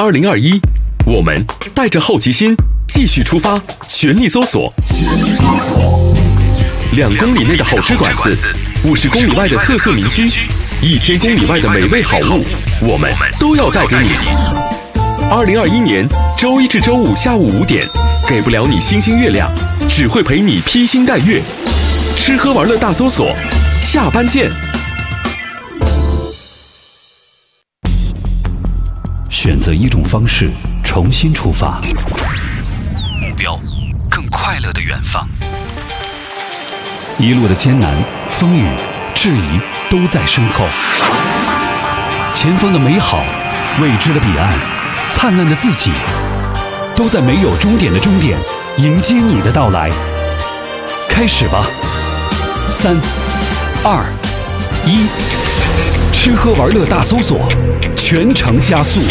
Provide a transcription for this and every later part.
2021，我们带着好奇心继续出发，全力搜索。2公里内的好吃馆子，50公里外的特色名区，1000公里外的美味好物，我们都要带给你。2021年周一至周五下午5点，给不了你星星月亮，只会陪你披星戴月。吃喝玩乐大搜索，下班见。 选择一种方式，重新出发，目标更快乐的远方。一路的艰难、风雨、质疑都在身后，前方的美好、未知的彼岸、灿烂的自己，都在没有终点的终点迎接你的到来。开始吧，3、2、1，吃喝玩乐大搜索，全程加速。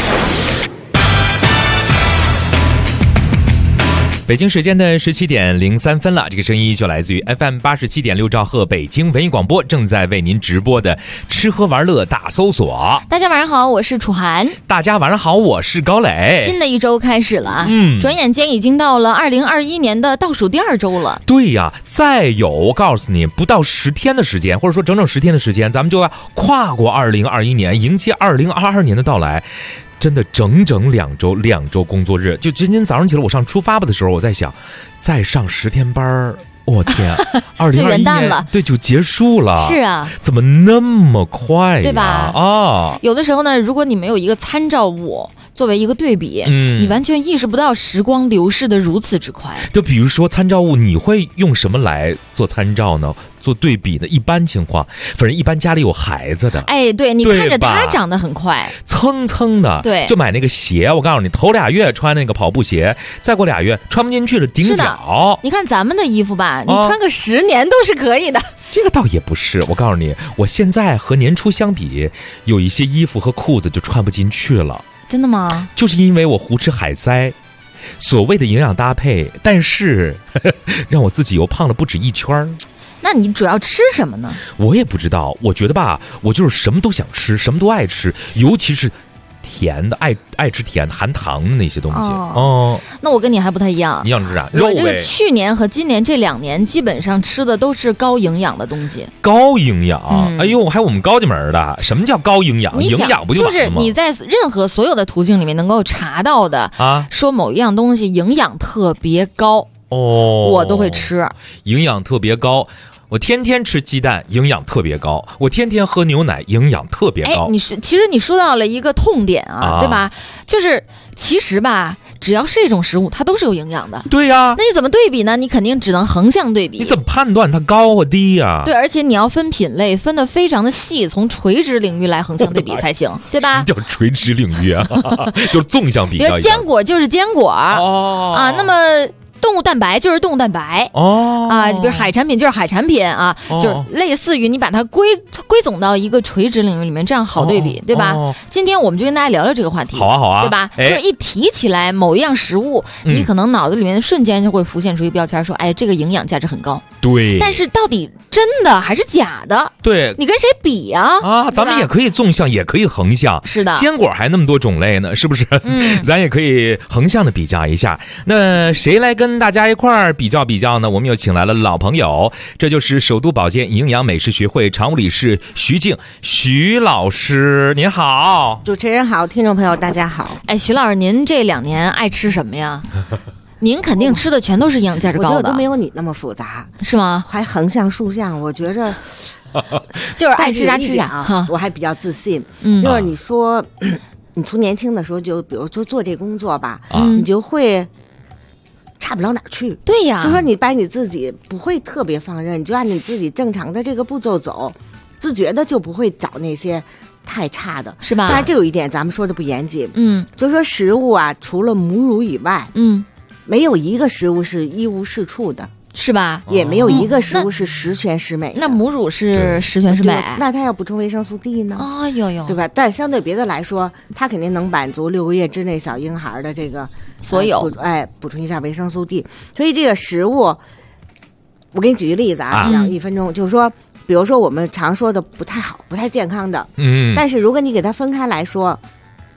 北京时间的17点03分了，这个声音就来自于 FM 87.6兆赫北京文艺广播，正在为您直播的吃喝玩乐大搜索。 大家晚上好，我是楚涵。 大家晚上好，我是高磊。 新的一周开始了，转眼间已经到了2021年的倒数第2周了。 对呀，再有我告诉你，不到10天的时间，或者说整整10天的时间，咱们就要跨过2021年，迎接2022年的到来。真的整整2周工作日，就今天早上起来我上出发吧的时候，我在想，再上10天班，我天，2021 就元旦了， 对，就结束了。 是啊， 怎么那么快呀？ 对吧？ 啊， 有的时候呢，如果你没有一个参照物作为一个对比，你完全意识不到时光流逝的如此之快。 就比如说参照物，你会用什么来做参照呢？做对比的，一般情况，反正一般家里有孩子的， 哎，对，你看着他长得很快， 蹭的， 对， 就买那个鞋。我告诉你，头2月穿那个跑步鞋，再过2月穿不进去了，顶脚。 你看咱们的衣服吧，你穿个10年都是可以的。 这个倒也不是，我告诉你，我现在和年初相比，有一些衣服和裤子就穿不进去了。 真的吗？ 就是因为我胡吃海塞，所谓的营养搭配，但是让我自己又胖了不止1圈。 那你主要吃什么呢？ 我也不知道，我觉得吧，我就是什么都想吃，什么都爱吃，尤其是甜的，爱吃甜的含糖的那些东西。 那我跟你还不太一样。 你想吃啥？ 我这个去年和今年这2年基本上吃的都是高营养的东西。 高营养？哎呦，还有我们高级门的，什么叫高营养？营养不就完了吗？ 就是你在任何所有的途径里面能够查到的啊，说某一样东西营养特别高我都会吃。 营养特别高。我天天吃鸡蛋，营养特别高；我天天喝牛奶，营养特别高。 其实你说到了一个痛点啊，对吧？就是其实吧，只要是一种食物，它都是有营养的。 对呀， 那你怎么对比呢？你肯定只能横向对比。 你怎么判断它高或低呀？ 对，而且你要分品类，分得非常的细，从垂直领域来横向对比才行，对吧？ 什么叫垂直领域啊？就是纵向比较。 比如坚果就是坚果啊，那么动物蛋白就是动物蛋白比如海产品就是海产品啊，就是类似于你把它归总到一个垂直领域里面，这样好对比，对吧？今天我们就跟大家聊聊这个话题。 好啊， 对吧？就是一提起来某一样食物，你可能脑子里面瞬间就会浮现出一个标签，说哎，这个营养价值很高。 对， 但是到底真的还是假的？ 对， 你跟谁比呀？ 咱们也可以纵向，也可以横向。 是的， 坚果还那么多种类呢，是不是？咱也可以横向的比较一下。那谁来跟大家一块儿比较呢？我们又请来了老朋友，这就是首都保健营养美食学会常务理事徐静，徐老师您好。 主持人好，听众朋友大家好。 哎，徐老师，您这2年爱吃什么呀？您肯定吃的全都是营养价值高的。 我觉得都没有你那么复杂， 是吗？ 还横向竖向，我觉着就是爱吃啥吃啥。 我还比较自信。就是你说，你从年轻的时候就比如说做这工作吧，你就会差不了哪儿去。 对呀， 就说你把你自己不会特别放任，你就按你自己正常的这个步骤走，自觉的就不会找那些太差的， 是吧？ 当然这有一点咱们说的不严谨，就是说食物啊，除了母乳以外，没有一个食物是一无是处的， 是吧？ 也没有一个食物是十全十美的。 那母乳是十全十美， 那它要补充维生素 D 呢？ 哎呦， 对吧？但相对别的来说，它肯定能满足6个月之内小婴孩的这个所有， 补充一下维生素 D。所以这个食物，我给你举个例子啊，讲1分钟，就是说，比如说我们常说的不太好、不太健康的，但是如果你给它分开来说。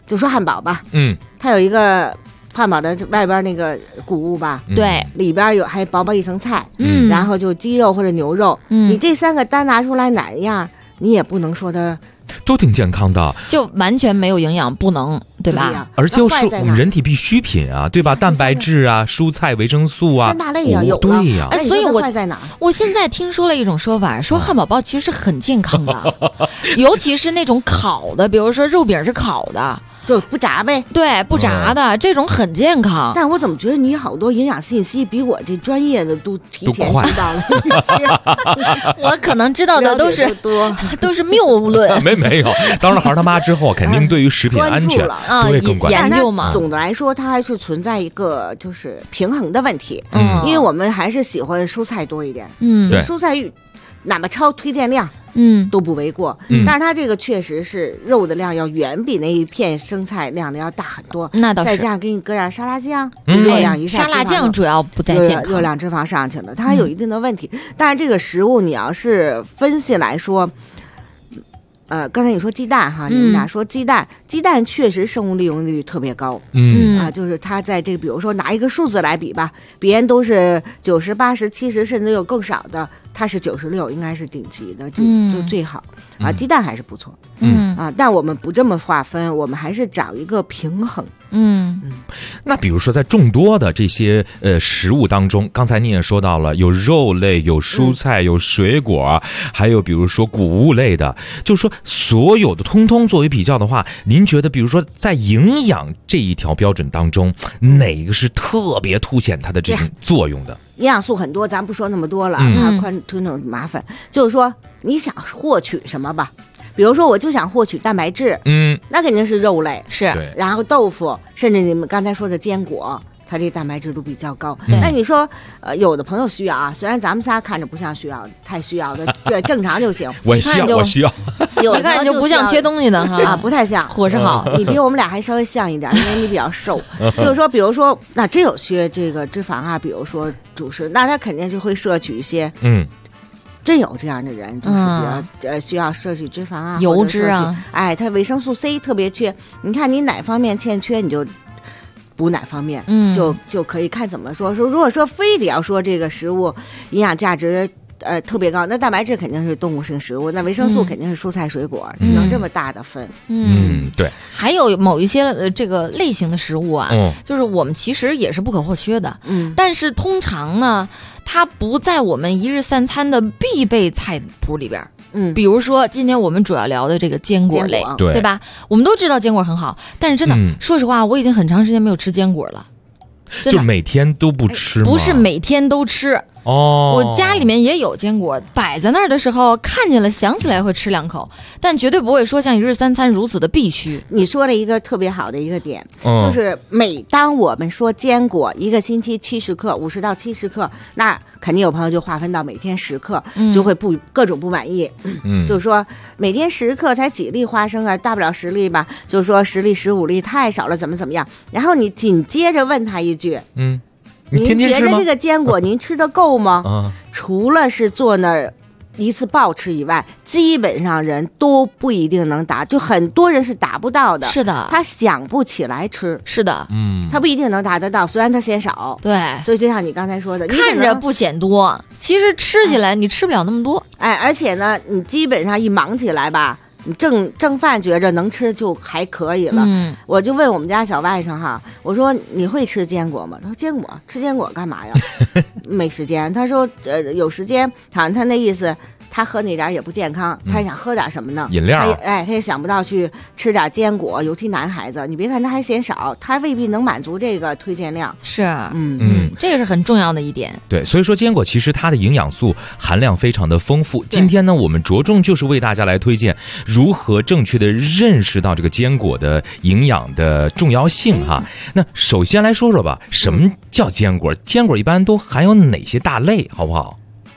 就说汉堡吧，它有一个汉堡的外边那个谷物吧， 对， 里边还薄薄一层菜，然后就鸡肉或者牛肉，你这3个单拿出来哪一样，你也不能说它都挺健康的， 就完全没有营养，不能，对吧？ 而且又是我们人体必需品啊，对吧？蛋白质啊、蔬菜、维生素啊，3 大类啊，有对呀。 所以我现在听说了一种说法，说汉堡包其实是很健康的，尤其是那种烤的，比如说肉饼是烤的。 就不炸呗， 对，不炸的这种很健康。 但我怎么觉得你好多营养信息比我这专业的都提前知道了？ 我可能知道的都是谬论。 没有，当了孩他妈之后，肯定对于食品安全都会更关注研究嘛。 总的来说，它还是存在一个就是平衡的问题。因为我们还是喜欢蔬菜多一点。 对， 蔬菜哪怕超推荐量。都不为过，但是它这个确实是肉的量要远比那一片生菜量的要大很多。 那倒是， 再加上给你搁点沙拉酱，热量一下， 沙拉酱主要不太健康， 热量脂肪上去了，它还有一定的问题。但是这个食物你要是分析来说，刚才你说鸡蛋哈，你们俩说鸡蛋确实生物利用率特别高，就是它在这个，比如说拿一个数字来比吧，别人都是90、80、70，甚至有更少的，它是96，应该是顶级的，就最好啊。鸡蛋还是不错，但我们不这么划分，我们还是找一个平衡。 那比如说在众多的这些食物当中，刚才你也说到了，有肉类、有蔬菜、有水果，还有比如说谷物类的，就是说所有的通通作为比较的话，您觉得比如说在营养这一条标准当中，哪一个是特别凸显它的这种作用的？ 营养素很多，咱不说那么多了，怕吞那种麻烦。就是说你想获取什么吧。比如说，我就想获取蛋白质，那肯定是肉类， 是， 然后豆腐，甚至你们刚才说的坚果，它这蛋白质都比较高。那你说，有的朋友需要啊，虽然咱们仨看着不像需要，太需要的，对，正常就行。 我需要， 有一看就不像缺东西的哈， 啊，不太像， 伙食好， 你比我们俩还稍微像一点，因为你比较瘦。就是说，比如说，那真有缺这个脂肪啊，比如说主食，那他肯定就会摄取一些，真有这样的人，就是比较需要摄取脂肪啊、 油脂啊， 他维生素 C 特别缺。你看你哪方面欠缺，你就补哪方面，就可以看怎么说。如果说非得要说这个食物营养价值特别高，那蛋白质肯定是动物性食物，那维生素肯定是蔬菜水果，只能这么大的分。 对。 还有某一些这个类型的食物啊，就是我们其实也是不可或缺的，但是通常呢，它不在我们一日三餐的必备菜谱里边。比如说今天我们主要聊的这个坚果类，对吧？我们都知道坚果很好，但是真的，说实话，我已经很长时间没有吃坚果了。 就每天都不吃吗？ 不是每天都吃。我家里面也有坚果，摆在那儿的时候看见了，想起来会吃2口，但绝对不会说像一日三餐如此的必须。 你说了一个特别好的一个点，就是每当我们说坚果1个星期70克，50到70克，那肯定有朋友就划分到每天10克，就会各种不满意。就是说每天10克才几粒花生啊，大不了10粒吧，就是说10粒15粒太少了，怎么样？然后你紧接着问他一句，您觉得这个坚果您吃得够吗？除了是坐那儿一次暴吃以外，基本上人都不一定能达，就很多人是达不到的。 是的， 他想不起来吃。 是的， 他不一定能达得到，虽然他嫌少。 对， 所以就像你刚才说的， 看着不显多，其实吃起来你吃不了那么多。 而且呢，你基本上一忙起来吧，你正饭觉着能吃就还可以了。我就问我们家小外甥哈，我说你会吃坚果吗？他说吃坚果干嘛呀？没时间。他说有时间，好像他那意思。他喝那点也不健康，他想喝点什么呢？ 饮料。 他也想不到去吃点坚果，尤其男孩子，你别看他还嫌少，他未必能满足这个推荐量。 是，这个是很重要的一点。 对，所以说坚果其实它的营养素含量非常的丰富。今天呢，我们着重就是为大家来推荐如何正确的认识到这个坚果的营养的重要性哈。那首先来说说吧，什么叫坚果？坚果一般都含有哪些大类，好不好？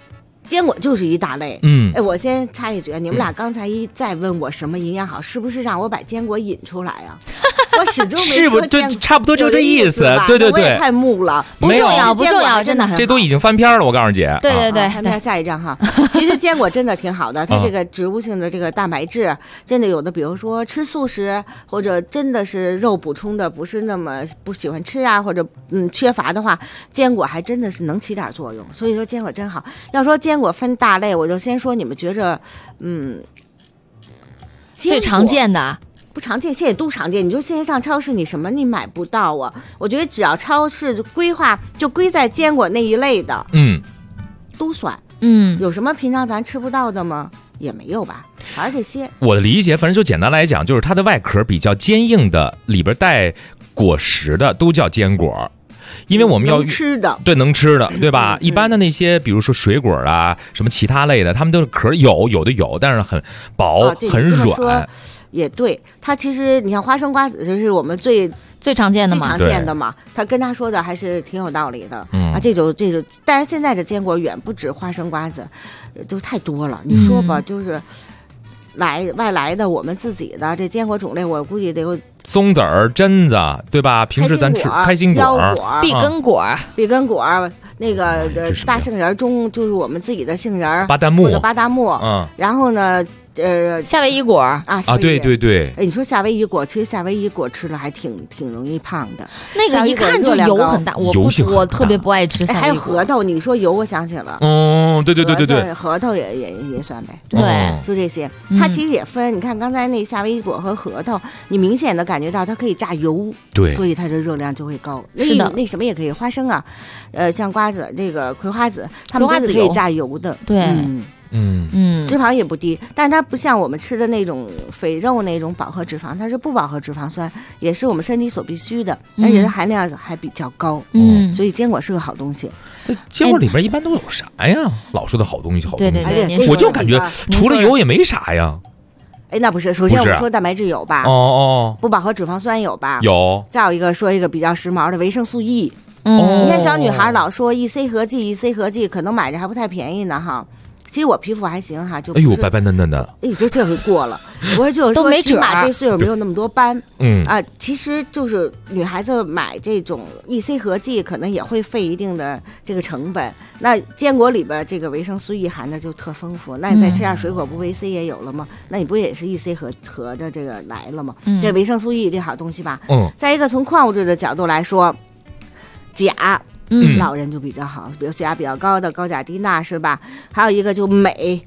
坚果就是一大类。我先插一嘴，你们俩刚才再问我什么营养好，是不是让我把坚果引出来啊？我始终没说坚果， 差不多就这意思。对， 我也太木了， 不重要，真的很好。 这都已经翻篇了，我告诉姐。 对， 翻篇下一张哈。其实坚果真的挺好的，它这个植物性的这个蛋白质，真的有的，比如说吃素食或者真的是肉补充的，不是那么不喜欢吃啊，或者缺乏的话，坚果还真的是能起点作用。所以说坚果真好。要说坚果分大类，我就先说你们觉着最常见的。 不常见，现在都常见。你说现在上超市，你什么你买不到啊？我觉得只要超市规划就归在坚果那一类的，都算。有什么平常咱吃不到的吗？也没有吧，反正这些。 我的理解，反正就简单来讲，就是它的外壳比较坚硬的，里边带果实的都叫坚果。因为我们要能吃的， 对，能吃的，对吧？一般的那些，比如说水果啊，什么其他类的，他们都是壳有的有，但是很薄，很软。 也对，它其实你像花生瓜子，就是我们最常见的嘛。他跟他说的还是挺有道理的。这种，但是现在的坚果远不止花生瓜子，就太多了。你说吧，就是外来的，我们自己的这坚果种类，我估计得有松子儿、榛子，对吧？平时咱吃开心果、 腰果、 碧根果， 那个大杏仁中就是我们自己的杏仁、 巴旦木或者巴旦木。然后呢， 夏威夷果啊， 对。 你说夏威夷果，其实夏威夷果吃了还挺容易胖的。 那个一看就油很大，我特别不爱吃夏威夷果。 还有核桃，你说油，我想起了。 对， 核桃也算呗。 对， 就这些。它其实也分，你看刚才那夏威夷果和核桃，你明显的感觉到它可以榨油， 对， 所以它的热量就会高。 是的， 那什么也可以，花生啊，像瓜子，这个葵花籽，它们都是可以榨油的。 对。 脂肪也不低，但是它不像我们吃的那种肥肉那种饱和脂肪，它是不饱和脂肪酸，也是我们身体所必须的，而且它含量还比较高。所以坚果是个好东西。 坚果里边一般都有啥呀？老说的好东西， 对， 我就感觉除了油也没啥呀。 那不是，首先我们说蛋白质有吧？不饱和脂肪酸有吧？ 有。 再有一个说一个比较时髦的维生素 E。你看小女孩老说 EC 合剂，可能买着还不太便宜呢哈。其实我皮肤还行哈，就白白嫩嫩的。 这回过了。我说就是说，起码这岁数没有那么多斑。其实就是女孩子买这种 EC 合剂，可能也会费一定的这个成本。那坚果里边这个维生素 E 含的就特丰富。那你再吃点水果，不维 C 也有了吗？那你不也是 EC 合着这个来了吗？这维生素 E 这好东西吧。再一个从矿物质的角度来说，钾。老人就比较好，比如血压比较高的高钾低钠是吧？还有一个就镁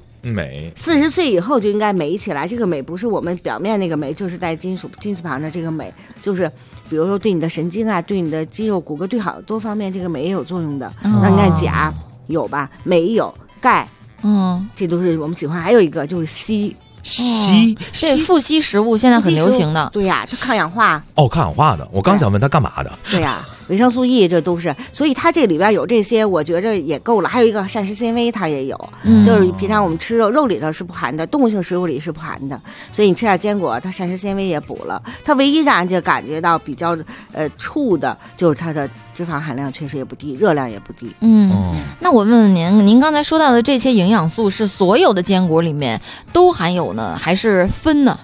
，40岁以后就应该镁起来。这个镁不是我们表面那个镁，就是带金字旁的这个镁，就是比如说对你的神经啊，对你的肌肉骨骼，对好多方面这个镁也有作用的。那你看钾有吧？镁有，钙，这都是我们喜欢。还有一个就是硒。 对，富硒食物现在很流行的。 对呀，它抗氧化。 抗氧化的。我刚想问它干嘛的。 对呀，维生素 E 这都是，所以它这里边有这些，我觉着也够了。还有一个膳食纤维，它也有，就是平常我们吃肉里头是不含的，动物性食物里是不含的。所以你吃点坚果，它膳食纤维也补了。它唯一让人家感觉到比较怵的，就是它的脂肪含量确实也不低，热量也不低。 那我问问您刚才说到的这些营养素是所有的坚果里面都含有呢，还是分呢？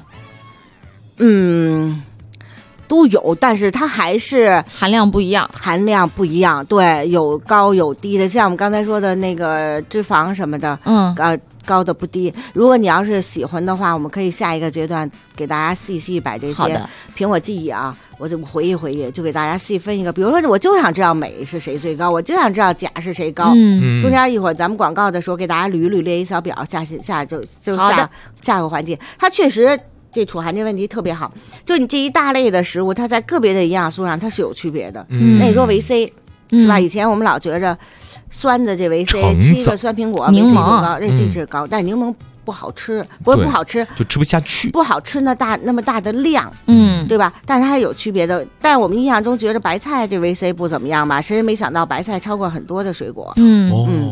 都有，但是它还是含量不一样。 对，有高有低的，像我们刚才说的那个脂肪什么的，高的不低。如果你要是喜欢的话，我们可以下一个阶段给大家细把这些，凭我记忆啊，我就回忆，就给大家细分一个。比如说，我就想知道镁是谁最高，我就想知道钾是谁高。中间一会儿咱们广告的时候给大家捋列一小表，下个环节，它确实。这储含这问题特别好，就你这一大类的食物，它在个别的营养素上它是有区别的。那你说维 C 是吧？以前我们老觉着酸的这维 C， 吃一个酸苹果， 柠檬高，这是高，但柠檬不好吃，不是不好吃， 就吃不下去， 不好吃那么大的量，对吧？但是它有区别的。但是我们印象中觉得白菜这维 C 不怎么样吧？谁也没想到白菜超过很多的水果，白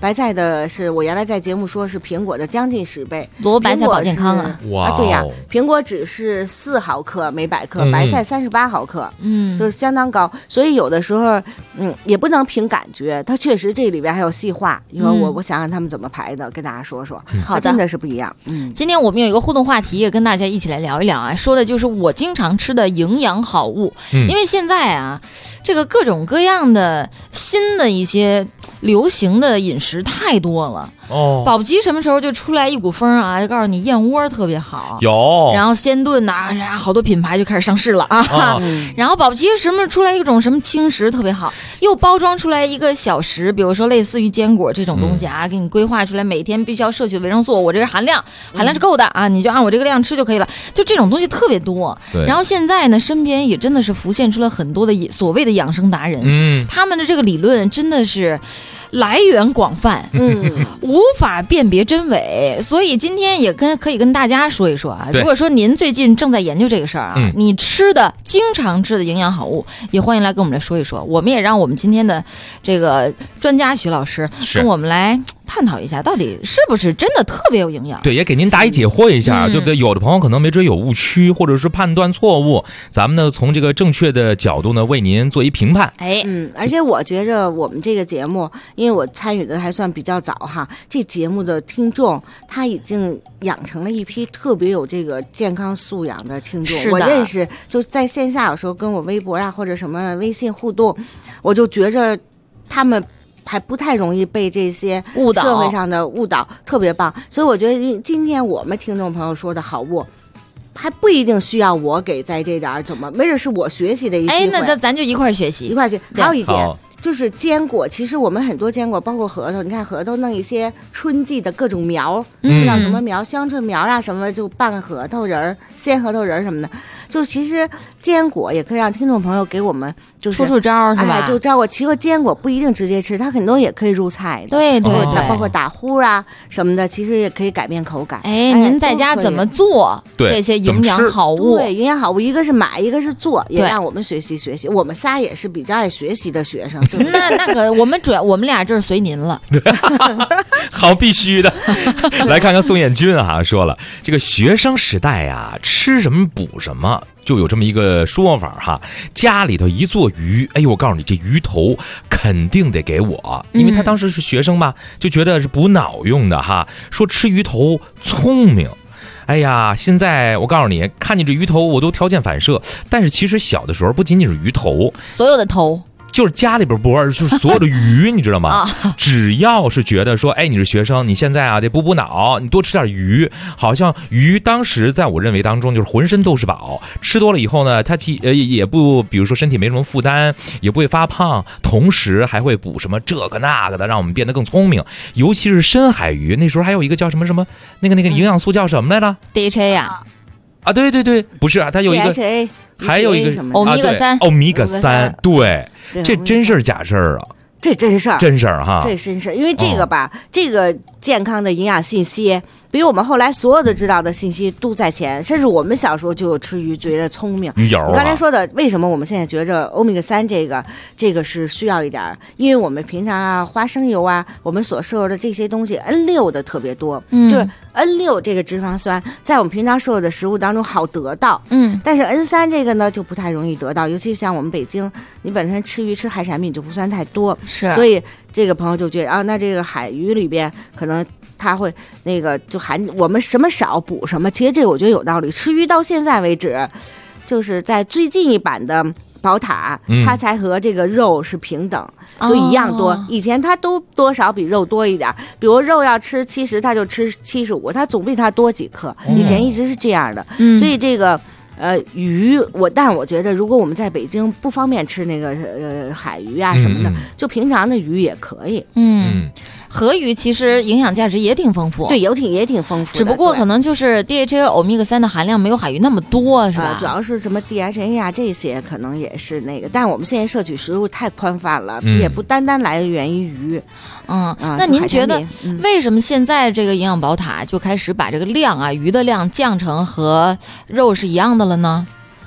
白菜的是我原来在节目说是苹果的将近10倍， 萝卜白菜保健康啊！ 哇， 对呀，苹果只是4毫克每100克，白菜38毫克，就是相当高。所以有的时候，也不能凭感觉，它确实这里边还有细化。一会儿我想想他们怎么排的，跟大家说说。好的，真的是不一样。 今天我们有一个互动话题，也跟大家一起来聊一聊啊，说的就是我经常吃的营养好物。因为现在啊，这个各种各样的新的一些流行的饮食太多了。宝鸡什么时候就出来一股风啊？就告诉你燕窝特别好， 有， 然后鲜炖呐，好多品牌就开始上市了啊。然后宝鸡什么出来一种什么轻食特别好，又包装出来一个小食，比如说类似于坚果这种东西啊，给你规划出来每天必须要摄取维生素，我这个含量是够的啊，你就按我这个量吃就可以了。就这种东西特别多。然后现在呢，身边也真的是浮现出了很多的所谓的养生达人，他们的这个理论真的是来源广泛，无法辨别真伪，所以今天也可以跟大家说一说啊。如果说您最近正在研究这个事儿啊，你经常吃的营养好物，也欢迎来跟我们来说一说。我们也让我们今天的这个专家徐老师跟我们来探讨一下，到底是不是真的特别有营养？ 对，也给您答疑解惑一下，对不对？有的朋友可能没准有误区，或者是判断错误，咱们呢从这个正确的角度呢为您做一评判。 而且我觉着我们这个节目，因为我参与的还算比较早哈，这节目的听众他已经养成了一批特别有这个健康素养的听众。我认识就在线下有时候跟我微博啊或者什么微信互动，我就觉着他们还不太容易被这些社会上的误导，特别棒。所以我觉得今天我们听众朋友说的好物，还不一定需要我给在这点怎么，没准是我学习的一机会。 那咱就一块学习， 还有一点就是坚果，其实我们很多坚果，包括核桃，你看核桃弄一些春季的各种苗，叫什么苗，香椿苗啊什么，就拌核桃仁、鲜核桃仁什么的。就其实坚果也可以让听众朋友给我们就是出招是吧？ 就招我。其实坚果不一定直接吃，它很多也可以入菜的。 对， 包括打糊啊什么的，其实也可以改变口感。 您在家怎么做这些营养好物？ 对，营养好物，一个是买，一个是做，也让我们学习学习。我们仨也是比较爱学习的学生。 那可我们俩这是随您了。 好，必须的。来看看宋彦军啊，说了这个学生时代啊，吃什么补什么。就有这么一个说法哈，家里头一做鱼，我告诉你，这鱼头肯定得给我，因为他当时是学生嘛，就觉得是补脑用的哈。说吃鱼头聪明，现在我告诉你，看见这鱼头我都条件反射。但是其实小的时候不仅仅是鱼头， 所有的头。 就是家里边不玩，就是所有的鱼，你知道吗？只要是觉得说，你是学生，你现在啊得补脑，你多吃点鱼。好像鱼当时在我认为当中就是浑身都是宝，吃多了以后呢，它也不，比如说身体没什么负担，也不会发胖，同时还会补什么这个那个的，让我们变得更聪明。尤其是深海鱼，那时候还有一个叫什么那个营养素叫什么来着 ？DHA 呀。 对，不是啊，它有一个 DHA， 还有一个欧米伽3， 欧米伽3，对，这真是假事儿啊。 这真事儿， 真事儿哈， 这真事儿，因为这个吧，这个健康的营养信息，比我们后来所有的知道的信息都在前，甚至我们小时候就有吃鱼，觉得聪明。 鱼油， 你刚才说的，为什么我们现在觉着欧米伽3这个是需要一点？因为我们平常啊，花生油啊，我们所摄入的这些东西 N6 的特别多，就是 N6这个脂肪酸在我们平常摄入的食物当中好得到，但是 N3这个呢就不太容易得到，尤其像我们北京，你本身吃鱼吃海产品就不算太多。 是， 所以这个朋友就觉得那这个海鱼里边可能他会那个就含我们什么少补什么，其实这个我觉得有道理。吃鱼到现在为止，就是在最近一版的宝塔，它才和这个肉是平等，就一样多。以前它都多少比肉多一点，比如肉要吃70，它就吃75，它总比它多几克。以前一直是这样的，所以这个。鱼但我觉得如果我们在北京不方便吃那个海鱼啊什么的，就平常的鱼也可以。 河鱼其实营养价值也挺丰富， 对，也挺丰富的， 只不过可能就是 DHA 欧米伽3的含量没有海鱼那么多，是吧？ 主要是什么 DHA 呀这些可能也是那个，但是我们现在摄取食物太宽泛了，也不单单来源于鱼。 那您觉得为什么现在这个营养宝塔就开始把这个量啊鱼的量降成和肉是一样的了呢？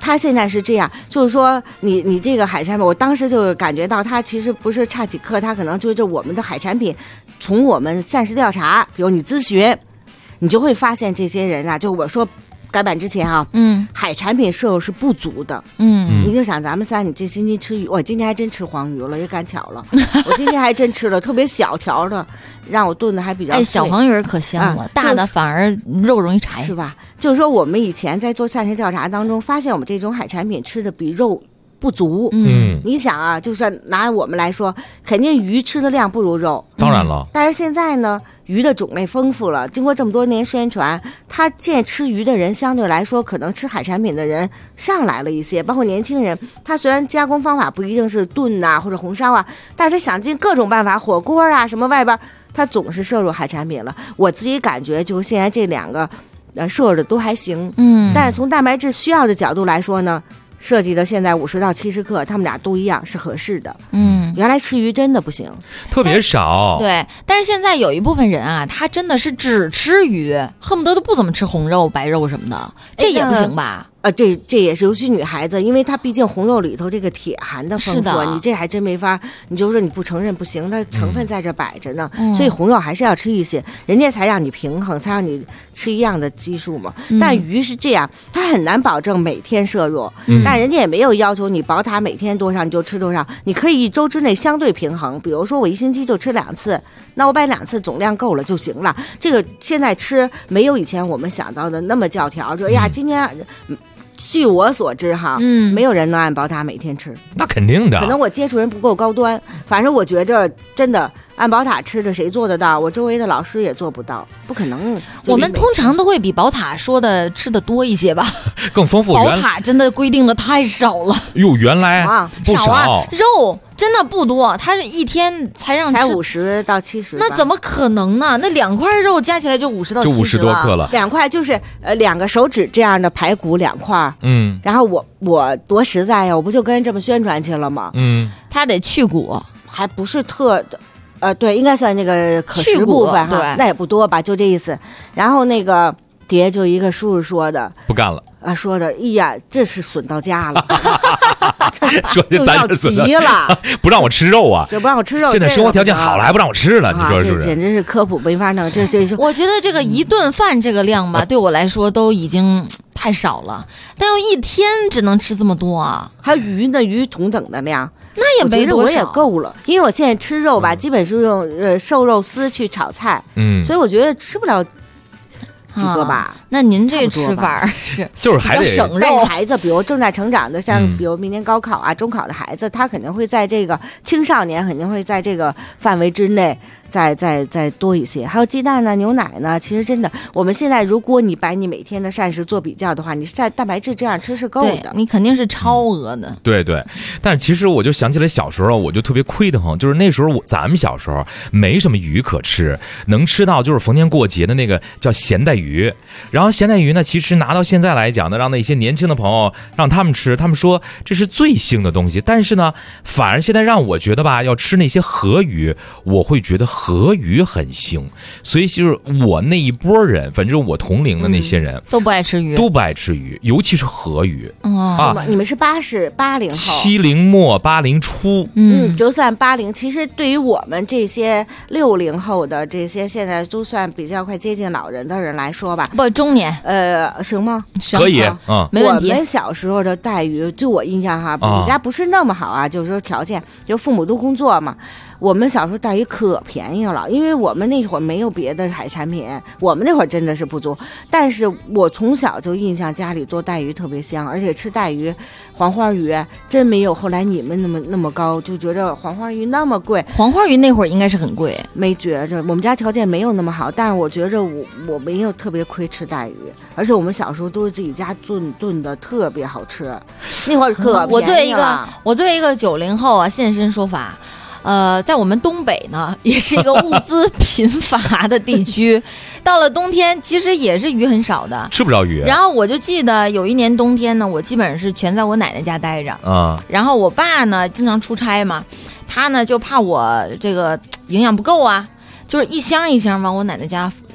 它现在是这样，就是说你这个海产品，我当时就感觉到它其实不是差几克，它可能就是我们的海产品，从我们膳食调查，比如你咨询，你就会发现这些人啊，就我说改版之前啊，海产品摄入是不足的，你就想咱们仨，你这星期吃鱼，我今天还真吃黄鱼了，也赶巧了，我今天还真吃了特别小条的，让我炖的还比较碎。 小黄鱼可香了，大的反而肉容易柴， 是吧？就是说我们以前在做膳食调查当中，发现我们这种海产品吃的比肉不足。你想啊，就是拿我们来说，肯定鱼吃的量不如肉， 当然了。 但是现在呢，鱼的种类丰富了，经过这么多年宣传，他现在吃鱼的人相对来说，可能吃海产品的人上来了一些，包括年轻人。他虽然加工方法不一定是炖啊或者红烧啊，但是他想尽各种办法，火锅啊什么外边，他总是摄入海产品了。我自己感觉，就现在这两个，摄入的都还行。但是从蛋白质需要的角度来说呢，设计的现在50到70克，他们俩都一样是合适的。原来吃鱼真的不行， 特别少。 对，但是现在有一部分人啊，他真的是只吃鱼，恨不得都不怎么吃红肉、白肉什么的，这也不行吧？ 这也是，尤其女孩子，因为它毕竟红肉里头这个铁含的丰富，你这还真没法，你就说你不承认不行，它成分在这摆着呢，所以红肉还是要吃一些，人家才让你平衡，才让你吃一样的基数嘛。但鱼是这样，它很难保证每天摄入，但人家也没有要求你宝塔每天多少你就吃多少，你可以1周之内相对平衡，比如说我1星期就吃2次，那我把2次总量够了就行了。这个现在吃没有以前我们想到的那么教条，说呀今天。据我所知哈，没有人能按宝塔每天吃， 那肯定的。 可能我接触人不够高端，反正我觉着真的按宝塔吃的谁做得到？我周围的老师也做不到，不可能。 我们通常都会比宝塔说的吃的多一些吧， 更丰富。 宝塔真的规定的太少了。 哟，原来不少啊，肉真的不多，它是一天才让吃才50到70， 那怎么可能呢？那2块肉加起来就50到70， 就50多克了。 2块就是2个手指这样的排骨2块，然后我多实在呀，我不就跟人这么宣传去了吗？ 他得去骨， 还不是特的，对，应该算那个可食部分哈， 对， 那也不多吧，就这意思。然后那个底下就一个叔叔说的， 不干了。 说的，哎呀，这是损到家了， 说就要急了， 不让我吃肉啊， 就不让我吃肉。 现在生活条件好了，还不让我吃了，你说是不是？ 这简直是科普没法弄。这是我觉得这个一顿饭这个量吧，对我来说都已经太少了，但要一天只能吃这么多啊！ 还有鱼呢，鱼同等的量， 那也没多少， 我也够了。因为我现在吃肉吧，基本是用瘦肉丝去炒菜，所以我觉得吃不了。几个吧， 那您这吃法是就是还得省肉。孩子，比如正在成长的，像比如明年高考啊、中考的孩子，他肯定会在这个青少年肯定会在这个范围之内再多一些。还有鸡蛋呢、牛奶呢，其实真的，我们现在如果你把你每天的膳食做比较的话，你在蛋白质这样吃是够的， 你肯定是超额的。 对对，但是其实我就想起来小时候，我就特别亏得慌，就是那时候咱们小时候没什么鱼可吃，能吃到就是逢年过节的那个叫咸带鱼。然后咸带鱼呢，其实拿到现在来讲呢，让那些年轻的朋友让他们吃，他们说这是最腥的东西。但是呢，反而现在让我觉得吧，要吃那些河鱼，我会觉得河鱼很腥。所以就是我那一波人，反正我同龄的那些人、 都不爱吃鱼， 都不爱吃鱼，尤其是河鱼。 你们是80后 ，70末80初， 就算80，其实对于我们这些60后的这些现在都算比较快接近老人的人来说吧， 不中年， 行吗？ 可以， 没问题。 我们小时候的待遇，就我印象哈，我们家不是那么好啊，就是说条件，就父母都工作嘛。我们小时候待遇可便宜了，因为我们那会儿没有别的海产品，我们那会儿真的是不足。但是我从小就印象家里做带鱼特别香，而且吃带鱼、黄花鱼真没有后来你们那么高，就觉着黄花鱼那么贵。 黄花鱼那会儿应该是很贵， 没觉着，我们家条件没有那么好，但是我觉着我没有特别亏吃带鱼，而且我们小时候都是自己家炖的特别好吃，那会儿可便宜了。 我作为一个90后啊，现身说法。在我们东北呢，也是一个物资贫乏的地区，到了冬天其实也是鱼很少的， 吃不着鱼。 然后我就记得有一年冬天呢，我基本上是全在我奶奶家待着啊。 然后我爸呢经常出差嘛，他呢就怕我这个营养不够啊，就是一箱一箱往我奶奶家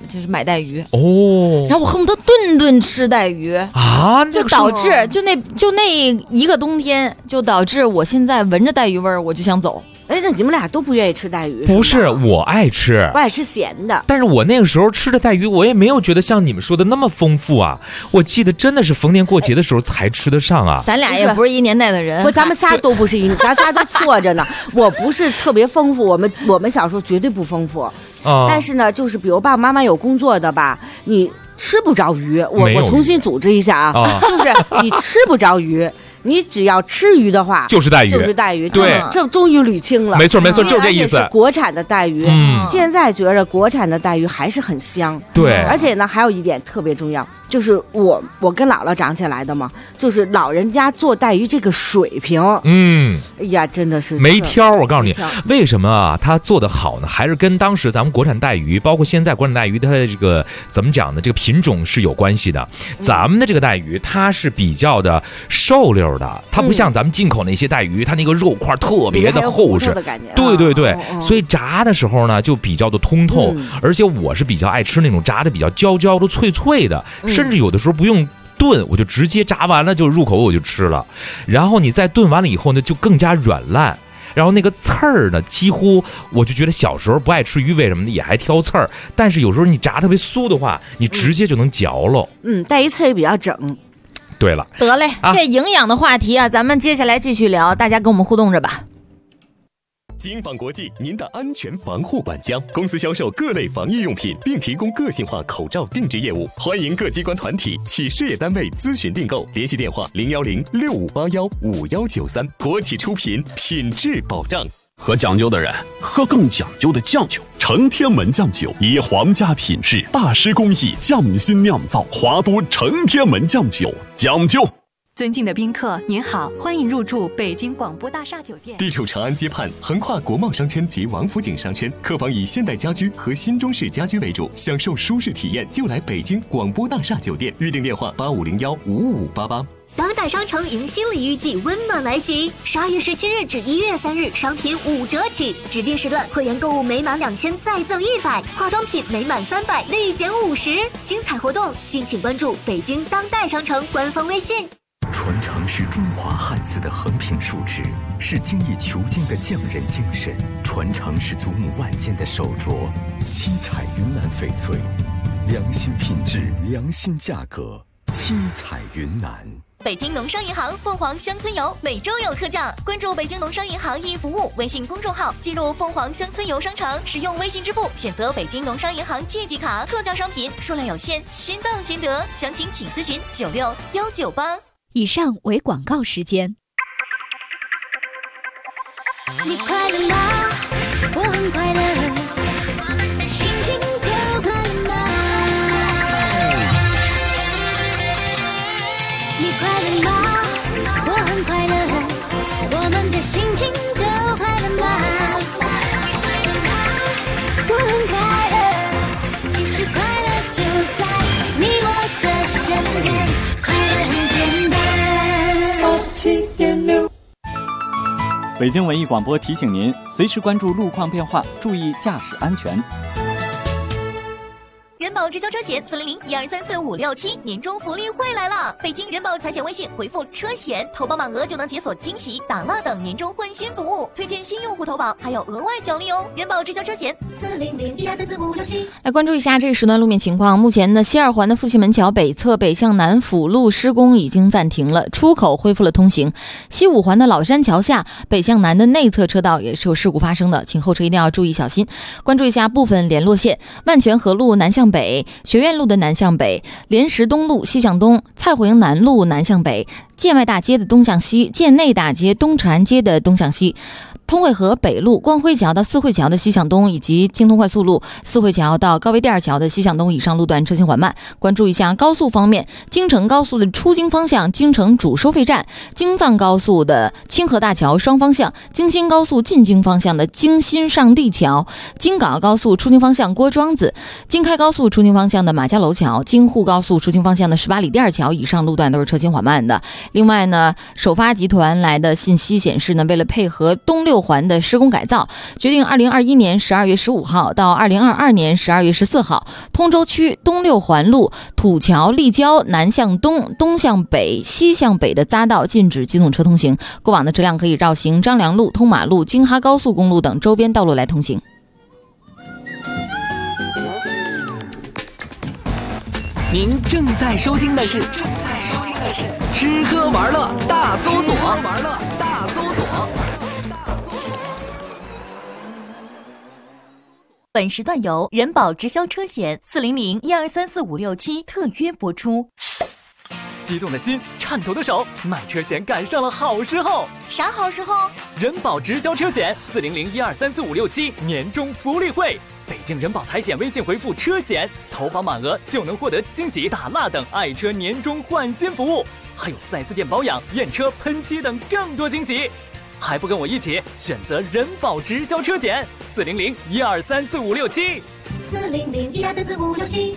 就是买带鱼哦， 然后我恨不得顿顿吃带鱼啊， 就导致就那一个冬天，就导致我现在闻着带鱼味儿我就想走。 哎，那你们俩都不愿意吃带鱼？ 不是，我爱吃， 我爱吃咸的。 但是我那个时候吃的带鱼，我也没有觉得像你们说的那么丰富啊。我记得真的是逢年过节的时候才吃得上啊。 咱俩也不是一年代的人， 不，咱们仨都不是咱仨都错着呢。我不是特别丰富，我们小时候绝对不丰富。但是呢，就是比如爸爸妈妈有工作的吧，你吃不着鱼。我重新组织一下啊，就是你吃不着鱼。你只要吃鱼的话， 就是带鱼， 就是带鱼。 对， 这终于捋清了。 没错，就是这意思。 是国产的带鱼，现在觉着国产的带鱼还是很香。 对， 而且呢，还有一点特别重要，就是我跟姥姥长起来的嘛，就是老人家做带鱼这个水平，哎呀，真的是没挑。我告诉你，为什么啊？他做得好呢？还是跟当时咱们国产带鱼，包括现在国产带鱼，它的这个怎么讲呢？这个品种是有关系的。咱们的这个带鱼，它是比较的瘦溜的，它不像咱们进口那些带鱼，它那个肉块特别的厚实，对，所以炸的时候呢就比较的通透，而且我是比较爱吃那种炸的比较焦焦的脆脆的，甚至有的时候不用炖，我就直接炸完了就入口我就吃了，然后你再炖完了以后呢就更加软烂。然后那个刺儿呢，几乎我就觉得小时候不爱吃鱼为什么的也还挑刺儿，但是有时候你炸特别酥的话，你直接就能嚼喽。 带一刺也比较整。 对了， 得嘞，这营养的话题啊，咱们接下来继续聊，大家跟我们互动着吧。 金纺国际，您的安全防护管家，公司销售各类防疫用品，并提供个性化口罩定制业务，欢迎各机关团体企事业单位咨询订购，联系电话010-6581-5193。国企出品，品质保障。 喝讲究的人，喝更讲究的酱酒。承天门酱酒以皇家品质、大师工艺匠心酿造，华都承天门酱酒，讲究。 尊敬的宾客，您好，欢迎入住北京广播大厦酒店。 地处长安街畔，横跨国贸商圈及王府井商圈，客房以现代家居和新中式家居为主，享受舒适体验就来北京广播大厦酒店。预订电话8501-55588。 当代商城迎新礼遇季温暖来袭，12月17日至1月3日，商品5折起，指定时段会员购物每满2000再赠100，化妆品每满300立减50，精彩活动敬请关注北京当代商城官方微信。 传承是中华汉字的横平竖直，是精益求精的匠人精神；传承是祖母万间的手镯，七彩云南翡翠，良心品质，良心价格，七彩云南。 北京农商银行凤凰乡村游每周有特价，关注北京农商银行易服务微信公众号，进入凤凰乡村游商城，使用微信支付，选择北京农商银行借记卡，特价商品数量有限，先到先得，详情请咨询96198。 以上为广告时间。 你快乐吗？我很快乐，心情都快乐吗？你快乐吗？我很快乐，我们的心情都快乐吗？我很快乐，其实快乐就在你我的身边，快乐很简单。7.6 北京文艺广播提醒您，随时关注路况变化，注意驾驶安全。 人保直销车险400-1234567年终福利会来了！北京人保财险微信回复车险，投保满额就能解锁惊喜、打蜡等年终换新服务，推荐新用户投保还有额外奖励哦！人保直销车险400-1234567。 来关注一下这时段路面情况。目前呢，西二环的复兴门桥北侧北向南辅路施工已经暂停了，出口恢复了通行。西五环的老山桥下北向南的内侧车道也是有事故发生的，请后车一定要注意小心。关注一下部分联络线：万泉河路南向北、学院路的南向北、莲石东路西向东、蔡火营南路南向北、建外大街的东向西、建内大街东长安街的东向西、通惠河北路光辉桥到四惠桥的西向东，以及京通快速路四惠桥到高碑店桥的西向东以上路段车行缓慢。关注一下高速方面，京承高速的出京方向京承主收费站，京藏高速的清河大桥双方向，京新高速进京方向的京新上地桥，京港高速出京方向郭庄子，京开高速出京方向的马家楼桥，京沪高速出京方向的18里店桥以上路段都是车行缓慢的。另外呢，首发集团来的信息显示呢，为了配合东六 6环的施工改造，决定2021年12月15号到2022年12月14号，通州区东6环路土桥立交南向东、东向北、西向北的匝道禁止机动车通行，过往的车辆可以绕行张良路、通马路、京哈高速公路等周边道路来通行。 您正在收听的是吃喝玩乐大搜索。 本时段由人保直销车险400-1234567特约播出。 激动的心，颤抖的手，买车险赶上了好时候。 啥好时候？ 人保直销车险400-1234567年终福利会。北京人保财险微信回复车险，投保满额就能获得惊喜打蜡等爱车年终换新服务，还有4S店保养、验车、喷漆等更多惊喜。还不跟我一起选择人保直销车险400-1234567。 400-1234567。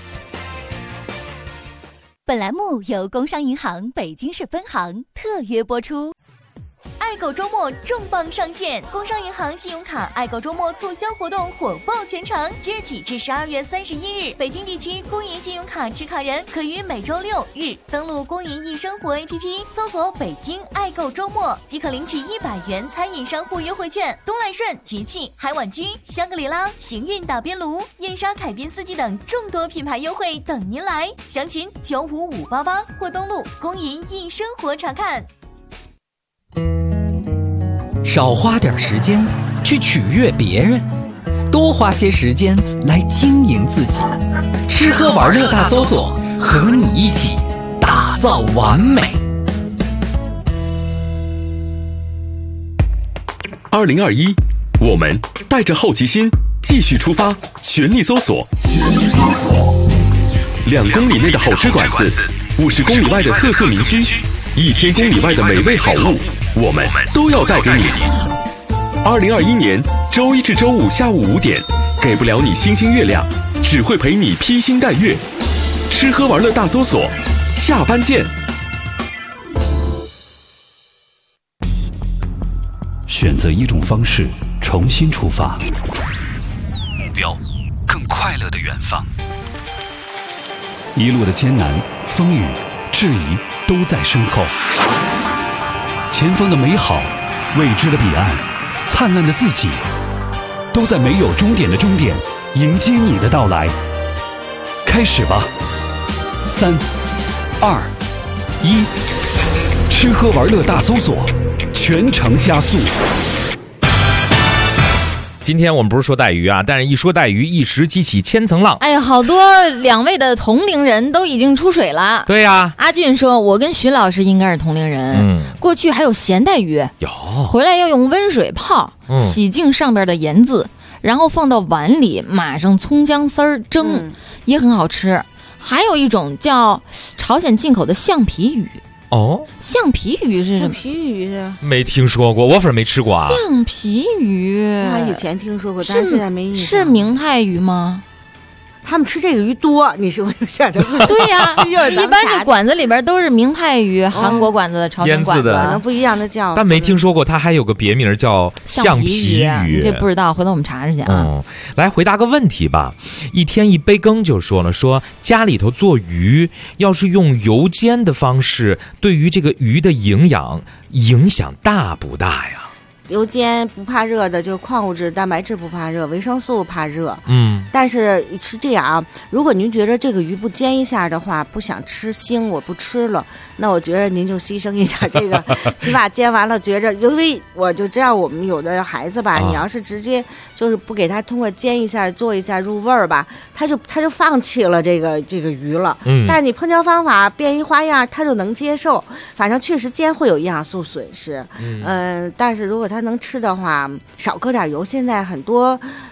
本栏目由工商银行北京市分行特约播出。 爱狗周末重磅上线，工商银行信用卡爱狗周末促销活动火爆全城，即日起至12月31日，北京地区公银信用卡持卡人可于每周6日登录公银易生活 APP， 搜索北京爱购周末，即可领取100元餐饮商户优惠券。东来顺、局气、海碗居、香格里拉、行运打边炉、燕莎凯宾斯基等众多品牌优惠等您来，详询95588或登录公银易生活查看。 少花点时间去取悦别人，多花些时间来经营自己。吃喝玩乐大搜索，和你一起打造完美。 2021，我们带着好奇心继续出发，全力搜索。2公里内的好吃馆子，50公里外的特色名区，1000公里外的美味好物，我们都要带给你。2021年周一至周五下午5点，给不了你星星月亮，只会陪你披星戴月。吃喝玩乐大搜索，下班见。 选择一种方式，重新出发，目标更快乐的远方。一路的艰难、风雨、质疑都在身后，前方的美好、未知的彼岸、灿烂的自己，都在没有终点的终点迎接你的到来。开始吧，3、2、1，吃喝玩乐大搜索，全程加速。 今天我们不是说带鱼啊，但是一说带鱼，一时激起千层浪。 哎呀，好多2位的同龄人都已经出水了。 对呀， 阿俊说，我跟徐老师应该是同龄人。过去还有咸带鱼， 有回来要用温水泡，洗净上边的盐渍，然后放到碗里，码上葱姜丝儿蒸，也很好吃。还有一种叫朝鲜进口的橡皮鱼。 哦， 橡皮鱼是什么？ 橡皮鱼是没听说过，我反正没吃过啊。 橡皮鱼， 我以前听说过，但是现在没印象。 是明太鱼吗？ 他们吃这个鱼多，你是不是想着？ 对呀，一般这馆子里边都是明太鱼，韩国馆子、朝鲜馆子， 可能不一样的叫。 但没听说过，它还有个别名叫橡皮鱼， 这不知道，回头我们查查去啊。 来回答个问题吧。一天一杯羹就说了，说家里头做鱼，要是用油煎的方式，对于这个鱼的营养影响大不大呀？ 油煎不怕热的，就矿物质、蛋白质不怕热，维生素怕热。但是是这样啊，如果您觉得这个鱼不煎一下的话，不想吃腥，我不吃了，那我觉得您就牺牲一点这个，起码煎完了觉着，因为我就知道我们有的孩子吧，你要是直接就是不给他通过煎一下、做一下入味儿吧，他就放弃了这个鱼了。但你烹调方法变一花样，他就能接受。反正确实煎会有营养素损失。但是如果他能吃的话，少搁点油。现在很多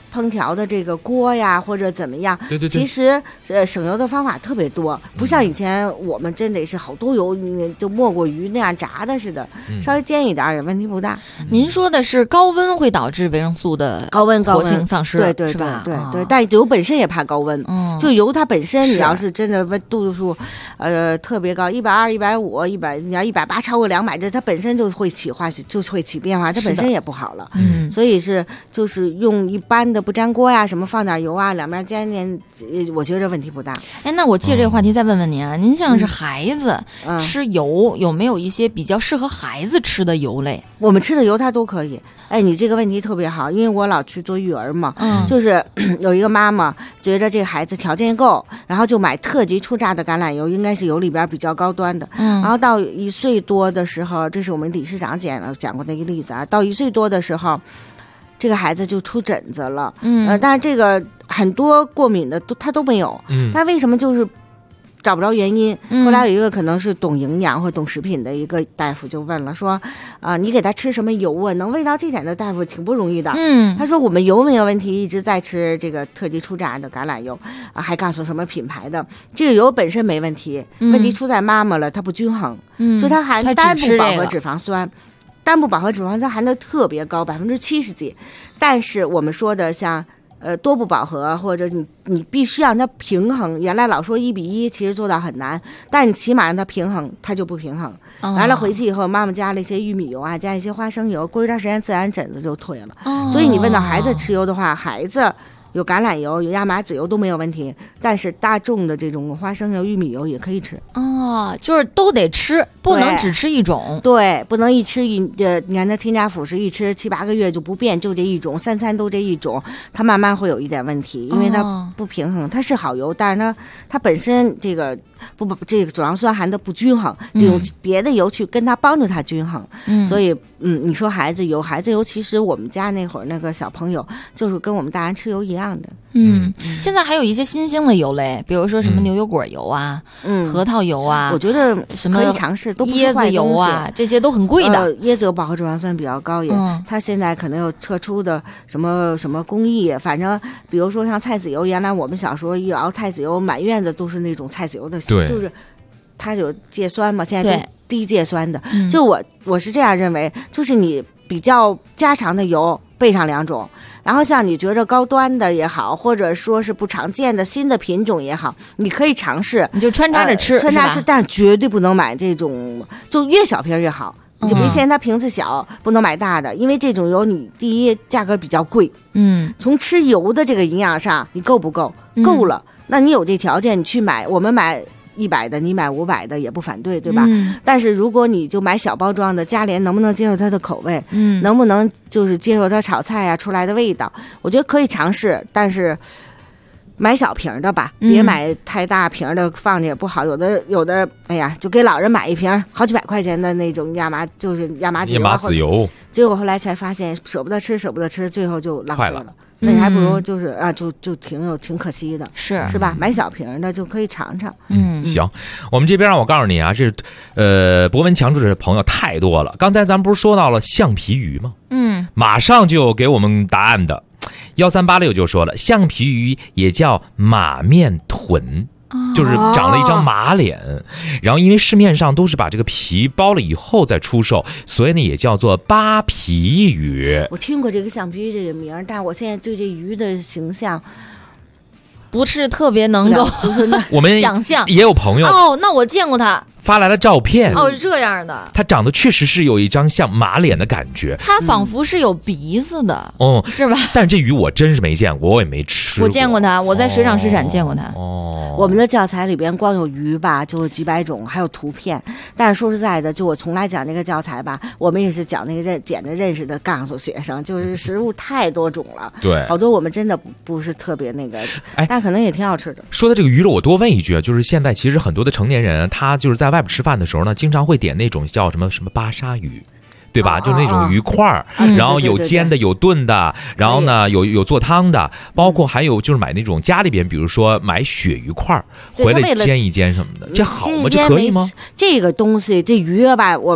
烹调的这个锅呀，或者怎么样， 对， 其实省油的方法特别多，不像以前我们真得是好多油，就没过鱼那样炸的似的，稍微煎一点也问题不大。 您说的是高温会导致维生素的活性丧失， 对， 是吧？ 对，但油本身也怕高温，就油它本身，你要是真的度数，特别高，120、150、100，你要180超过200，这它本身就会起变化，它本身也不好了。所以就是用一般的不粘锅呀，什么放点油啊，两边煎煎，我觉得问题不大。 哎，那我借这个话题再问问您啊，您像是孩子吃油，有没有一些比较适合孩子吃的油类？ 我们吃的油它都可以。哎，你这个问题特别好，因为我老去做育儿嘛，就是有一个妈妈觉得这个孩子条件够，然后就买特级初榨的橄榄油，应该是油里边比较高端的。然后到1岁多的时候，这是我们理事长讲过的一个例子啊，到1岁多的时候，这个孩子就出疹子了。但是这个很多过敏的他都没有。他为什么就是找不着原因？后来有一个可能是懂营养或懂食品的一个大夫就问了，说你给他吃什么油啊？能喂到这点的大夫挺不容易的。他说我们油没有问题，一直在吃这个特级初榨的橄榄油还告诉什么品牌的，这个油本身没问题，问题出在妈妈了，它不均衡，就它含单不饱和脂肪酸。单不饱和脂肪酸含的特别高，70%几，但是我们说的像多不饱和，或者你必须让它平衡。原来老说1比1，其实做到很难，但是你起码让它平衡，它就不平衡。完了回去以后，妈妈加了一些玉米油啊，加一些花生油，过一段时间自然疹子就退了。所以你问到孩子吃油的话，孩子有橄榄油、有亚麻籽油都没有问题，但是大众的这种花生油、玉米油也可以吃。 就是都得吃，不能只吃一种。 对，不能一吃你看那添加辅食一吃7、8个月就不变，就这一种，3餐都这一种，它慢慢会有一点问题，因为它不平衡。它是好油，但是呢，它本身这个这个脂肪酸含的不均衡，这种别的油去跟它帮助它均衡。所以你说孩子油，其实我们家那会儿那个小朋友就是跟我们大人吃油一样的。 现在还有一些新兴的油类，比如说什么牛油果油啊，核桃油啊， 我觉得什么可以尝试，都不是椰子油啊，这些都很贵的。 椰子油饱和脂肪酸比较高，它现在可能有特殊的什么工艺，反正比如说像菜籽油，原来我们小时候一熬菜籽油，满院子都是那种菜籽油的，就是它有芥酸嘛，现在都低芥酸的。就我是这样认为，就是你比较家常的油备上2种。然后像你觉得高端的也好，或者说是不常见的新的品种也好，你可以尝试， 你就穿插着吃， 但是绝对不能买这种，就越小瓶越好。你就别嫌它瓶子小，不能买大的，因为这种油你第一价格比较贵，从吃油的这个营养上你够不够？够了，那你有这条件，你去买，我们买100的，你买500的也不反对，对吧？但是如果你就买小包装的，家里人能不能接受它的口味？能不能就是接受它炒菜出来的味道？我觉得可以尝试，但是买小瓶的吧，别买太大瓶的，放着也不好。有的，哎呀，就给老人买一瓶好几百块钱的那种亚麻籽油，结果后来才发现舍不得吃，最后就浪费了。那你还不如就是就挺可惜的，是吧？买小瓶的就可以尝尝。 行，我们这边我告诉你啊，这博文强者的朋友太多了。刚才咱们不是说到了橡皮鱼吗？马上就给我们答案的1386就说了，橡皮鱼也叫马面臀。就是长了一张马脸，然后因为市面上都是把这个皮包了以后再出售，所以呢也叫做扒皮鱼。 我听过这个橡皮鱼这个名，但我现在对这鱼的形象不是特别能够我们想象。 也有朋友那我见过他发来了照片， 是这样的， 他长得确实是有一张像马脸的感觉， 他仿佛是有鼻子的，是吧？ 但这鱼我真是没见过，我也没吃过。 我见过他，我在水产市场见过他。 我们的教材里边光有鱼吧，就几百种，还有图片。但是说实在的，就我从来讲这个教材吧，我们也是讲那个捡着认识的告诉学生，就是食物太多种了， 对， 好多我们真的不是特别那个，但可能也挺好吃的。 说的这个鱼肉，我多问一句，就是现在其实很多的成年人，他就是在外边吃饭的时候呢，经常会点那种叫什么巴沙鱼。对吧？就是那种鱼块然后有煎的，有炖的，然后呢有做汤的，包括还有就是买那种家里边，比如说买鳕鱼块回来煎一煎什么的，这好吗？这可以吗？ 这个东西，这鱼吧，我们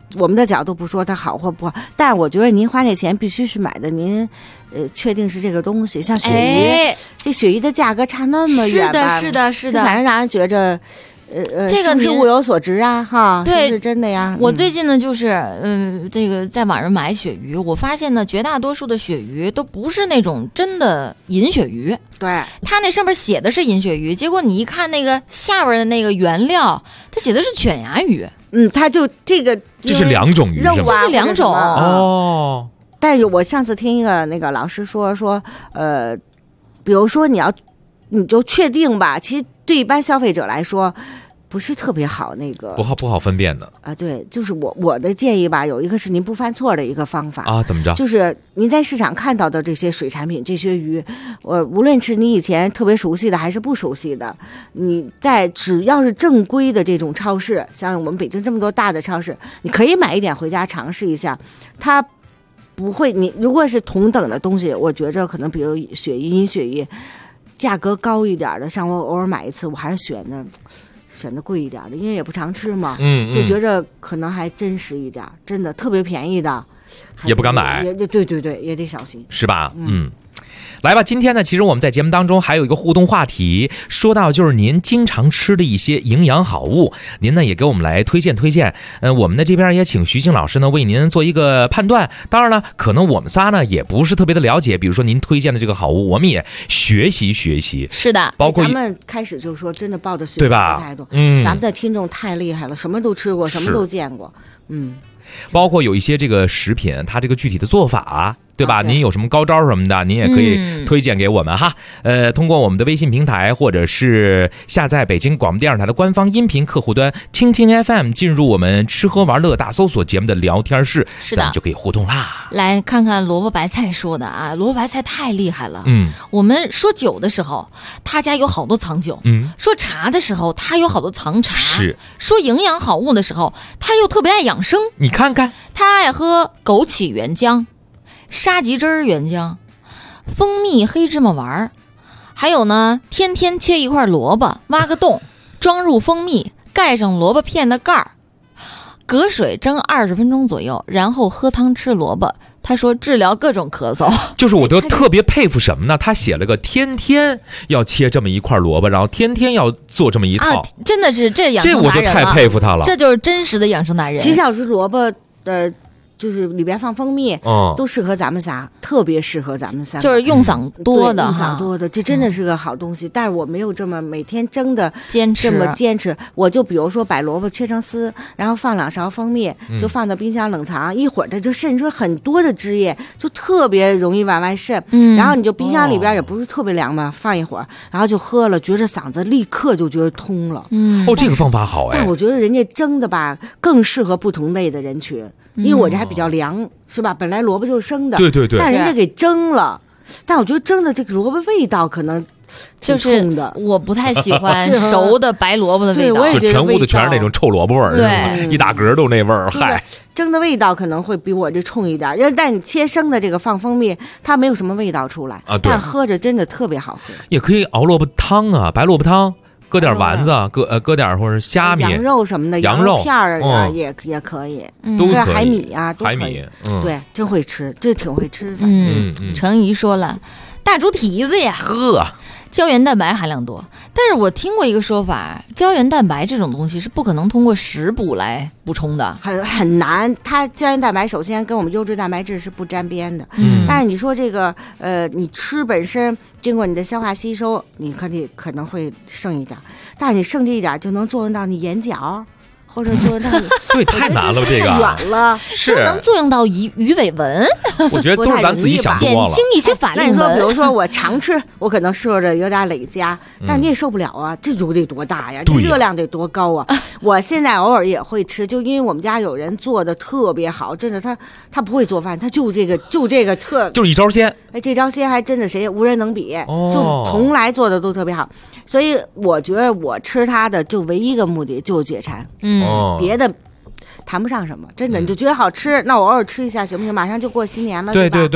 我们的角度不说它好或不好，但我觉得您花那钱必须是买的您确定是这个东西。像鳕鱼，这鳕鱼的价格差那么远吧， 是的， 反正让人觉着。 这个是物有所值啊，哈， 对， 是真的呀。 我最近呢，就是这个在网上买鳕鱼，我发现呢，绝大多数的鳕鱼都不是那种真的银鳕鱼。 对， 它那上面写的是银鳕鱼，结果你一看那个下边的那个原料，它写的是犬牙鱼。 它就这个这是2种鱼， 肉这是2种哦。 但是我上次听一个那个老师说，比如说你就确定吧，其实对一般消费者来说。不是特别好，那个不好分辨的啊。对，就是我的建议吧，有一个是您不犯错的一个方法啊。怎么着？ 就是您在市场看到的这些水产品、这些鱼，无论是你以前特别熟悉的还是不熟悉的，你在只要是正规的这种超市，像我们北京这么多大的超市，你可以买一点回家尝试一下，它不会。你如果是同等的东西，我觉着可能比如鳕鱼、银鳕鱼，价格高一点的，像我偶尔买一次，我还是选的贵一点的，因为也不常吃嘛，就觉着可能还真实一点，真的特别便宜的也不敢买， 对，也得小心， 是吧？来吧，今天呢，其实我们在节目当中还有一个互动话题，说到就是您经常吃的一些营养好物，您呢也给我们来推荐。我们的这边也请徐静老师呢为您做一个判断。当然了，可能我们仨呢也不是特别的了解，比如说您推荐的这个好物，我们也学习。 是的， 包括咱们开始就说真的抱着学习的态度，咱们的听众太厉害了，什么都吃过，什么都见过， 包括有一些这个食品，它这个具体的做法。对吧？您有什么高招什么的，您也可以推荐给我们哈。通过我们的微信平台，或者是下载北京广播电视台的官方音频客户端蜻蜓 FM， 进入我们吃喝玩乐大搜索节目的聊天室，咱们就可以互动啦。 来看看萝卜白菜说的啊，萝卜白菜太厉害了。我们说酒的时候，他家有好多藏酒；说茶的时候，他有好多藏茶；说营养好物的时候，他又特别爱养生。 你看看， 他爱喝枸杞原浆。沙棘汁原浆，蜂蜜黑芝麻丸，还有呢，天天切一块萝卜，挖个洞，装入蜂蜜，盖上萝卜片的盖儿，隔水蒸20分钟左右，然后喝汤吃萝卜。他说治疗各种咳嗽。 就是我都特别佩服什么呢？他写了个天天要切这么一块萝卜，然后天天要做这么一套， 真的是这养生达人了， 这我就太佩服他了。 这就是真实的养生达人。 其实要是萝卜的。就是里边放蜂蜜，都适合咱们仨，特别适合咱们仨， 就是用嗓多的， 用嗓多的，这真的是个好东西。但是我没有这么每天蒸的这么坚持，我就比如说把萝卜切成丝，然后放2勺蜂蜜，就放到冰箱冷藏，一会儿它就渗出很多的汁液，就特别容易往外渗。然后你就冰箱里边也不是特别凉嘛，放一会儿，然后就喝了，觉着嗓子立刻就觉得通了。 这个方法好哎。 但我觉得人家蒸的吧，更适合不同类的人群。因为我这还比较凉，是吧？本来萝卜就是生的， 对， 但人家给蒸了，但我觉得蒸的这个萝卜味道可能就是我不太喜欢熟的白萝卜的味道， 对，我也觉得全屋子全是那种臭萝卜味儿， 对， 一打嗝都那味儿，嗨。 蒸的味道可能会比我这冲一点，因为但你切生的这个放蜂蜜，它没有什么味道出来啊， 但喝着真的特别好喝。 也可以熬萝卜汤啊，白萝卜汤。搁点丸子，搁点或者虾米、 羊肉什么的， 羊肉片儿啊，也可以， 都可以， 海米啊，都可以。 海米， 对，真会吃，这挺会吃的。 程怡说了，大猪蹄子呀，胶原蛋白含量多，但是我听过一个说法，胶原蛋白这种东西是不可能通过食补来补充的， 很难。它胶原蛋白首先跟我们优质蛋白质是不沾边的，但是你说这个你吃本身经过你的消化吸收，你可能会剩一点，但是你剩这一点就能作用到你眼角。或者就让你对太难了，这个远了， 是能作用到鱼尾纹。 我觉得都是咱自己想多了， 减轻一些法令纹。 那你说，比如说我常吃，我可能摄着有点累加，但你也受不了啊，这油得多大呀，这热量得多高啊！我现在偶尔也会吃，就因为我们家有人做的特别好，真的，他不会做饭，他就这个就是一招鲜。 哎，这招鲜还真的谁无人能比，就从来做的都特别好。所以我觉得我吃它的就唯一一个目的就是解馋，别的谈不上什么，真的你就觉得好吃，那我偶尔吃一下行不行？马上就过新年了， 对，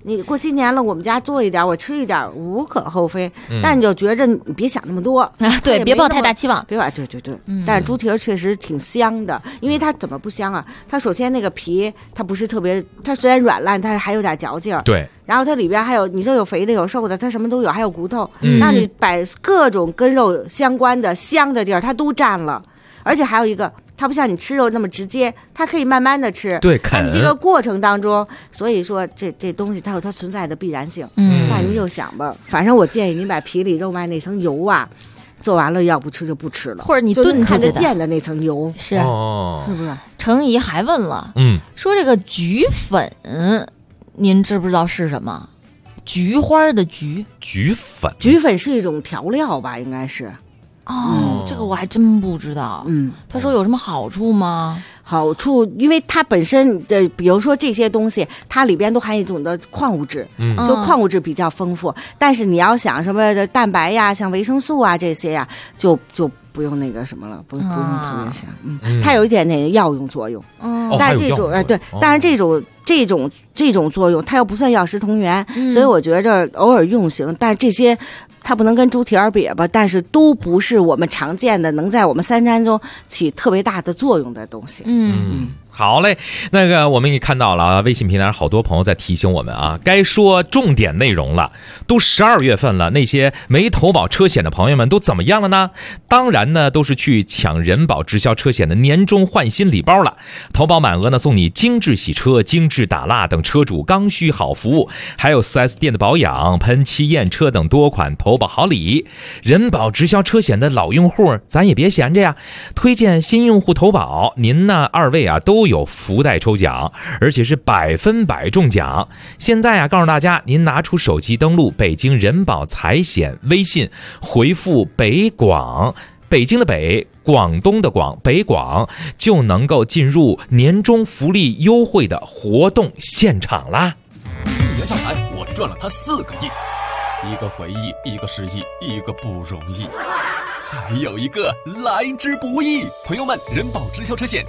你过新年了，我们家做一点，我吃一点，无可厚非。但你就觉着你别想那么多， 对，别抱太大期望， 别把对。但是猪蹄儿确实挺香的，因为它怎么不香啊？它首先那个皮它不是特别，它虽然软烂，但是还有点嚼劲儿。 对。 然后它里边还有，你说有肥的有瘦的，它什么都有，还有骨头，让你把各种跟肉相关的香的地儿它都占了。而且还有一个，它不像你吃肉那么直接，它可以慢慢的吃。 对，啃。 这个过程当中，所以说这东西它有它存在的必然性。但你就想吧，反正我建议你把皮里肉外那层油啊，做完了要不吃就不吃了， 或者你炖看得见的那层油， 是不是？ 程姨还问了，说这个菊粉，您知不知道是什么？菊花的菊粉， 菊粉是一种调料吧，应该是。 这个我还真不知道。他说有什么好处吗？ 好处，因为它本身的，比如说这些东西，它里边都含一种的矿物质，就矿物质比较丰富。但是你要想什么的蛋白呀，像维生素啊这些呀，就不用那个什么了，不用特别想。它有一点那个药用作用。但是这种对，但是这种作用，它又不算药食同源，所以我觉着偶尔用行。但这些。它不能跟猪蹄儿比吧，但是都不是我们常见的能在我们三餐中起特别大的作用的东西。 好嘞，那个我们也看到了啊，微信平台上好多朋友在提醒我们啊，该说重点内容了。都12月份了，那些没投保车险的朋友们都怎么样了呢？当然呢，都是去抢人保直销车险的年终换新礼包了。投保满额呢，送你精致洗车、精致打蜡等车主刚需好服务，还有 4S 店的保养、喷漆验车等多款投保好礼。人保直销车险的老用户，咱也别闲着呀，推荐新用户投保，您呢2位啊都有福袋抽奖，而且是100%中奖。现在啊，告诉大家，您拿出手机登录北京人保财险微信，回复北广，北京的北，广东的广，北广，就能够进入年终福利优惠的活动现场啦。 1年下来，我赚了他4个亿，一个回忆，一个失忆，一个不容易。还有一个来之不易，朋友们，人保直销车险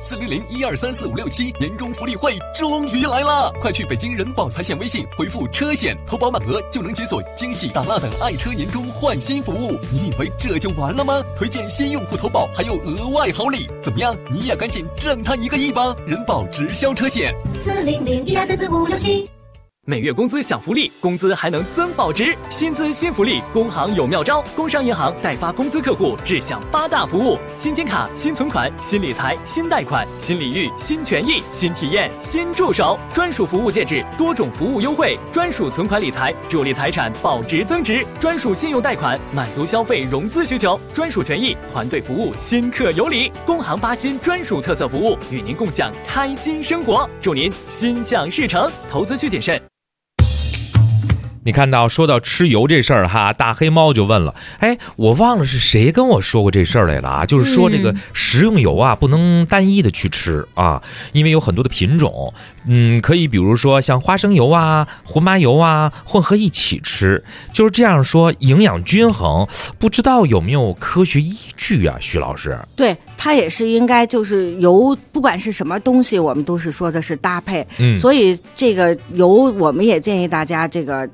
400123456年终福利会终于来了！快去北京人保财险微信回复车险，投保满额就能解锁惊喜打蜡等爱车年终换新服务。你以为这就完了吗？推荐新用户投保还有额外好礼，怎么样？你也赶紧挣他1个亿吧！人保直销车险 400123456 每月工资享福利，工资还能增保值，薪资新福利，工行有妙招。工商银行代发工资客户只享8大服务：新金卡、新存款、新理财、新贷款、新礼遇、新权益、新体验、新助手，专属服务介质，多种服务优惠，专属存款理财，助力财产保值增值，专属信用贷款，满足消费融资需求，专属权益，团队服务，新客有礼。工行8新专属特色服务，与您共享开心生活，祝您心想事成。投资需谨慎。 你看到说到吃油这事儿哈，大黑猫就问了，我忘了是谁跟我说过这事儿来了啊？就是说这个食用油啊，不能单一的去吃啊，因为有很多的品种，可以比如说像花生油啊、胡麻油啊，混合一起吃，就是这样说营养均衡，不知道有没有科学依据啊？徐老师， 对，它也是应该就是油，不管是什么东西，我们都是说的是搭配，所以这个油我们也建议大家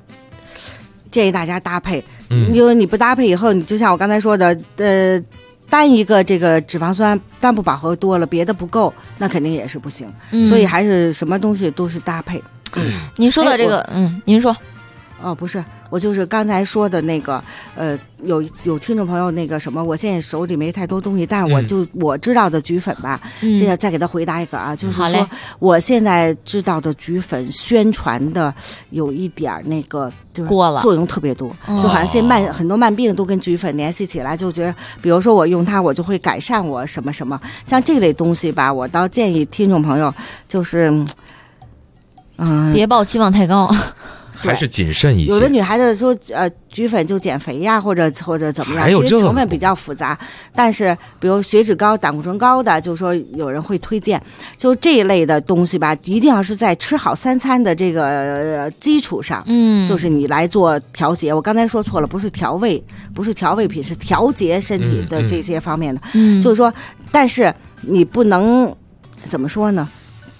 搭配，因为你不搭配以后，你就像我刚才说的，单一个这个脂肪酸单不饱和多了，别的不够，那肯定也是不行。所以还是什么东西都是搭配。 您说到这个，您说。 不是，我就是刚才说的那个，有听众朋友那个什么，我现在手里没太多东西，但是我知道的菊粉吧，现在再给他回答一个啊，就是说我现在知道的菊粉宣传的有一点那个过了， 作用特别多，就好像现在很多慢病都跟菊粉联系起来，就觉得比如说我用它，我就会改善我什么什么，像这类东西吧，我倒建议听众朋友就是别抱期望太高。 还是谨慎一些。 有的女孩子说，菊粉就减肥呀，或者怎么样，其实成分比较复杂。但是，比如血脂高、胆固醇高的，就是说有人会推荐，就这一类的东西吧，一定要是在吃好3餐的这个基础上，就是你来做调节。我刚才说错了，不是调味，不是调味品，是调节身体的这些方面的。就是说，但是你不能怎么说呢？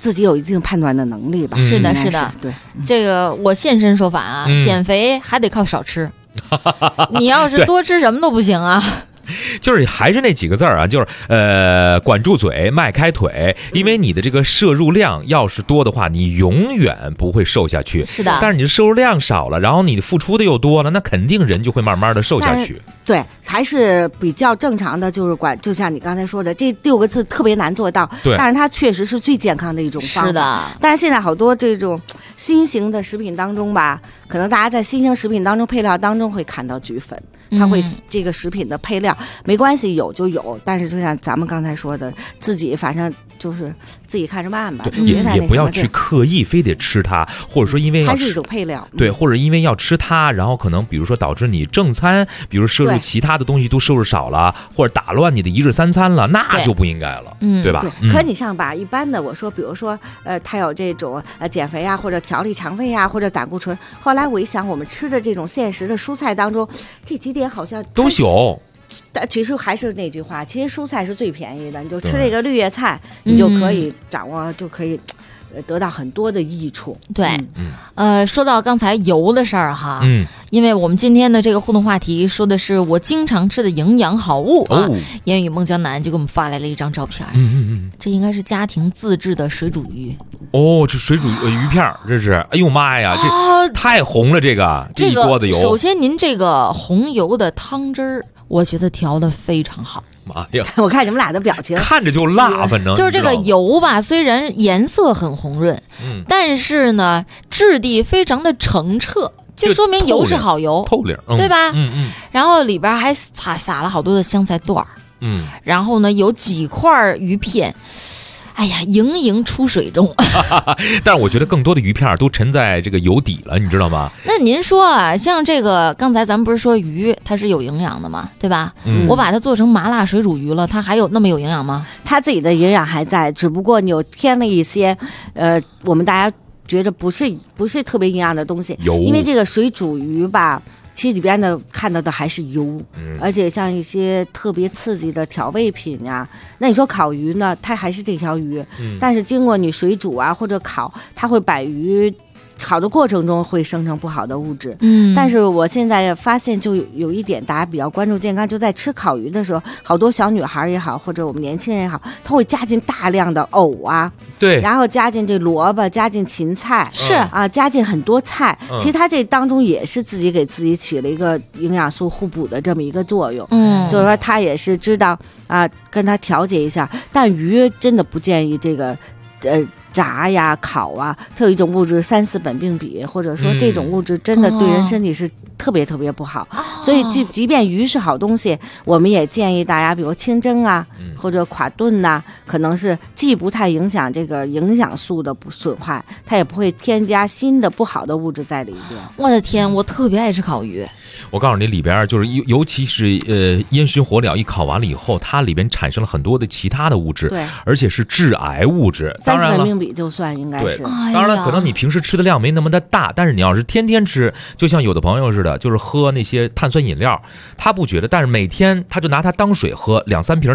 自己有一定判断的能力吧。 是的，是的， 对， 这个我现身说法啊，减肥还得靠少吃，你要是多吃什么都不行啊。 就是还是那几个字儿啊，就是管住嘴，迈开腿，因为你的这个摄入量要是多的话，你永远不会瘦下去。 是的， 但是你的摄入量少了，然后你付出的又多了，那肯定人就会慢慢的瘦下去。 对，还是比较正常的，就是就像你刚才说的，这6个字特别难做到， 对， 但是它确实是最健康的一种方法。 是的， 但是现在好多这种新型的食品当中吧，可能大家在新型食品当中配料当中会看到菊粉。它会这个食品的配料没关系，有就有，但是就像咱们刚才说的，自己反正就是自己看着办吧， 也不要去刻意非得吃它，或者说因为它是一种配料， 对，或者因为要吃它，然后可能比如说导致你正餐，比如摄入其他的东西都摄入少了，或者打乱你的一日三餐了，那就不应该了，对吧？ 对，可你像吧，一般的我说，比如说它有这种减肥啊，或者调理肠胃啊，或者胆固醇，后来我一想，我们吃的这种现实的蔬菜当中，这几点好像都有。 但其实还是那句话，其实蔬菜是最便宜的，你就吃这个绿叶菜，你就可以掌握，就可以得到很多的益处。 对，说到刚才油的事儿哈，因为我们今天的这个互动话题说的是我经常吃的营养好物啊，烟雨孟江南就给我们发来了一张照片，这应该是家庭自制的水煮鱼。 哦，这水煮鱼片这是，哎呦妈呀，这太红了，这一锅子油。 首先，您这个红油的汤汁儿，我觉得调得非常好。 妈呀！ 我看你们俩的表情， 看着就辣，反正就是这个油吧，虽然颜色很红润，但是呢，质地非常的澄澈，就说明油是好油， 透亮， 对吧？然后里边还撒了好多的香菜段然后呢，有几块鱼片。哎呀，盈盈出水中。 但是我觉得更多的鱼片都沉在这个油底了，你知道吗？ 那您说啊，像这个刚才咱们不是说鱼它是有营养的吗？对吧？我把它做成麻辣水煮鱼了，它还有那么有营养吗？ 它自己的营养还在，只不过你有添了一些我们大家觉得不是特别营养的东西，因为这个水煮鱼吧。其实里边的看到的还是油，而且像一些特别刺激的调味品呀，那你说烤鱼呢，它还是这条鱼，但是经过你水煮啊或者烤，它会把鱼烤的过程中会生成不好的物质。但是我现在发现就有一点大家比较关注健康，就在吃烤鱼的时候，好多小女孩也好，或者我们年轻人也好，他会加进大量的藕啊， 对， 然后加进这萝卜，加进芹菜， 是啊，加进很多菜。其实它这当中也是自己给自己起了一个营养素互补的这么一个作用。就是说他也是知道啊，跟他调节一下。但鱼真的不建议这个炸呀、烤啊，它有一种物质3-4苯并芘，或者说这种物质真的对人身体是特别特别不好。所以即便鱼是好东西，我们也建议大家，比如清蒸啊，或者垮炖呐，可能是既不太影响这个营养素的损坏，它也不会添加新的不好的物质在里边。 我的天，我特别爱吃烤鱼。 我告诉你，里边就是尤其是烟熏火燎一烤完了以后，它里边产生了很多的其他的物质， 对， 而且是致癌物质。当然了， 3-4苯并芘就算应该是。 当然了，可能你平时吃的量没那么的大，但是你要是天天吃，就像有的朋友似的，就是喝那些碳酸饮料，他不觉得，但是每天他就拿它当水喝，2-3瓶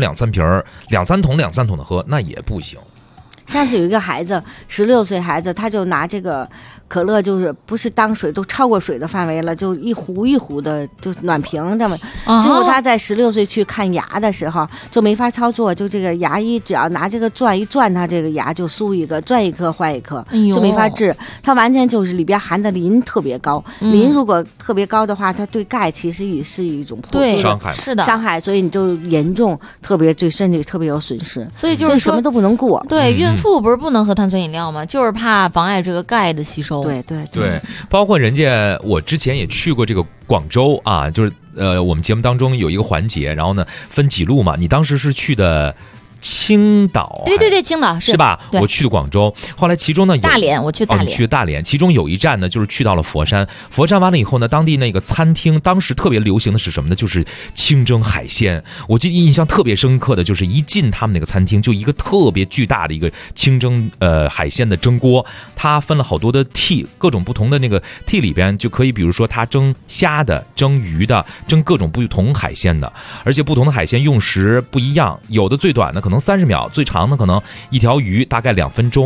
，2-3桶的喝，那也不行。 上次有一个孩子，16岁孩子，他就拿这个可乐，就是不是当水，都超过水的范围了，就一壶一壶的，就暖瓶这么。结果他在16岁去看牙的时候就没法操作，就这个牙医只要拿这个转一转，他这个牙就酥一个，转一颗坏一颗，就没法治。他完全就是里边含的磷特别高，磷如果特别高的话，它对钙其实也是一种伤害， 是的伤害，所以你就严重，特别对身体特别有损失。 所以就是什么都不能过。 对，孕妇不是不能喝碳酸饮料吗？就是怕妨碍这个钙的吸收。 对，包括人家我之前也去过这个广州啊，就是我们节目当中有一个环节，然后呢分几路嘛，你当时是去的青岛， 对，青岛是吧？我去的广州，后来其中呢有大连，我去大连， 你去大连，其中有一站呢就是去到了佛山。佛山完了以后呢，当地那个餐厅当时特别流行的是什么呢？就是清蒸海鲜。我记得印象特别深刻的就是一进他们那个餐厅，就一个特别巨大的一个清蒸海鲜的蒸锅，它分了好多的屉，各种不同的那个屉里边就可以，比如说它蒸虾的、蒸鱼的、蒸各种不同海鲜的，而且不同的海鲜用时不一样，有的最短的可能30秒，最长的可能一条鱼大概2分钟。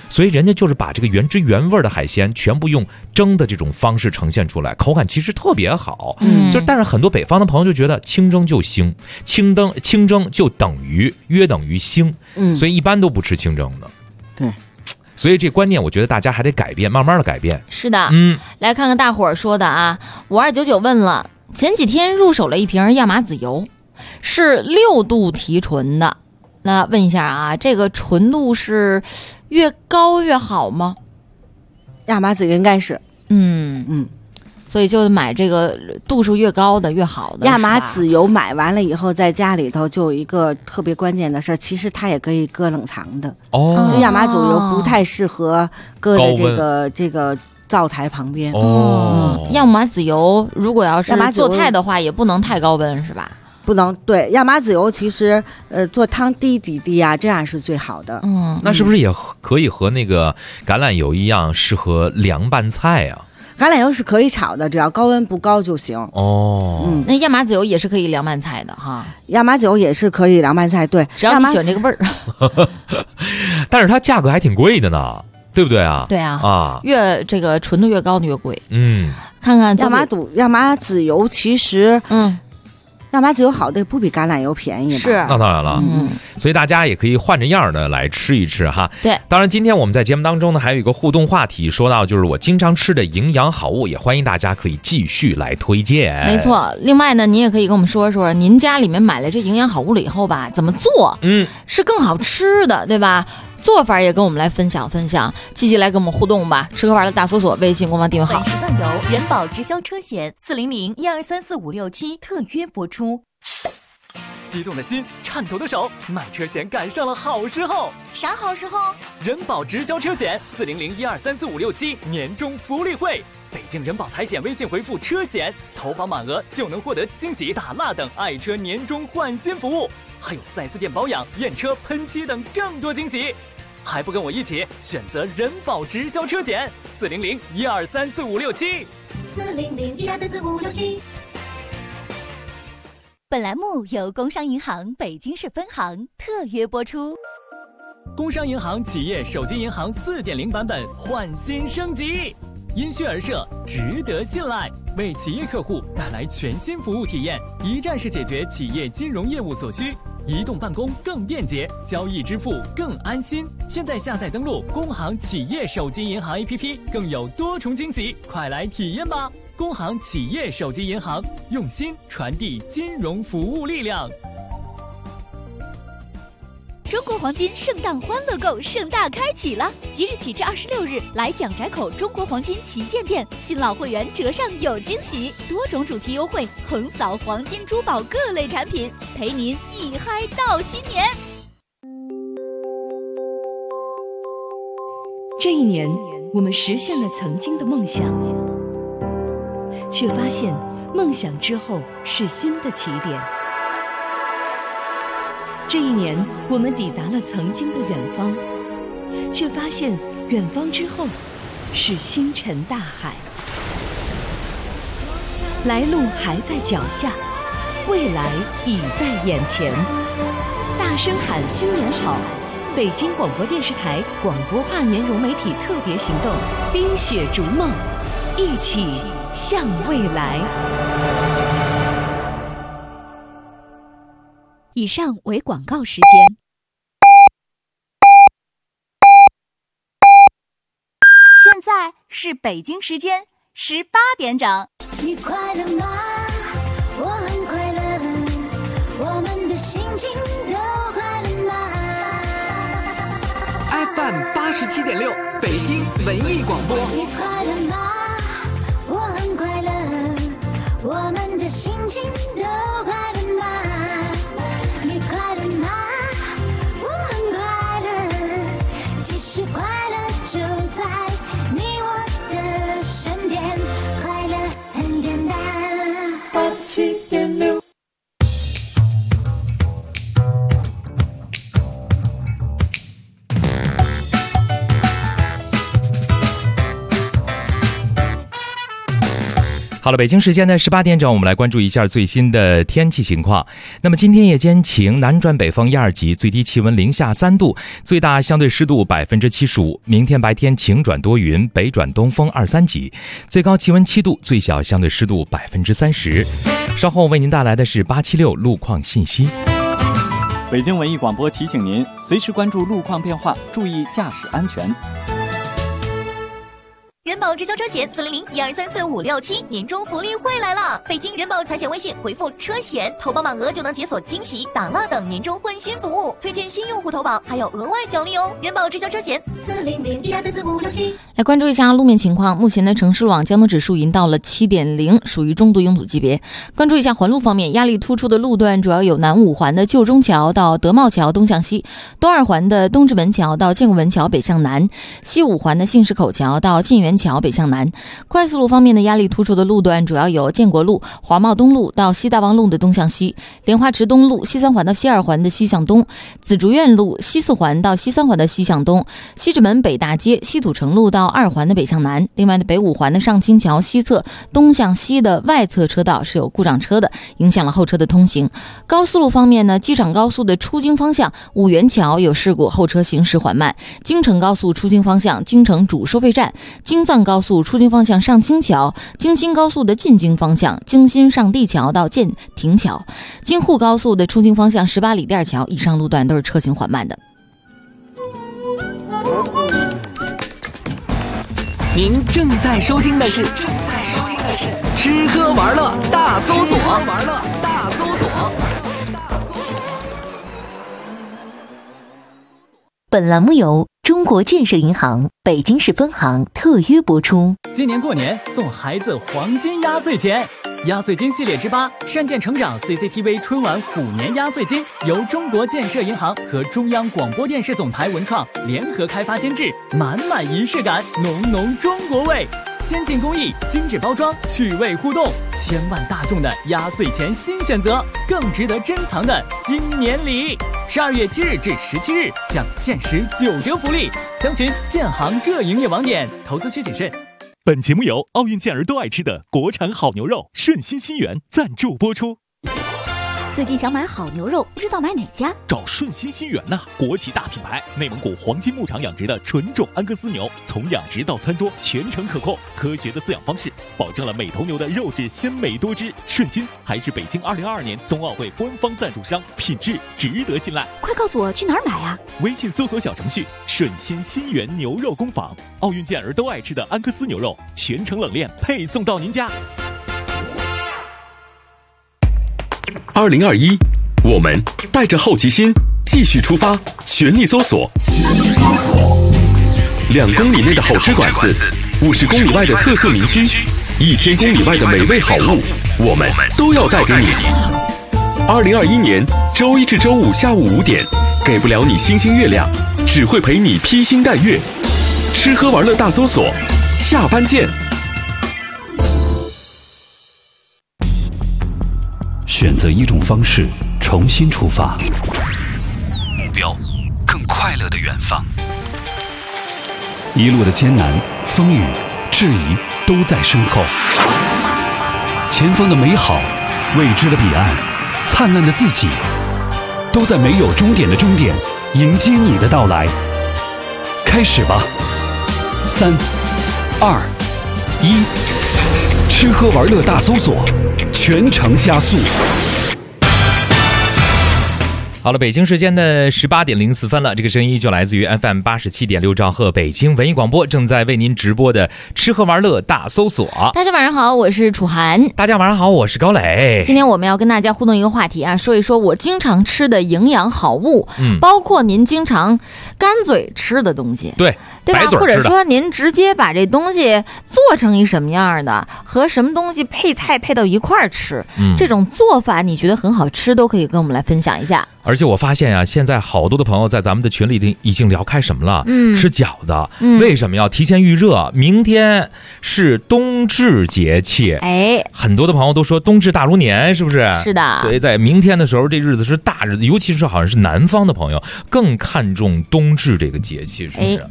所以人家就是把这个原汁原味的海鲜全部用蒸的这种方式呈现出来，口感其实特别好。但是很多北方的朋友就觉得清蒸就腥，清蒸就约等于腥，所以一般都不吃清蒸的。 对。 所以这观念我觉得大家还得改变，慢慢的改变。 是的，来看看大伙儿说的啊。5299问了，前几天入手了一瓶亚麻籽油，是6度提纯的。那问一下啊，这个纯度是越高越好吗？ 亚麻籽应该是， 所以就买这个度数越高的越好的。 亚麻籽油买完了以后，在家里头就有一个特别关键的事，其实它也可以搁冷藏的。就亚麻籽油不太适合搁在这个灶台旁边。 亚麻籽油如果要是做菜的话，也不能太高温，是吧？ 不能，对，亚麻籽油其实做汤滴几滴啊，这样是最好的。 那是不是也可以和那个橄榄油一样适合凉拌菜啊？ 橄榄油是可以炒的，只要高温不高就行。 那亚麻籽油也是可以凉拌菜的哈。 亚麻籽油也是可以凉拌菜，对， 只要你喜欢这个味儿。 但是它价格还挺贵的呢，对不对啊？ 对啊，越这个纯度越高的越贵。看看亚麻籽油其实，亚麻籽油好的不比橄榄油便宜吧？ 是， 那当然了。所以大家也可以换着样的来吃一吃哈。 对， 当然今天我们在节目当中呢，还有一个互动话题，说到就是我经常吃的营养好物，也欢迎大家可以继续来推荐。 没错，另外呢，您也可以跟我们说说，您家里面买了这营养好物了以后吧，怎么做，是更好吃的，对吧？做法也跟我们来分享，积极来跟我们互动吧。吃喝玩乐大搜索，微信公众订阅号。 本时段由人保直销车险400-1234567特约播出。 激动的心，颤抖的手，买车险赶上了好时候。 啥好时候？ 人保直销车险400-1234567年终福利会。北京人保财险微信回复车险，投保满额就能获得惊喜大蜡等爱车年终换新服务，还有4S店保养、验车、喷漆等更多惊喜。还不跟我一起选择人保直销车险400-1234567。 400-1234567。 本栏目由工商银行北京市分行特约播出。 工商银行企业手机银行4.0版本换新升级，因需而设，值得信赖，为企业客户带来全新服务体验，一站式解决企业金融业务所需，移动办公更便捷，交易支付更安心。现在下载登录工行企业手机银行 APP， 更有多重惊喜，快来体验吧！工行企业手机银行，用心传递金融服务力量。 中国黄金圣诞欢乐购盛大开启了，即日起至26日，来蒋宅口中国黄金旗舰店，新老会员折上有惊喜，多种主题优惠，横扫黄金珠宝各类产品，陪您一嗨到新年。 这一年，我们实现了曾经的梦想，却发现梦想之后是新的起点。这一年，我们抵达了曾经的远方，却发现远方之后是星辰大海。来路还在脚下，未来已在眼前。大声喊新年好！北京广播电视台广播跨年融媒体特别行动，冰雪逐梦，一起向未来。 以上为广告时间。 现在是北京时间18点整。 你快乐吗？我很快乐，我们的心情都快乐吗 ？FM87.6，北京文艺广播。 你快乐吗？我很快乐，我们的心情都快乐吗？你快乐吗？我很快乐，其实快乐就在你我的身边，快乐很简单。87.6。 好了，北京时间的18点整，我们来关注一下最新的天气情况。那么今天夜间晴，南转北风1、2级，最低气温零下3度，最大相对湿度75%。明天白天晴转多云，北转东风2、3级，最高气温7度，最小相对湿度30%。稍后为您带来的是876路况信息。 北京文艺广播提醒您，随时关注路况变化，注意驾驶安全。 人保直销车险400-1234567年终福利会来了！北京人保财险微信回复车险，投保满额就能解锁惊喜、打蜡等年终换新服务，推荐新用户投保还有额外奖励哦！人保直销车险400-1234567。 来关注一下路面情况，目前的城市路网交通指数已经到了7.0，属于中度拥堵级别。关注一下环路方面，压力突出的路段主要有南五环的旧中桥到德茂桥东向西，东二环的东直门桥到建国门桥北向南，西五环的信市口桥到晋源桥北向南。快速路方面的压力突出的路段主要有建国路、华贸东路到西大望路的东向西，莲花池东路西三环到西二环的西向东，紫竹院路西四环到西三环的西向东，西直门北大街西土城路到二环的北向南。另外的北五环的上清桥西侧东向西的外侧车道是有故障车的，影响了后车的通行。高速路方面呢，机场高速的出京方向五原桥有事故，后车行驶缓慢。京承高速出京方向京承主收费站，京藏高速出京方向上清桥，京新高速的进京方向京新上地桥到建亭桥，京沪高速的出京方向18里店桥，以上路段都是车行缓慢的。 您正在收听的是吃喝玩乐大搜索。 本栏目由中国建设银行北京市分行特约播出。 今年过年送孩子黄金压岁钱，压岁金系列之8善建成长 CCTV 春晚虎年压岁金由中国建设银行和中央广播电视总台文创联合开发监制，满满仪式感，浓浓中国味，先进工艺，精致包装，趣味互动，千万大众的压岁钱新选择，更值得珍藏的新年礼。12月7日至17日享限时9折福利，详询建行各营业网点，投资需谨慎。 本节目由奥运健儿都爱吃的国产好牛肉顺心新源赞助播出。 最近想买好牛肉，不知道买哪家？ 找顺心新源呐，国际大品牌，内蒙古黄金牧场养殖的纯种安格斯牛，从养殖到餐桌全程可控，科学的饲养方式保证了每头牛的肉质鲜美多汁。顺心还是北京2022年冬奥会官方赞助商，品质值得信赖。 快告诉我去哪儿买啊？ 微信搜索小程序顺心新源牛肉工坊，奥运健儿都爱吃的安格斯牛肉，全程冷链配送到您家。 2021，我们带着好奇心继续出发，全力搜索。2公里内的好吃馆子，50公里外的特色民居，1000公里外的美味好物，我们都要带给你。2021年周一至周五下午5点，给不了你星星月亮，只会陪你披星戴月。吃喝玩乐大搜索，下班见。 选择一种方式，重新出发，目标更快乐的远方。一路的艰难、风雨、质疑都在身后，前方的美好、未知的彼岸、灿烂的自己，都在没有终点的终点迎接你的到来。开始吧，3、2、1，吃喝玩乐大搜索，全程加速。 好了，北京时间的18点04分了，这个声音就来自于 FM 87.6兆赫北京文艺广播，正在为您直播的吃喝玩乐大搜索。 大家晚上好，我是楚涵。 大家晚上好，我是高磊。 今天我们要跟大家互动一个话题啊，说一说我经常吃的营养好物，包括您经常干嘴吃的东西， 对吧？或者说您直接把这东西做成一什么样的，和什么东西配菜配到一块儿吃，这种做法你觉得很好吃，都可以跟我们来分享一下。 而且我发现啊，现在好多的朋友在咱们的群里已经聊开什么了？吃饺子。为什么要提前预热？明天是冬至节气，很多的朋友都说冬至大如年，是不是？ 是的。 所以在明天的时候，这日子是大日子，尤其是好像是南方的朋友更看重冬至这个节气，是不是？ 所以明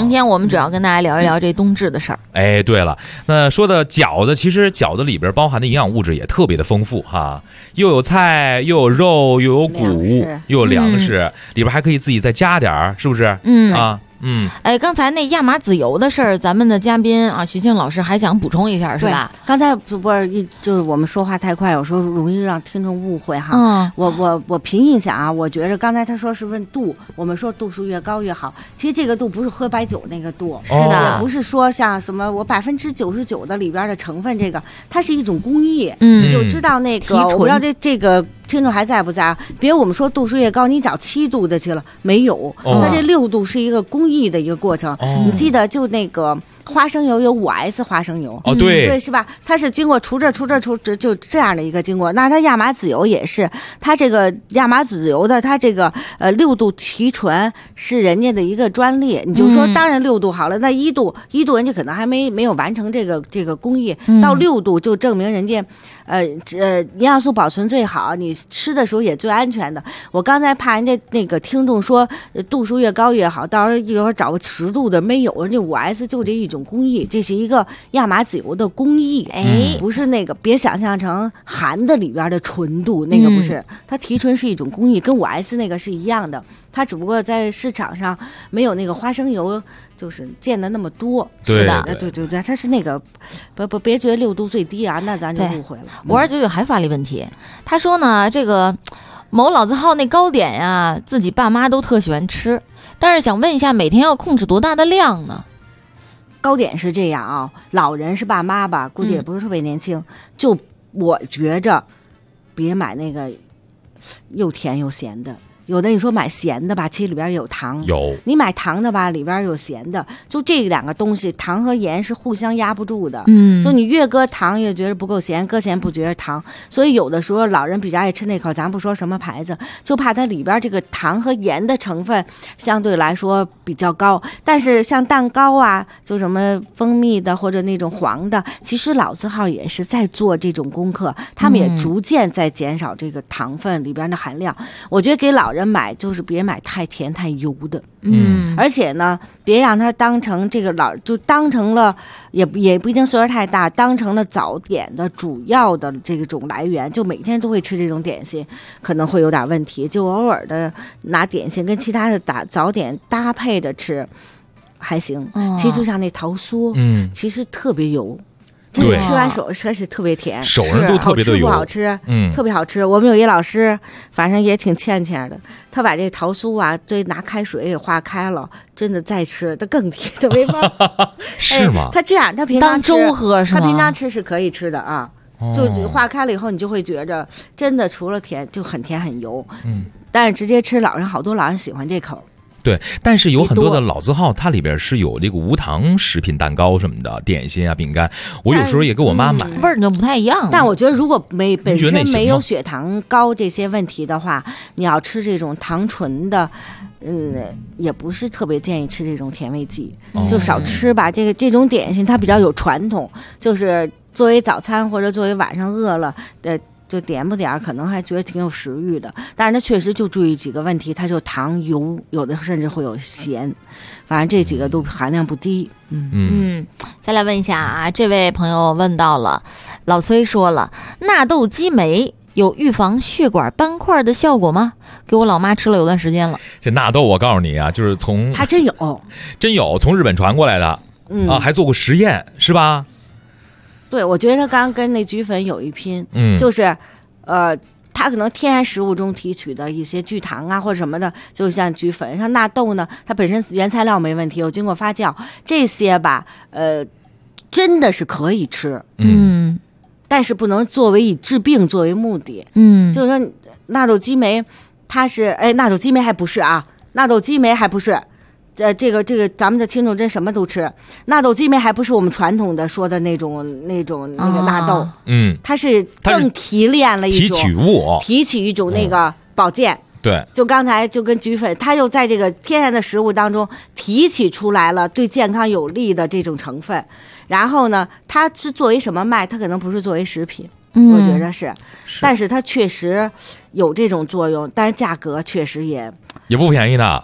天我们主要跟大家聊一聊这冬至的事儿。 哎，对了，那说的饺子，其实饺子里边包含的营养物质也特别的丰富哈，又有菜，又有肉，又有谷，又有粮食，里边还可以自己再加点，是不是？哎， 刚才那亚麻籽油的事儿，咱们的嘉宾啊，徐静老师还想补充一下，是吧？ 刚才不是就是我们说话太快，有时候容易让听众误会哈。我凭印象啊，我觉得刚才他说是问度，我们说度数越高越好。其实这个度不是喝白酒那个度， 是的， 也不是说像什么我99%的里边的成分，这个它是一种工艺，你就知道那个，我不知道这个。听众还在不在啊？别我们说度数越高，你找7度的去了没有？它这6度是一个工艺的一个过程。你记得就那个花生油有5S 花生油，对是吧？它是经过除就这样的一个经过。那它亚麻籽油也是，它这个亚麻籽油的它这个6度提纯是人家的一个专利。你就说当然6度好了，那1度人家可能还没有完成这个工艺，到6度就证明人家。营养素保存最好，你吃的时候也最安全的。我刚才怕人家那个听众说度数越高越好，到时候一会儿找个10度的没有，人家5S 就这一种工艺，这是一个亚麻籽油的工艺，不是那个别想象成含的里边的纯度，那个不是，它提纯是一种工艺，跟5S 那个是一样的，它只不过在市场上没有那个花生油。就是见的那么多， 是的， 对，它是那个，别觉得6度最低啊，那咱就误会了。 我儿子还发了一问题，他说呢，这个某老字号那糕点呀，自己爸妈都特喜欢吃，但是想问一下，每天要控制多大的量呢？ 糕点是这样啊，老人是爸妈吧，估计也不是特别年轻，就我觉着，别买那个又甜又咸的。有的你说买咸的吧，其实里边有糖；你买糖的吧，里边有咸的。就这2个东西，糖和盐是互相压不住的。就你越搁糖越觉得不够咸，搁咸不觉得糖。所以有的时候老人比较爱吃那口，咱不说什么牌子，就怕它里边这个糖和盐的成分相对来说比较高。但是像蛋糕啊，就什么蜂蜜的或者那种黄的，其实老字号也是在做这种功课，他们也逐渐在减少这个糖分里边的含量。我觉得给老人买就是别买太甜太油的，而且呢，别让它当成这个就当成了也不一定岁数太大，当成了早点的主要的这种来源，就每天都会吃这种点心，可能会有点问题。就偶尔的拿点心跟其他的早点搭配着吃还行。其实就像那桃酥，其实特别油。这个吃完手是特别甜， 手上都特别的油， 好吃，特别好吃。我们有一老师，反正也挺欠的，他把这桃酥啊，拿开水给化开了，真的再吃，它更甜，它没法。 是吗？ 他这样，他平常当粥喝是吗？ 他平常吃是可以吃的啊，就化开了以后，你就会觉着真的除了甜就很甜很油。但是直接吃，好多老人喜欢这口。 对，但是有很多的老字号，它里边是有这个无糖食品、蛋糕什么的，点心啊、饼干。我有时候也给我妈买， 味儿就不太一样。 但我觉得，如果本身没有血糖高这些问题的话，你要吃这种糖醇的，也不是特别建议吃这种甜味剂，就少吃吧。这种点心它比较有传统，就是作为早餐或者作为晚上饿了的。就点不点可能还觉得挺有食欲的，但是它确实就注意几个问题，它就糖油，有的甚至会有咸，反正这几个都含量不低。 再来问一下啊，这位朋友问到了，老崔说了，纳豆激酶有预防血管斑块的效果吗？给我老妈吃了有段时间了。 这纳豆我告诉你啊，就是它真有从日本传过来的，还做过实验是吧？ 对，我觉得他刚刚跟那菊粉有一拼，就是它可能天然食物中提取的一些聚糖啊或者什么的，就像菊粉，像纳豆呢，它本身原材料没问题，有经过发酵，这些吧，真的是可以吃，但是不能作为以治病作为目的，就是说纳豆激酶，它是纳豆激酶还不是啊，纳豆激酶还不是。这个咱们的听众真什么都吃，纳豆激酶还不是我们传统的说的那个纳豆，它是更提炼了一种提取一种那个保健， 对， 就刚才就跟菊粉，它又在这个天然的食物当中提取出来了对健康有利的这种成分，然后呢，它是作为什么卖？它可能不是作为食品，我觉得是，但是它确实有这种作用，但是价格确实也不便宜的。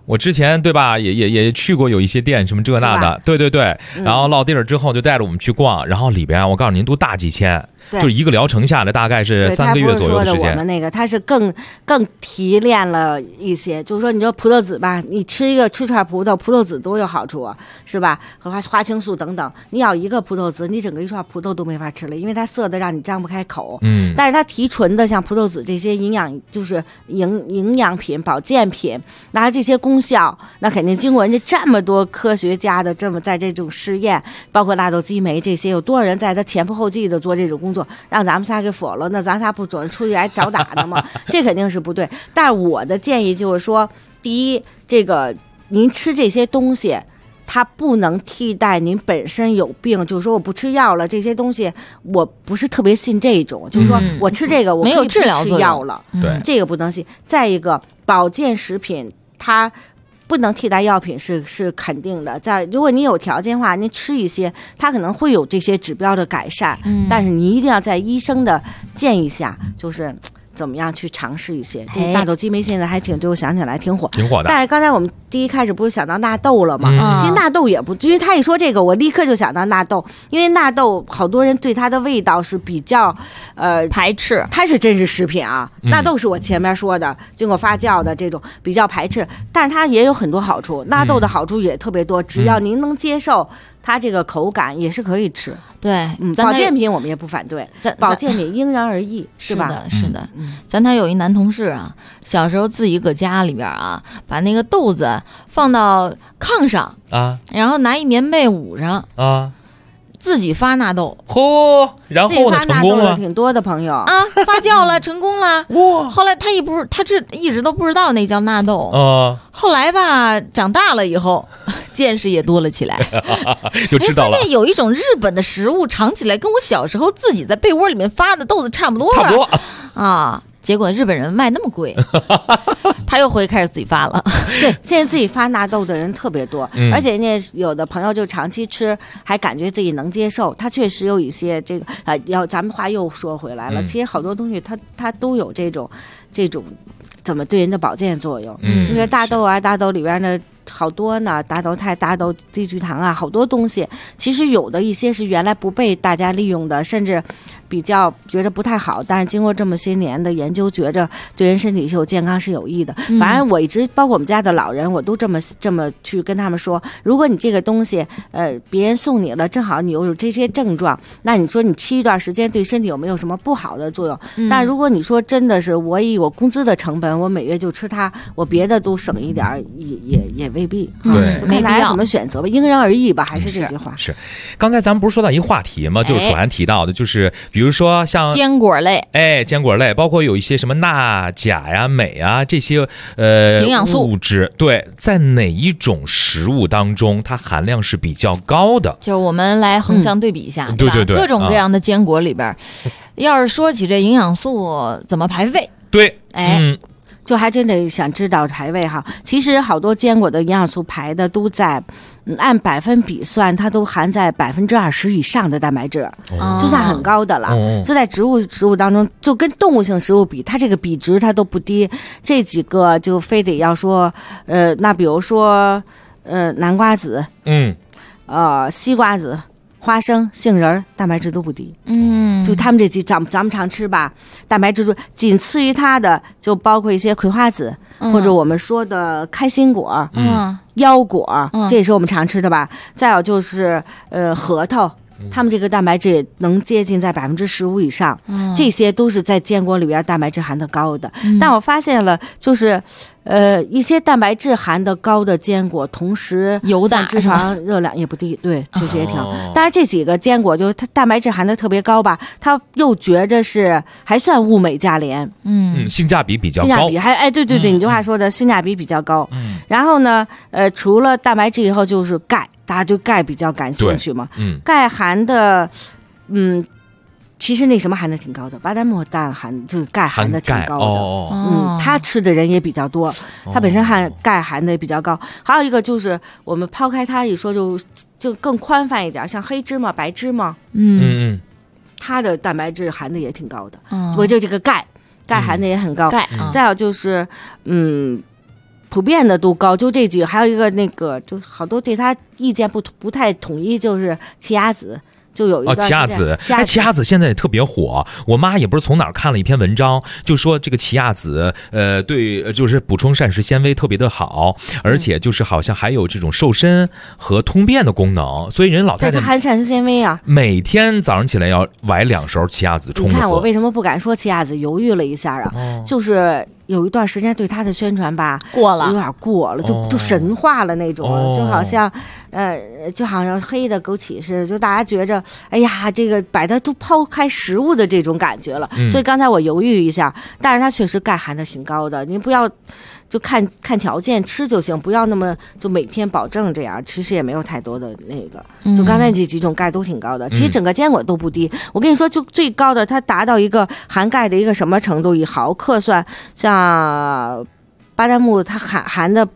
我之前对吧，也去过有一些店，什么这那的，对，然后落地儿之后就带着我们去逛，然后里边我告诉您都大几千。就一个疗程下来大概是3个月左右的时间。 我们那个它是更提炼了一些，就是说你说葡萄籽吧，你吃串葡萄籽都有好处，是吧？和花青素等等。你咬一个葡萄籽，你整个一串葡萄都没法吃了，因为它涩的让你张不开口。但是它提纯的像葡萄籽这些营养，就是营养品、保健品，那这些功效，那肯定经过人家这么多科学家的在这种试验，包括纳豆激酶这些，有多少人在他前仆后继的做这种工作，让咱们仨给否了，那咱仨不准出去来找打的吗？这肯定是不对。但是我的建议就是说，第一，这个您吃这些东西，它不能替代您本身有病，就是说我不吃药了，这些东西我不是特别信这种，就是说我吃这个我可以不吃药了， 对， 这个不能信。再一个，保健食品它不能替代药品是肯定的。如果你有条件的话，你吃一些，它可能会有这些指标的改善，但是你一定要在医生的建议下，就是怎么样去尝试一些。这纳豆激酶现在还对我想起来挺火的。 但是刚才我们第一开始不是想到纳豆了吗？其实纳豆也不，因为他一说这个，我立刻就想到纳豆，因为纳豆好多人对它的味道是比较排斥， 它是真实食品啊。纳豆是我前面说的经过发酵的这种比较排斥，但是它也有很多好处。纳豆的好处也特别多，只要您能接受它这个口感，也是可以吃。 对， 保健品我们也不反对，保健品因人而异，是吧？ 是的。咱台有一男同事啊，小时候自己搁家里边啊，把那个豆子放到炕上啊， 然后拿一棉被捂上啊， 自己发纳豆。 然后呢？成功了， 挺多的朋友啊，发酵了，成功了。哇！后来他一直都不知道那叫纳豆后来吧，长大了以后，见识也多了起来， 就知道了。 发现有一种日本的食物，尝起来跟我小时候自己在被窝里面发的豆子差不多啊。结果日本人卖那么贵，他又回开始自己发了。 对，现在自己发纳豆的人特别多，而且人家有的朋友就长期吃，还感觉自己能接受。他确实有一些这个咱们话又说回来了，其实好多东西它都有这种怎么对人的保健作用。因为大豆里边的好多呢，大豆肽、大豆低聚糖啊，好多东西，其实有的一些是原来不被大家利用的，甚至比较觉得不太好，但是经过这么些年的研究，觉着对人身体是有健康是有益的。反正我一直包括我们家的老人，我都这么去跟他们说，如果你这个东西别人送你了，正好你有这些症状，那你说你吃一段时间对身体有没有什么不好的作用？但如果你说真的是我以我工资的成本，我每月就吃它，我别的都省一点，也未必。 对， 就看大家怎么选择吧，因人而异吧，还是这句话。 是，刚才咱们不是说到一个话题吗？就是楚涵提到的，就是比如说像坚果类， 坚果类，包括有一些什么钠、钾呀、镁啊这些营养素物质，对，在哪一种食物当中它含量是比较高的？ 就我们来横向对比一下， 对， 各种各样的坚果里边，要是说起这营养素怎么排位， 对， 就还真得想知道排位哈。其实好多坚果的营养素排的都在，按百分比算，它都含在20%以上的蛋白质，就算很高的了。就在植物食物当中，就跟动物性食物比，它这个比值它都不低。这几个就非得要说，那比如说，南瓜子，西瓜子。花生、杏仁蛋白质都不低，就他们这几咱们常吃吧，蛋白质仅次于它的就包括一些葵花籽，或者我们说的开心果、腰果，这也是我们常吃的吧。再有就是核桃。他们这个蛋白质也能接近在15%以上，这些都是在坚果里边蛋白质含的高的。但我发现了，就是一些蛋白质含的高的坚果，同时油大脂肪热量也不低，对，这些也挺好。当然这几个坚果就是它蛋白质含的特别高吧，它又觉着是还算物美价廉， 性价比比较高， 性价比还对，你这话说的性价比比较高。然后呢，除了蛋白质以后就是钙。大家对钙比较感兴趣嘛？钙含的，其实那什么含的挺高的，巴旦木蛋就是钙含的挺高的。他吃的人也比较多，他本身钙含的也比较高。还有一个就是我们抛开它一说，就更宽泛一点，像黑芝麻、白芝麻，它的蛋白质含的也挺高的。我就这个钙含的也很高。 钙， 再有就是普遍的都高，就这几个，还有一个那个，就好多对他意见不太统一，就是奇亚籽。就有一段奇亚籽，奇亚籽现在也特别火。我妈也不是从哪儿看了一篇文章，就说这个奇亚籽，对，就是补充膳食纤维特别的好，而且就是好像还有这种瘦身和通便的功能，所以人老太太含膳食纤维啊， 每天早上起来要崴2勺奇亚籽冲着喝。 你看我为什么不敢说奇亚籽，犹豫了一下啊，就是有一段时间对它的宣传吧， 过了， 有点过了，就神化了那种，就好像。就好像黑的枸杞似的，就大家觉着，哎呀，这个把它都抛开食物的这种感觉了。所以刚才我犹豫一下，但是它确实钙含的挺高的，你不要就看条件吃就行，不要那么就每天保证这样，其实也没有太多的那个。就刚才这几种钙都挺高的，其实整个坚果都不低。我跟你说，就最高的它达到一个含钙的一个什么程度？以毫克算，像。巴旦木它含的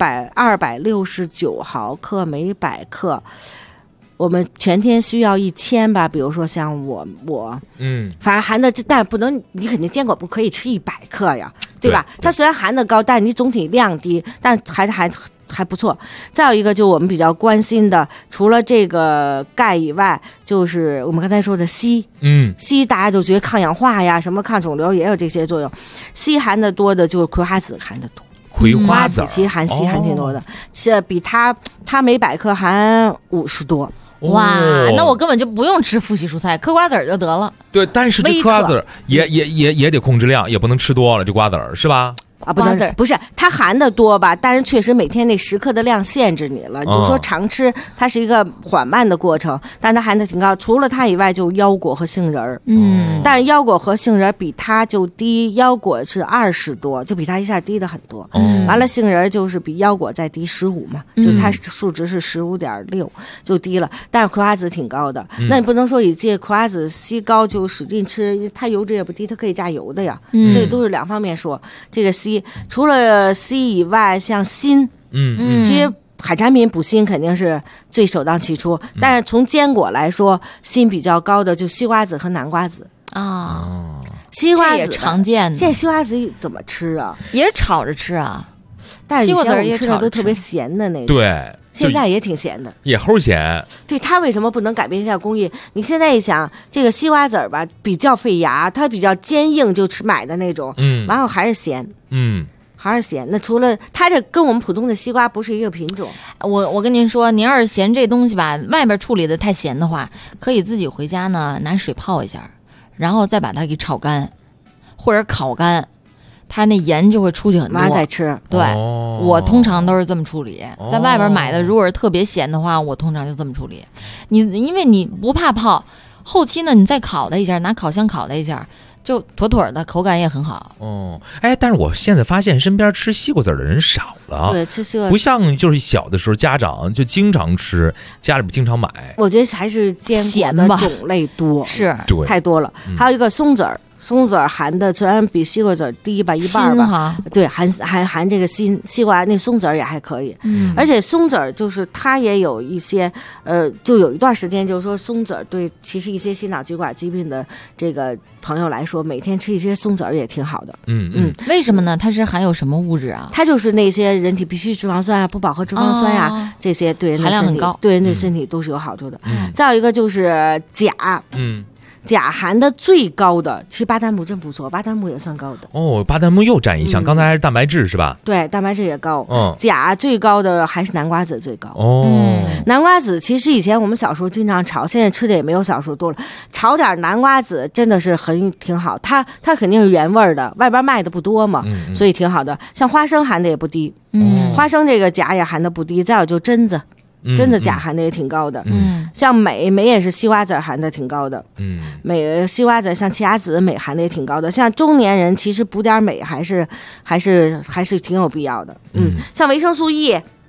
269毫克每100克，我们全天需要1000吧。比如说像我，反正含的，但不能，你肯定坚果不可以吃100克呀，对吧？它虽然含的高，但你总体量低，但还不错。再有一个，就我们比较关心的，除了这个钙以外，就是我们刚才说的硒。硒大家都觉得抗氧化呀，什么抗肿瘤也有这些作用。硒含的多的就是葵花籽含的多。 葵花籽其实含硒含挺多的，是比它每100克含50多。 哇，那我根本就不用吃富硒蔬菜，嗑瓜子儿就得了。 对，但是这嗑瓜子儿也得控制量，也不能吃多了，这瓜子儿是吧？ 不是它含的多吧，但是确实每天那10克的量限制你了。你就说常吃，它是一个缓慢的过程，但它含的挺高。除了它以外，就腰果和杏仁儿。但是腰果和杏仁比它就低，腰果是20多，就比它一下低的很多。完了，杏仁就是比腰果再低15嘛，就它数值是15.6，就低了。但是葵花籽挺高的，那你不能说以这葵花籽硒高就使劲吃，它油脂也不低，它可以榨油的呀。所以都是两方面说，这个硒。除了硒以外，像锌，其实海产品补锌肯定是最首当其冲，但是从坚果来说，锌比较高的就西瓜籽和南瓜籽啊。 西瓜籽也常见的， 现在西瓜籽怎么吃啊？ 也是炒着吃啊。 但是以前我们吃的都特别咸的那种， 对， 现在也挺咸的， 也齁咸。 对，它为什么不能改变一下工艺？你现在一想，这个西瓜籽吧，比较费牙，它比较坚硬，就吃买的那种，然后还是咸，还是咸。那除了它这跟我们普通的西瓜不是一个品种。 我跟您说，您要是嫌这东西吧，外边处理的太咸的话，可以自己回家呢拿水泡一下，然后再把它给炒干，或者烤干。它那盐就会出去很多， 马上再吃。 对，我通常都是这么处理。在外边买的，如果是特别咸的话，我通常就这么处理。因为你不怕泡，后期呢你再烤它一下，拿烤箱烤它一下，就妥妥的，口感也很好。 但是我现在发现身边吃西瓜籽的人少了， 对，吃西瓜不像就是小的时候家长就经常吃，家里边经常买。 我觉得还是坚果的种类多， 是太多了。还有一个松籽儿。松籽含的虽然比西瓜籽低吧1半吧，对，含这个锌，西瓜那松籽也还可以，而且松籽就是它也有一些就有一段时间就是说松籽对其实一些心脑血管疾病的这个朋友来说，每天吃一些松籽也挺好的。 为什么呢？它是含有什么物质啊？ 它就是那些人体必需脂肪酸啊、不饱和脂肪酸啊，这些对人的身体对人的身体都是有好处的。再有一个就是钾，钾含的最高的，其实巴旦木真不错，巴旦木也算高的。 巴旦木又占一项，刚才还是蛋白质是吧？ 对，蛋白质也高。钾最高的还是南瓜籽最高。南瓜籽其实以前我们小时候经常炒，现在吃的也没有小时候多了。炒点南瓜籽真的是挺好，它肯定是原味的，外边卖的不多嘛，所以挺好的。像花生含的也不低，花生这个钾也含的不低。再有就榛子。榛子钾含的也挺高的，像镁也是西瓜籽含的挺高的，西瓜籽像奇亚籽镁含的也挺高的，像中年人其实补点镁还是挺有必要的，像维生素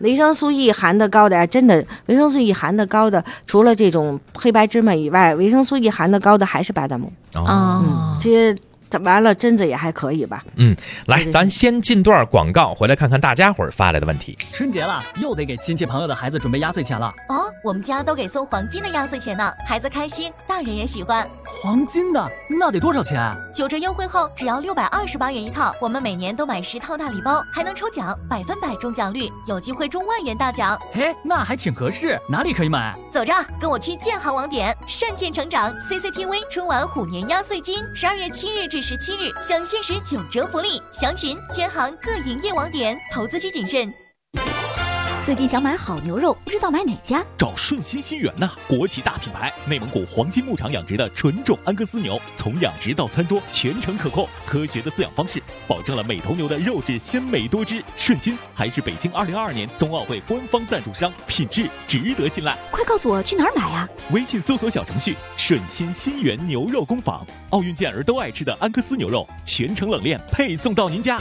E 含的高的呀，真的维生素 E 含的高的，除了这种黑白芝麻以外，维生素 E 含的高的还是巴旦木其实。完了，榛子也还可以吧。 来，咱先进段广告，回来看看大家伙儿发来的问题。 春节了，又得给亲戚朋友的孩子准备压岁钱了。 我们家都给送黄金的压岁钱呢，孩子开心，大人也喜欢。 黄金的那得多少钱 ？9折优惠后只要628元一套，我们每年都买10套大礼包，还能抽奖，100%中奖率，有机会中万元大奖。 嘿，那还挺合适，哪里可以买？ 走着，跟我去建行网点，善建成长 CCTV 春晚虎年压岁金，12月7日至17日享限时9折福利，详询建行各营业网点，投资需谨慎。 最近想买好牛肉，不知道买哪家？ 找顺心新源呐，国企大品牌，内蒙古黄金牧场养殖的纯种安格斯牛，从养殖到餐桌全程可控，科学的饲养方式，保证了每头牛的肉质鲜美多汁。顺心还是北京2022年冬奥会官方赞助商，品质值得信赖。 快告诉我去哪儿买啊？ 微信搜索小程序顺心新源牛肉工坊，奥运健儿都爱吃的安格斯牛肉，全程冷链配送到您家。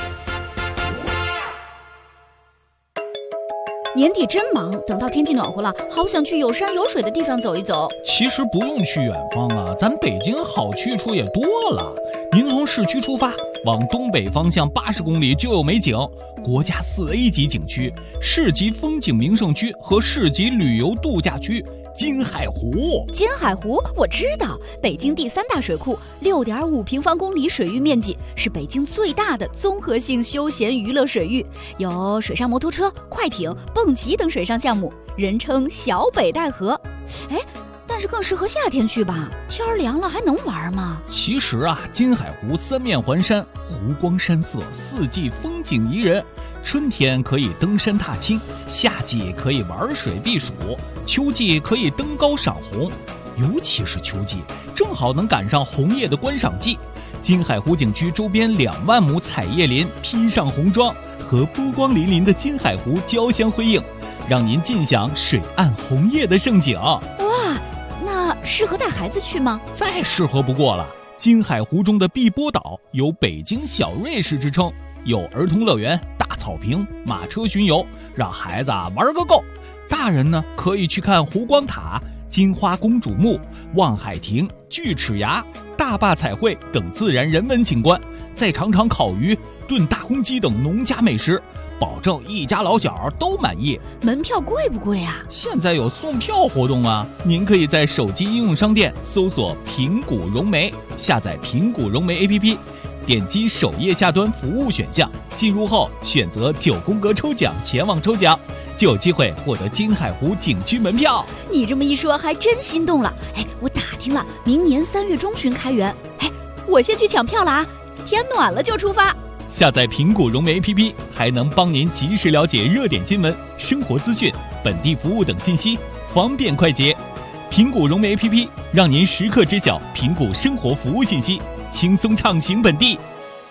年底真忙，等到天气暖和了，好想去有山有水的地方走一走。 其实不用去远方啊，咱北京好去处也多了。您从市区出发，往东北方向80公里就有美景，国家4A 级景区、市级风景名胜区和市级旅游度假区金海湖。 金海湖我知道，北京第3大水库，6.5平方公里水域面积，是北京最大的综合性休闲娱乐水域，有水上摩托车、快艇、蹦极等水上项目，人称小北戴河。哎，但是更适合夏天去吧，天儿凉了还能玩吗？ 其实啊，金海湖三面环山，湖光山色，四季风景宜人。春天可以登山踏青，夏季可以玩水避暑，秋季可以登高赏红，尤其是秋季，正好能赶上红叶的观赏季。金海湖景区周边2万亩彩叶林披上红装，和波光粼粼的金海湖交相辉映，让您尽享水岸红叶的盛景。 哇，那适合带孩子去吗？ 再适合不过了。金海湖中的碧波岛有北京小瑞士之称，有儿童乐园、大草坪、马车巡游，让孩子玩个够。大人呢，可以去看湖光塔、金花公主墓、望海亭、锯齿崖、大坝彩绘等自然人文景观，再尝尝烤鱼、炖大公鸡等农家美食，保证一家老小都满意。 门票贵不贵啊？ 现在有送票活动啊！您可以在手机应用商店搜索平谷融媒，下载平谷融媒 APP， 点击首页下端服务选项，进入后选择9宫格抽奖前往抽奖，就有机会获得金海湖景区门票。 你这么一说还真心动了。哎，我打听了，明年3月中旬开园。哎，我先去抢票了啊！天暖了就出发。 下载平谷融媒 APP， 还能帮您及时了解热点新闻、生活资讯、本地服务等信息，方便快捷。平谷融媒 APP 让您时刻知晓平谷生活服务信息，轻松畅行本地。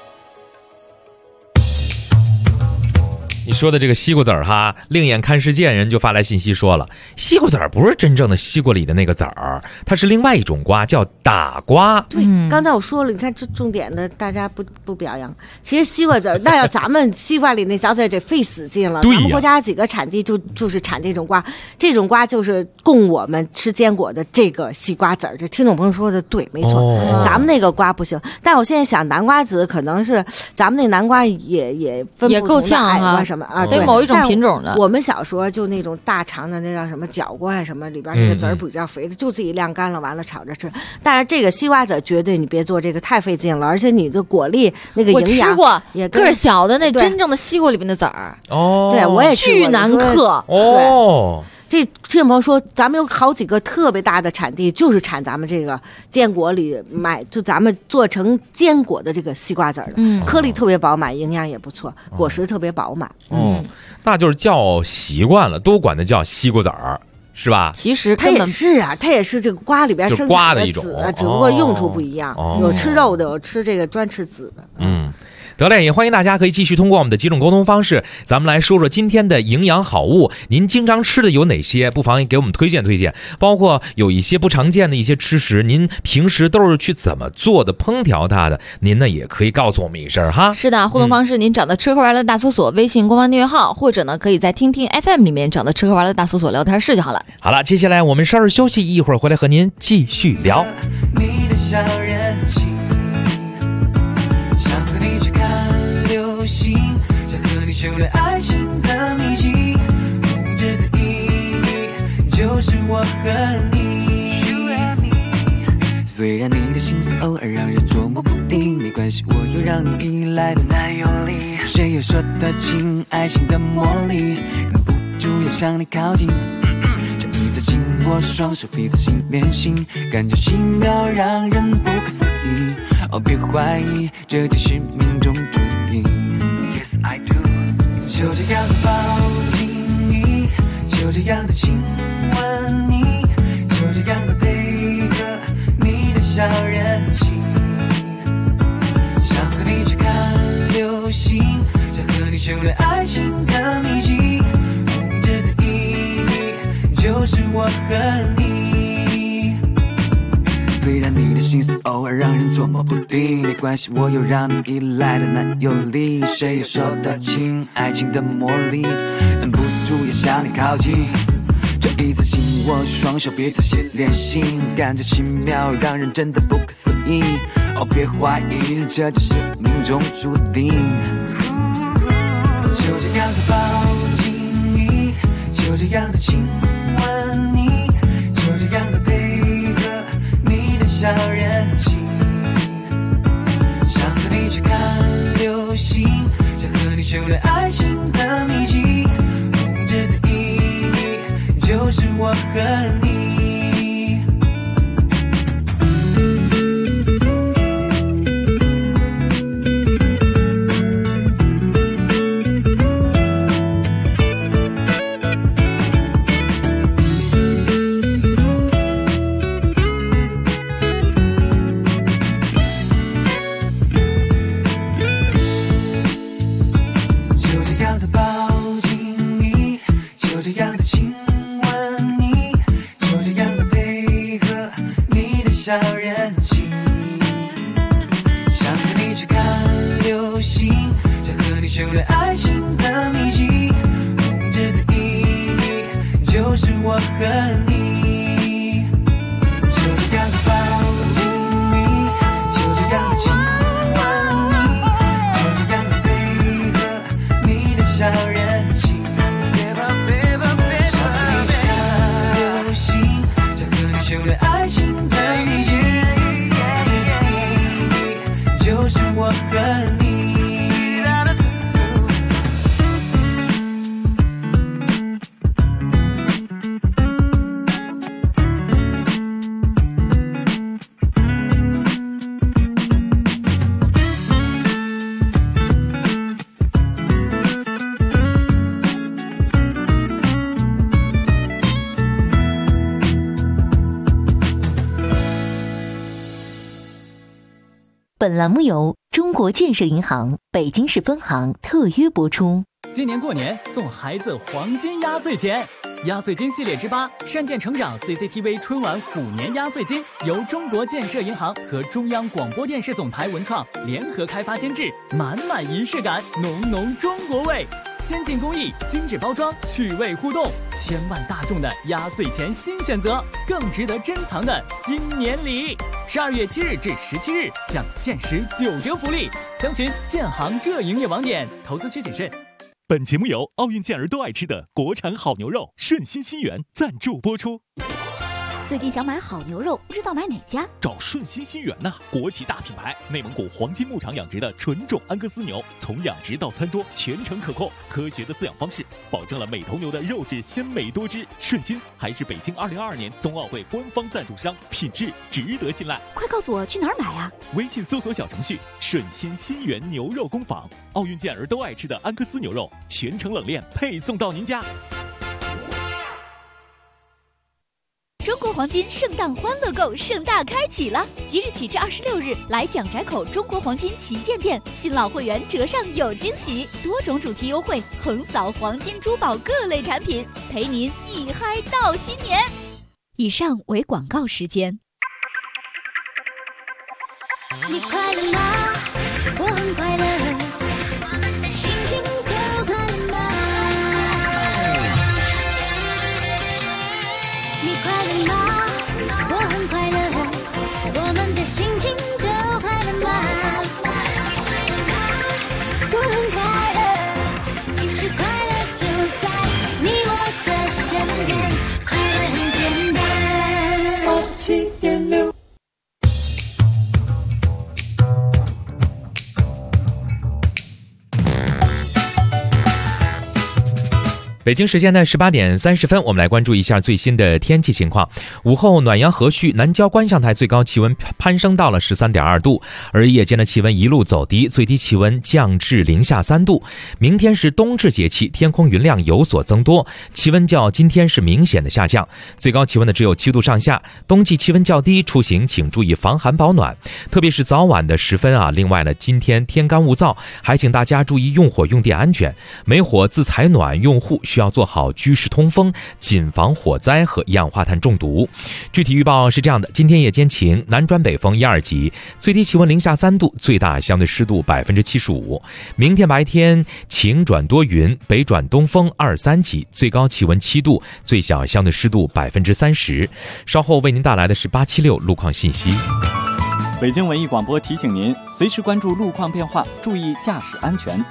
你说的这个西瓜籽儿哈，另眼看世界人就发来信息说了，西瓜籽儿不是真正的西瓜里的那个籽儿，它是另外一种瓜，叫打瓜。 对，刚才我说了，你看这重点的大家不表扬。其实西瓜籽儿，那要咱们西瓜里那小籽儿得费死劲了。咱们国家几个产地就是产这种瓜，这种瓜就是供我们吃坚果的这个西瓜籽儿。这听众朋友说的对，没错，咱们那个瓜不行。但我现在想，南瓜籽可能是咱们那南瓜也分不同的矮瓜什么。对某一种品种的。 我们小时候就那种大长的那叫什么角瓜呀，什么里边那个籽儿比较肥的，就自己晾干了，完了炒着吃。但是这个西瓜籽绝对你别做这个，太费劲了，而且你的果粒那个营养也个小的那真正的西瓜里面的籽儿哦，对我也巨难嗑哦。 这听朋友说，咱们有好几个特别大的产地，就是产咱们这个坚果里就咱们做成坚果的这个西瓜籽的，颗粒特别饱满，营养也不错，果实特别饱满。 那就是叫习惯了，都管它叫西瓜籽儿，是吧？ 其实它也是啊，它也是这个瓜里边生产的籽，只不过用处不一样，有吃肉的，有吃这个专吃籽的。 得嘞，也欢迎大家可以继续通过我们的几种沟通方式，咱们来说说今天的营养好物，您经常吃的有哪些？不妨给我们推荐推荐，包括有一些不常见的一些吃食，您平时都是去怎么做的，烹调它的，您呢也可以告诉我们一声哈。 是的，互动方式您找到吃喝玩乐大搜索微信官方订阅号，或者呢可以在听听 FM 里面找到吃喝玩乐大搜索聊天室就好了。 好了，接下来我们稍事休息，一会儿回来和您继续聊。 你的小人情，想和你去看流星，想和你修炼爱情的秘籍，梦之的意义就是我和你。 虽然你的心思偶尔让人捉摸不定，没关系，我有让你依赖的男友力。谁又说得清爱情的魔力，忍不住要向你靠近。这一次紧握双手，彼此心连心，感觉奇妙，让人不可思议。哦，别怀疑，这就是命中注定。Yes, I do。就这样的抱紧你，就这样的亲吻你，就这样的配合你的小人情，想和你去看流星，想和你修炼爱情的秘籍，无名指的意义就是我和你。虽然你的心思偶尔让人捉摸不定，没关系，我有让你依赖的男友力。谁又说得清爱情的魔力，忍不住要向你靠近。这一次紧握双手，彼此心连心，感觉奇妙，让人真的不可思议。哦，别怀疑，这就是命中注定。就这样的抱紧你，就这样的亲吻你，就这样的配合你的小人情，想和你去看流星，想和你修炼爱情的秘籍，无名指的意义就是我和你。小人情，想和你去看流星，想和你修炼爱情的秘籍，无名指的意义就是我和你。就这样的抱紧你，就这样的亲吻你，就这样的配合你的小人情，想和你去看流星，想和你修炼爱情的就是我和你。 本栏目由中国建设银行北京市分行特约播出。 今年过年送孩子黄金压岁钱，压岁金系列之8善见成长 CCTV 春晚虎年压岁金由中国建设银行和中央广播电视总台文创联合开发监制，满满仪式感，浓浓中国味，先进工艺，精致包装，趣味互动，千万大众的压岁钱新选择，更值得珍藏的新年礼。12月7日至17日享限时9折福利，详询建行各营业网点，投资需谨慎。 本节目由奥运健儿都爱吃的国产好牛肉顺心新源赞助播出。 最近想买好牛肉，不知道买哪家？ 找顺心新源呐，国企大品牌，内蒙古黄金牧场养殖的纯种安格斯牛，从养殖到餐桌全程可控，科学的饲养方式保证了每头牛的肉质鲜美多汁。顺心还是北京2022年冬奥会官方赞助商，品质值得信赖。 快告诉我去哪儿买啊？ 微信搜索小程序顺心新源牛肉工坊，奥运健儿都爱吃的安格斯牛肉，全程冷链配送到您家。 中国黄金圣诞欢乐购盛大开启了，即日起至26日，来蒋宅口中国黄金旗舰店，新老会员折上有惊喜，多种主题优惠，横扫黄金珠宝各类产品，陪您一嗨到新年。以上为广告时间。 你快乐吗？我很快乐，心情都快乐吗？你快乐吗？我很快乐，我们的心情都快乐吗？我很快乐，其实快乐就在你我的身边，快乐很简单。87.6 北京时间的18点30分，我们来关注一下最新的天气情况。午后暖阳和煦，南郊观象台最高气温攀升到了13.2度，而夜间的气温一路走低，最低气温降至零下3度。明天是冬至节气，天空云量有所增多，气温较今天是明显的下降，最高气温呢只有7度上下。冬季气温较低，出行请注意防寒保暖，特别是早晚的时分啊。另外呢，今天天干物燥，还请大家注意用火用电安全，没火自采暖，用户需要做好居室通风，谨防火灾和一氧化碳中毒。具体预报是这样的：今天夜间晴，南转北风1、2级，最低气温零下3度，最大相对湿度75%。明天白天晴转多云，北转东风2、3级，最高气温7度，最小相对湿度30%。稍后为您带来的是876路况信息。 北京文艺广播提醒您，随时关注路况变化，注意驾驶安全。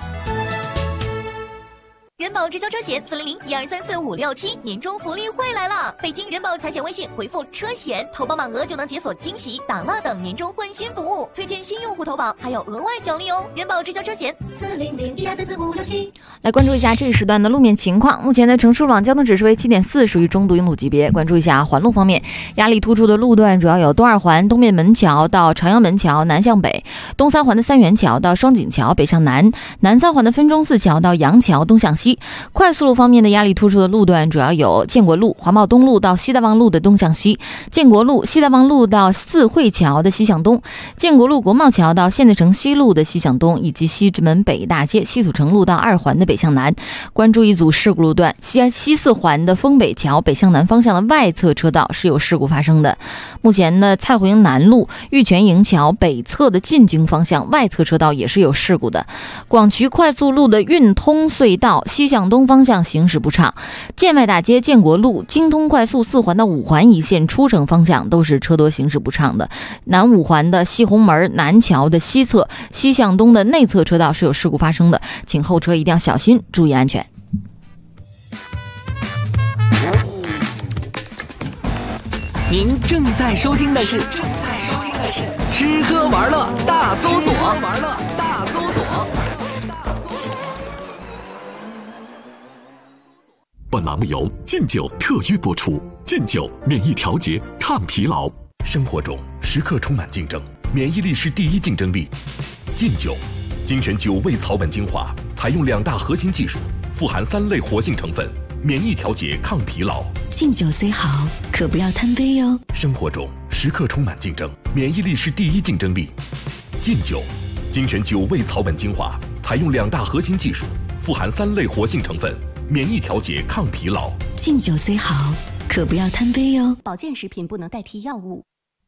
人保直销车险400-1234567年终福利会来了！北京人保财险微信回复车险，投保满额就能解锁惊喜、打蜡等年终换新服务，推荐新用户投保还有额外奖励哦！人保直销车险400-1234567。 来关注一下这一时段的路面情况。目前的城市路网交通指示为7.4，属于中度拥堵级别。关注一下环路方面，压力突出的路段主要有东二环东面门桥到朝阳门桥南向北，东三环的三元桥到双井桥北向南，南三环的分钟寺桥到杨桥东向西。快速路方面的压力突出的路段主要有建国路华贸东路到西大望路的东向西，建国路西大望路到四惠桥的西向东，建国路国贸桥到现代城西路的西向东，以及西直门北大街西土城路到二环的北向南。关注一组事故路段，西四环的丰北桥北向南方向的外侧车道是有事故发生的。目前呢，蔡湖营南路玉泉营桥北侧的进京方向外侧车道也是有事故的。广渠快速路的运通隧道西向东方向行驶不畅，建外大街建国路京通快速4环到5环一线出城方向都是车多行驶不畅的。南5环的西红门南桥的西侧西向东的内侧车道是有事故发生的，请后车一定要小心，注意安全。 您正在收听的是吃喝玩乐大搜索。 本栏目由劲酒特约播出。劲酒免疫调节，抗疲劳。 生活中时刻充满竞争，免疫力是第一竞争力。劲酒精选9味草本精华，采用2大核心技术，富含3类活性成分，免疫调节，抗疲劳。 劲酒虽好，可不要贪杯哟。 生活中时刻充满竞争，免疫力是第一竞争力。劲酒精选9味草本精华，采用2大核心技术，富含3类活性成分，免疫调节，抗疲劳。 劲酒虽好，可不要贪杯哟。 保健食品不能代替药物。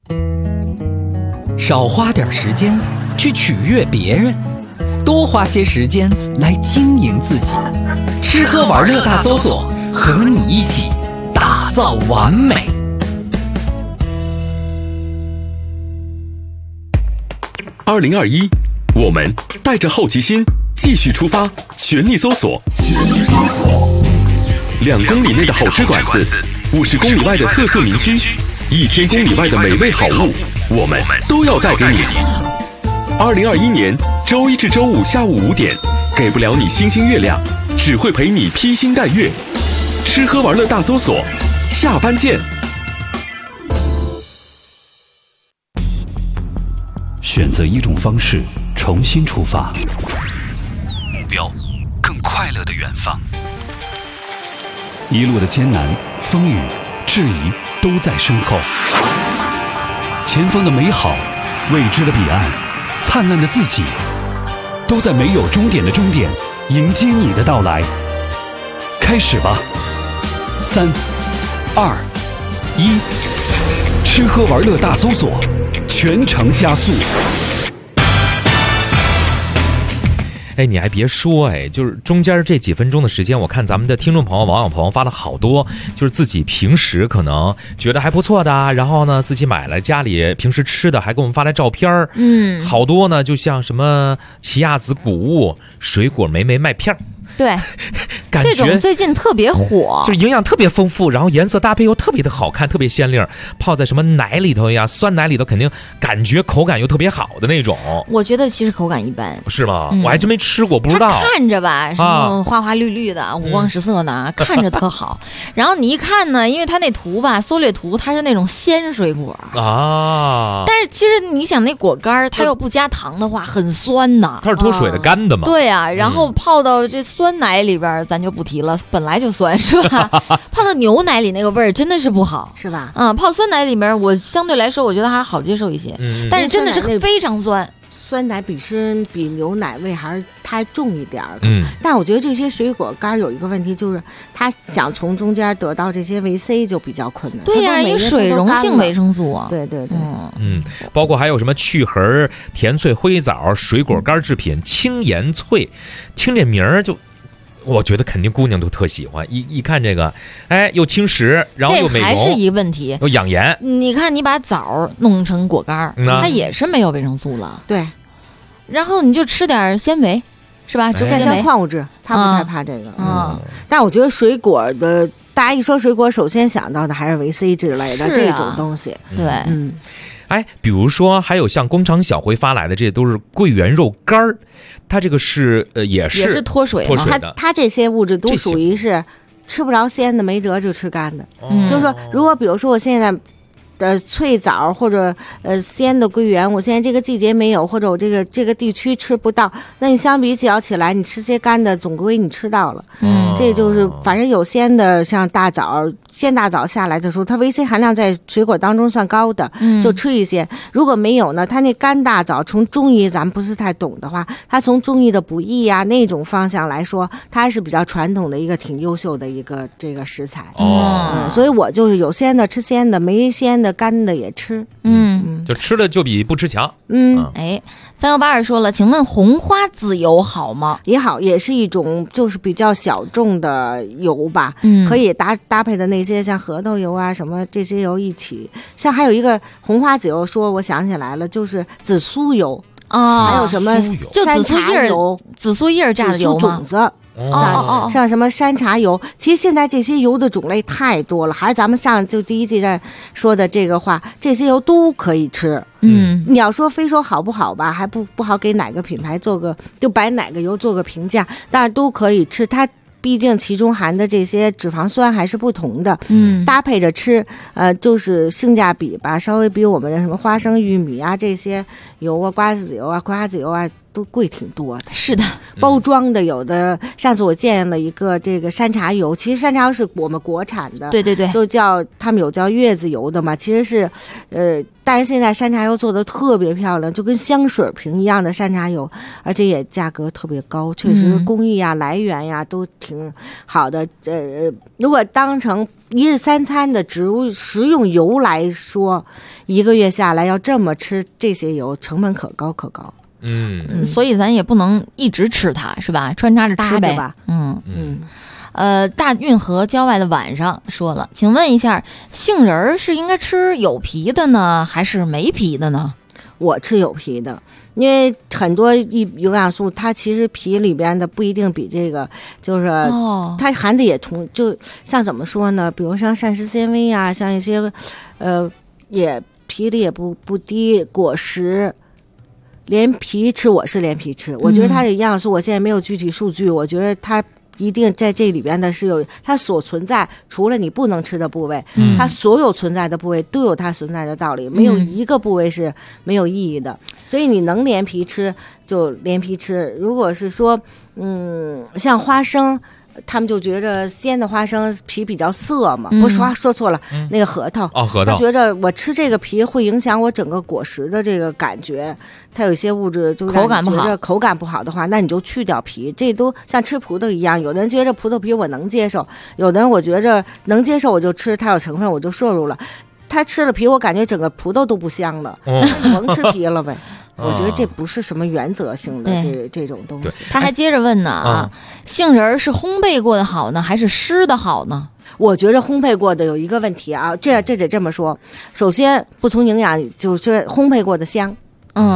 少花点时间去取悦别人，多花些时间来经营自己。吃喝玩乐大搜索，和你一起打造完美。 2021，我们带着好奇心继续出发，全力搜索。2公里内的好吃馆子，50公里外的特色民居，1000公里外的美味好物，我们都要带给你。2021年周一至周五下午5点，给不了你星星月亮，只会陪你披星戴月。吃喝玩乐大搜索，下班见。 选择一种方式，重新出发， 目标更快乐的远方。 一路的艰难、风雨、质疑都在身后，前方的美好、未知的彼岸、灿烂的自己，都在没有终点的终点迎接你的到来。开始吧，3、2、1，吃喝玩乐大搜索，全程加速。 哎，你还别说，就是中间这几分钟的时间，我看咱们的听众朋友、网友朋友发了好多，就是自己平时可能觉得还不错的，然后呢自己买了家里平时吃的，还给我们发来照片好多呢，就像什么奇亚籽谷物、水果梅梅麦片对， 感觉这种最近特别火， 就是营养特别丰富，然后颜色搭配又特别的好看，特别鲜亮，泡在什么奶里头呀，酸奶里头，肯定感觉口感又特别好的那种。 我觉得其实口感一般， 是吗？我还真没吃过，不知道。 它看着吧，什么花花绿绿的，五光十色的，看着特好。然后你一看呢，因为它那图吧，缩略图，它是那种鲜水果啊。 但是其实你想，那果干它要不加糖的话，很酸呐。 它是脱水的干的嘛？ 对啊，然后泡到这酸奶里边，咱就不提了，本来就酸是吧？泡到牛奶里那个味儿真的是不好， 是吧？ 泡酸奶里面，我相对来说我觉得还好接受一些，但是真的是非常酸。 酸奶比牛奶味还重一点但我觉得这些水果干有一个问题，就是它想从中间得到这些维 C 就比较困难。 对呀，因为水溶性维生素啊。 对对对， 包括还有什么去核甜脆灰枣水果干制品轻盐脆，听这名儿就。我觉得肯定姑娘都特喜欢，一看这个，哎，又轻食，然后又美容， 这还是一个问题， 又养颜。 你看，你把枣弄成果干，它也是没有维生素了。 对， 然后你就吃点纤维，是吧？ 就像矿物质，他不太怕这个。但我觉得水果的，大家一说水果，首先想到的还是维 C 之类的这种东西。 对， 哎，比如说还有像工厂小辉发来的，这些都是桂圆肉干儿，它这个是也是脱水的。 它这些物质都属于是吃不着鲜的，没辙就吃干的。就是说，如果比如说我现在脆枣或者鲜的桂圆，我现在这个季节没有，或者我这个地区吃不到，那你相比较起来，你吃些干的，总归你吃到了。这就是反正有鲜的，像鲜大枣下来的时候，它维 C 含量在水果当中算高的，就吃一些。如果没有呢，它那干大枣从中医咱们不是太懂的话，它从中医的补益啊那种方向来说，它还是比较传统的一个挺优秀的一个这个食材。所以我就是有鲜的吃鲜的，没鲜的干的也吃。 就吃了就比不吃强。 哎，3182说了，请问红花籽油好吗？ 也好，也是一种就是比较小众的油吧。可以搭配的那些像核桃油啊什么这些油一起，像还有一红花籽油，说我想起来了，就是紫苏油还有什么就山茶油、 紫苏叶榨的油吗？ 种子。像什么山茶油，其实现在这些油的种类太多了，还是咱们上就第一季站说的这个话，这些油都可以吃。你要说非说好不好吧，还不好给哪个品牌就摆哪个油做个评价，但是都可以吃。它毕竟其中含的这些脂肪酸还是不同的，搭配着吃，就是性价比吧，稍微比我们的什么花生、玉米啊这些油啊、瓜子油啊、葵花籽油啊都贵挺多的。 是的， 包装的有的，上次我见了一个这个山茶油，其实山茶油是我们国产的， 对对对， 就他们有叫月子油的嘛，其实是但是现在山茶油做的特别漂亮，就跟香水瓶一样的山茶油，而且也价格特别高，确实工艺啊、来源呀都挺好的。如果当成一日三餐的食用油来说，一个月下来要这么吃这些油，成本可高可高。 所以咱也不能一直吃它，是吧？穿插着吃呗。 吧。 大运河郊外的晚上说了，请问一下，杏仁是应该吃有皮的呢，还是没皮的呢？ 我吃有皮的，因为很多营养素它其实皮里边的不一定比这个，就是它含的也就像怎么说呢？比如像膳食纤维啊，像一些也皮里也不低果实。连皮吃，我是连皮吃。我觉得它的营养素，我现在没有具体数据，我觉得它一定在这里边的是有它所存在，除了你不能吃的部位，它所有存在的部位都有它存在的道理，没有一个部位是没有意义的。所以你能连皮吃就连皮吃。如果是说，像花生。他们就觉着鲜的花生皮比较涩嘛，不是说错了，那个核桃他觉着我吃这个皮会影响我整个果实的这个感觉，它有一些物质就口感不好， 口感不好的话，那你就去掉皮。这都像吃葡萄一样，有的人觉着葡萄皮我能接受，有的人我觉着能接受我就吃，它有成分我就摄入了，他吃了皮我感觉整个葡萄都不香了，你甭吃皮了呗。我觉得这不是什么原则性的这种东西。 他还接着问呢杏仁是烘焙过的好呢，还是湿的好呢？ 我觉得烘焙过的有一个问题啊，这得这么说。首先不从营养，就是烘焙过的香，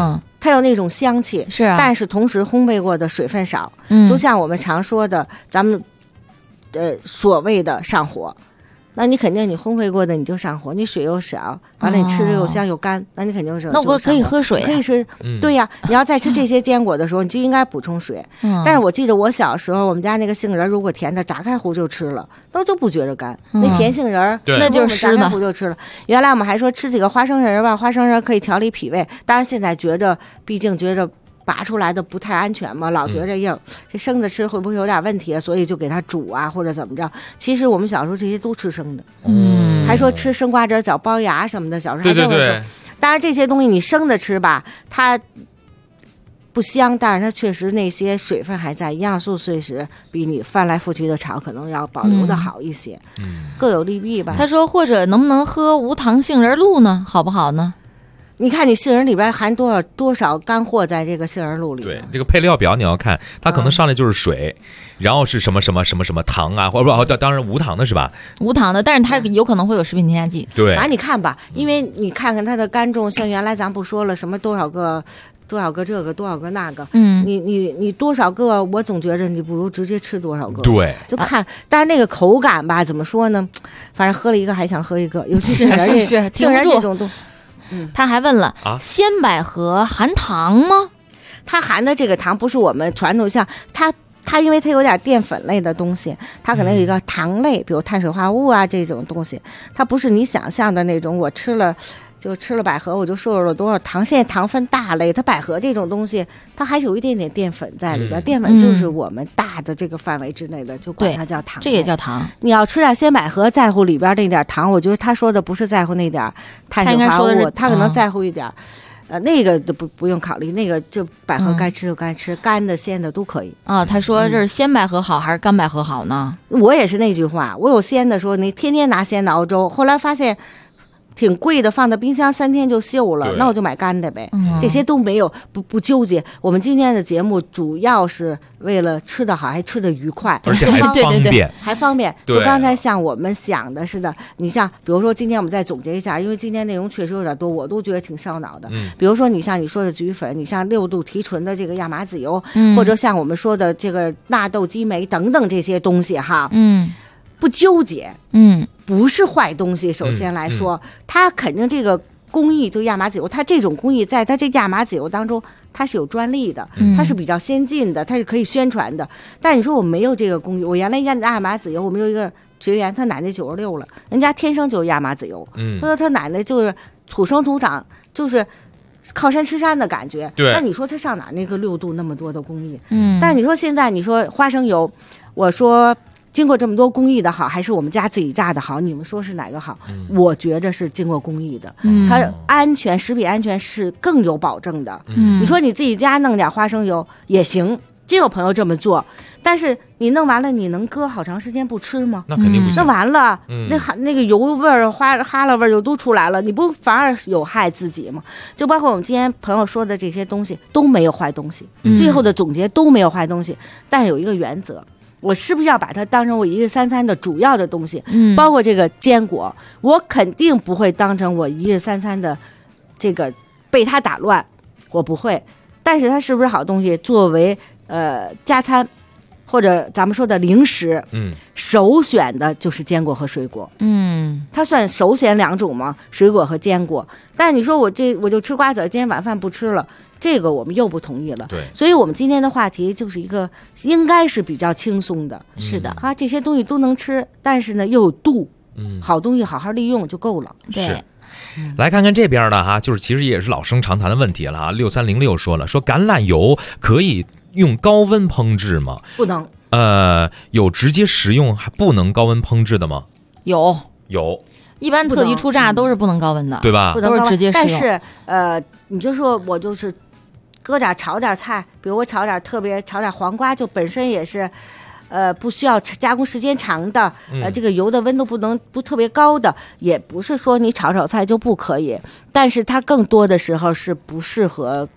它有那种香气， 是啊， 但是同时烘焙过的水分少，就像我们常说的，咱们所谓的上火。那你肯定你烘焙过的你就上火，你水又少，完了你吃的又香又干，那你肯定是那我可以喝水， 可以吃，对呀。你要在吃这些坚果的时候，你就应该补充水。但是我记得我小时候，我们家那个杏仁如果甜的，炸开糊就吃了，那就不觉得干。那甜杏仁， 那就是炸开糊就吃了。原来我们还说吃几个花生仁吧，花生仁可以调理脾胃，当然现在毕竟觉着。拔出来的不太安全嘛，老觉着这生的吃会不会有点问题啊？所以就给它煮啊，或者怎么着。其实我们小时候这些都吃生的，还说吃生瓜子搅包牙什么的，小时候还这么说。 对。 当然这些东西你生的吃吧，它不香，但是它确实那些水分还在，营养素确实比你翻来覆去的炒可能要保留的好一些，各有利弊吧。 他说或者能不能喝无糖杏仁露呢？好不好呢？ 你看你杏仁里边含多少干货在这个杏仁露里？ 对，这个配料表你要看，它可能上来就是水，然后是什么糖啊，或者不，当然无糖的是吧？ 无糖的，但是它有可能会有食品添加剂。 对， 反正你看吧，因为你看看它的干重，像原来咱不说了什么多少个这个多少个那个，你多少个，我总觉着你不如直接吃多少个。 对， 就看，但是那个口感吧，怎么说呢？反正喝了一个还想喝一个，尤其是杏仁这种东西。 他还问了鲜百合含糖吗？ 它含的这个糖不是我们传统像它因为它有点淀粉类的东西，它可能有一个糖类，比如碳水化合物啊这种东西，它不是你想象的那种我吃了百合我就摄入了多少糖。现在糖分大类，它百合这种东西它还是有一点点淀粉在里边，淀粉就是我们大的这个范围之内的，就管它叫糖， 这也叫糖。 你要吃点鲜百合，在乎里边那点糖，我觉得他说的不是在乎那点碳水化合物，他可能在乎一点。那个不用考虑，那个就百合该吃就该吃，干的鲜的都可以啊。他说这是鲜百合好还是干百合好呢？ 我也是那句话，我有鲜的时候，你天天拿鲜的熬粥，后来发现挺贵的，放到冰箱3天就锈了，那我就买干的呗。这些都没有不纠结。我们今天的节目主要是为了吃得好，还吃得愉快， 而且还方便， 还方便。就刚才像我们想的似的，你像比如说今天我们再总结一下，因为今天内容确实有点多，我都觉得挺烧脑的。比如说你像你说的菊粉，你像6度提纯的这个亚麻籽油，或者像我们说的这个纳豆激酶等等这些东西哈，不纠结，不是坏东西。首先来说，它肯定这个工艺就亚麻籽油，它这种工艺在它这亚麻籽油当中它是有专利的，它是比较先进的，它是可以宣传的。但你说我没有这个工艺，我原来亚麻籽油，我们有一个学员，他奶奶96了，人家天生就是亚麻籽油，他说他奶奶就是土生土长，就是靠山吃山的感觉。那你说他上哪那个6度那么多的工艺？但是你说现在你说花生油，我说经过这么多工艺的好，还是我们家自己榨的好？你们说是哪个好？我觉着是经过工艺的，它安全，食品安全是更有保证的。你说你自己家弄点花生油也行，真有朋友这么做，但是你弄完了，你能搁好长时间不吃吗？ 那肯定不行。 那完了，那个油味儿、哈喇味儿就都出来了，你不反而有害自己吗？就包括我们今天朋友说的这些东西都没有坏东西，最后的总结都没有坏东西，但是有一个原则。我是不是要把它当成我1日3餐的主要的东西？包括这个坚果，我肯定不会当成我1日3餐的这个被它打乱，我不会。但是它是不是好东西？作为加餐或者咱们说的零食，首选的就是坚果和水果。它算首选2种吗？水果和坚果。但你说我就吃瓜子，今天晚饭不吃了。这个我们又不同意了， 对， 所以我们今天的话题就是一个应该是比较轻松的， 是的啊，这些东西都能吃，但是呢又有度，好东西好好利用就够了。 对，来看看这边的哈，就是其实也是老生常谈的问题了啊。6306说了，说橄榄油可以用高温烹制吗？ 不能。 有直接食用还不能高温烹制的吗？ 有。一般特级初榨都是不能高温的， 对吧？ 都是直接食用。 但是你就说我就是搁点炒点菜，比如我炒点黄瓜，就本身也是不需要加工时间长的，这个油的温度不特别高的，也不是说你炒菜就不可以，但是它更多的时候是不适合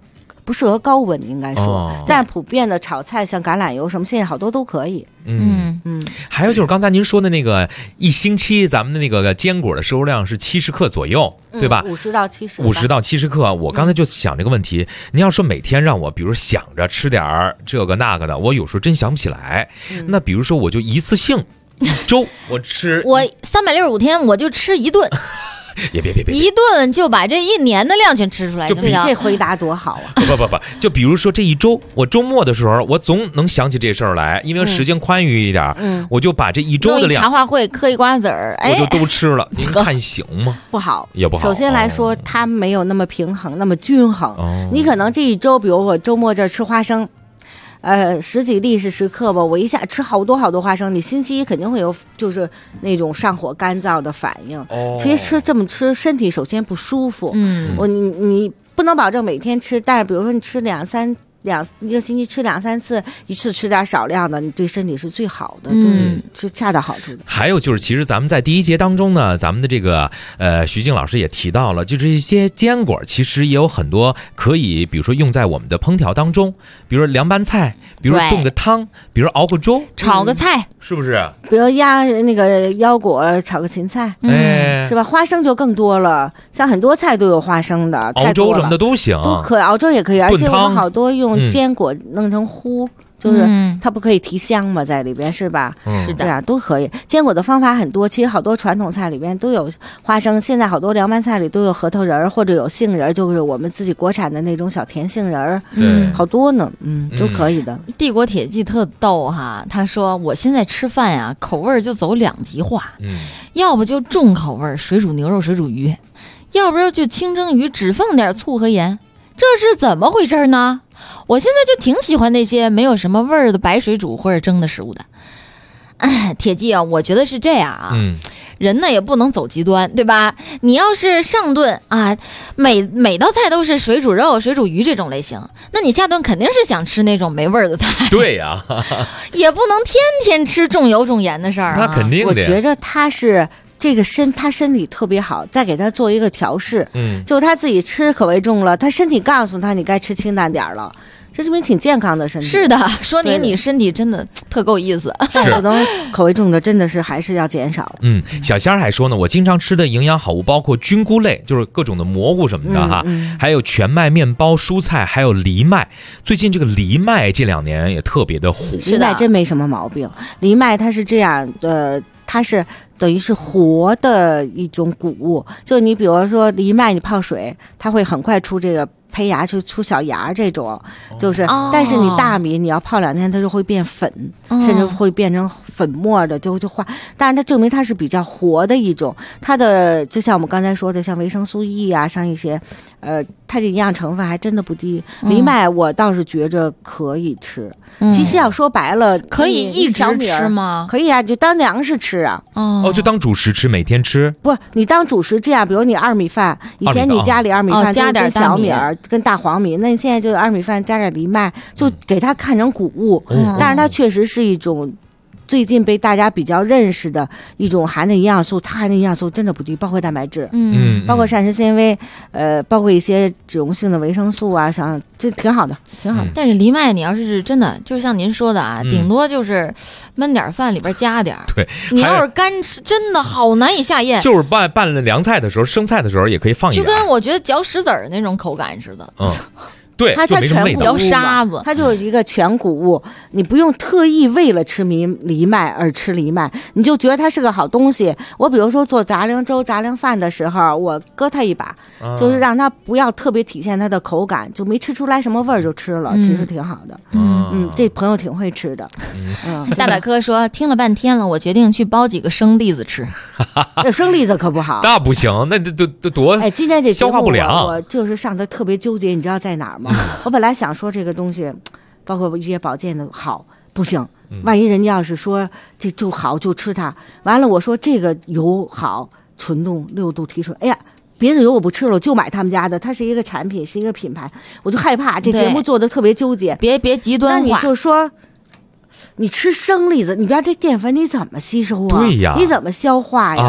不适合高温，应该说。但是普遍的炒菜，像橄榄油什么，现在好多都可以。 还有就是刚才您说的那个1星期咱们的那个坚果的摄入量是70克左右，对吧 ？50到70。 50到70克。我刚才就想这个问题，您要说每天让我比如想着吃点这个那个的，我有时候真想不起来。那比如说我就一次性1周我吃， 我365天我就吃1顿。 别一顿就把这1年的量全吃出来， 就比这回答多好啊！ 不，就比如说这1周，我周末的时候，我总能想起这事儿来，因为时间宽裕一点，我就把这1周的量， 茶话会嗑一瓜子儿， 我就都吃了。您看行吗？ 不好， 也不好。 首先来说，它没有那么平衡，那么均衡。你可能这1周，比如我周末这吃花生。10几粒是10克吧，我一下吃好多花生，你星期一肯定会有就是那种上火干燥的反应。其实这么吃，身体首先不舒服。你不能保证每天吃，但是比如说你吃一个星期吃2、3次，一次吃点少量的，你对身体是最好的，是恰到好处的。 还有就是，其实咱们在第1节当中呢，咱们的这个徐静老师也提到了，就这些坚果其实也有很多可以，比如说用在我们的烹调当中，比如说凉拌菜，比如炖个汤，比如熬个粥， 炒个菜， 是不是？ 比如那个腰果炒个芹菜，是吧？花生就更多了，像很多菜都有花生的， 熬粥什么的都行， 都可以熬粥也可以，而且我们好多用坚果弄成糊。就是它不可以提香嘛，在里边是吧？ 是的， 对啊，都可以。坚果的方法很多，其实好多传统菜里边都有花生，现在好多凉拌菜里都有核桃仁或者有杏仁，就是我们自己国产的那种小甜杏仁，好多呢，都可以的。 帝国铁骑特逗哈，他说我现在吃饭呀，口味就走2极化，要不就重口味水煮牛肉、水煮鱼，要不然就清蒸鱼，只放点醋和盐，这是怎么回事呢？我现在就挺喜欢那些没有什么味儿的白水煮或者蒸的食物的。铁记啊，我觉得是这样啊，人呢也不能走极端，对吧？你要是上顿啊，每道菜都是水煮肉、水煮鱼这种类型，那你下顿肯定是想吃那种没味儿的菜。 对呀， 也不能天天吃重油重盐的事儿啊。 那肯定的。 我觉着他是。他身体特别好，再给他做一个调试，就他自己吃口味重了，他身体告诉他你该吃清淡点了，这说明挺健康的身体。 是的，说你身体真的特够意思。 不能口味重的真的是还是要减少。 小仙儿还说呢，我经常吃的营养好物包括菌菇类，就是各种的蘑菇什么的哈，还有全麦面包、蔬菜，还有藜麦。最近这个藜麦这2年也特别的火。 藜麦真没什么毛病，藜麦它是这样的，它是等于是活的一种谷物，就你比如说藜麦，你泡水，它会很快出这个胚芽，就出小芽这种，就是，但是你大米你要泡2天，它就会变粉，甚至会变成粉末的，就化。但是它证明它是比较活的一种，它的就像我们刚才说的，像维生素 E 啊，像一些，它的营养成分还真的不低。藜麦我倒是觉着可以吃。其实要说白了， 可以一直吃吗？ 可以啊，就当粮食吃啊。 就当主食吃，每天吃。 不，你当主食这样，比如你2米饭，以前你家里2米饭加点小米儿跟大黄米，那你现在就2米饭加点藜麦，就给它看成谷物。但是它确实是一种最近被大家比较认识的一种含的营养素，它含的营养素真的不低，包括蛋白质，包括膳食纤维，包括一些脂溶性的维生素啊，像这挺好的，挺好的。 但是藜麦你要是真的，就像您说的啊，顶多就是焖点饭里边加点。 对， 你要是干吃，真的好难以下咽。 就是拌了凉菜的时候，生菜的时候也可以放一点， 就跟我觉得嚼石子儿那种口感似的。 对， 它全谷嚼沙子， 它就是一个全谷物，你不用特意为了吃藜麦而吃藜麦，你就觉得它是个好东西。我比如说做杂粮粥、杂粮饭的时候，我搁它一把，就是让它不要特别体现它的口感，就没吃出来什么味儿就吃了，其实挺好的。这朋友挺会吃的。 大百科说听了半天了，我决定去剥几个生栗子吃。 这生栗子可不好， 那不行，那都多今天这消化不良。 我就是上的特别纠结，你知道在哪儿吗？我本来想说这个东西，包括一些保健的好，不行，万一人家要是说这就好就吃它，完了我说这个油好，纯动6度提纯，哎呀，别的油我不吃了，我就买他们家的，它是一个产品，是一个品牌，我就害怕这节目做的特别纠结， 别极端化。 那你就说你吃生栗子，你不要这淀粉你怎么吸收啊？ 对呀， 你怎么消化呀？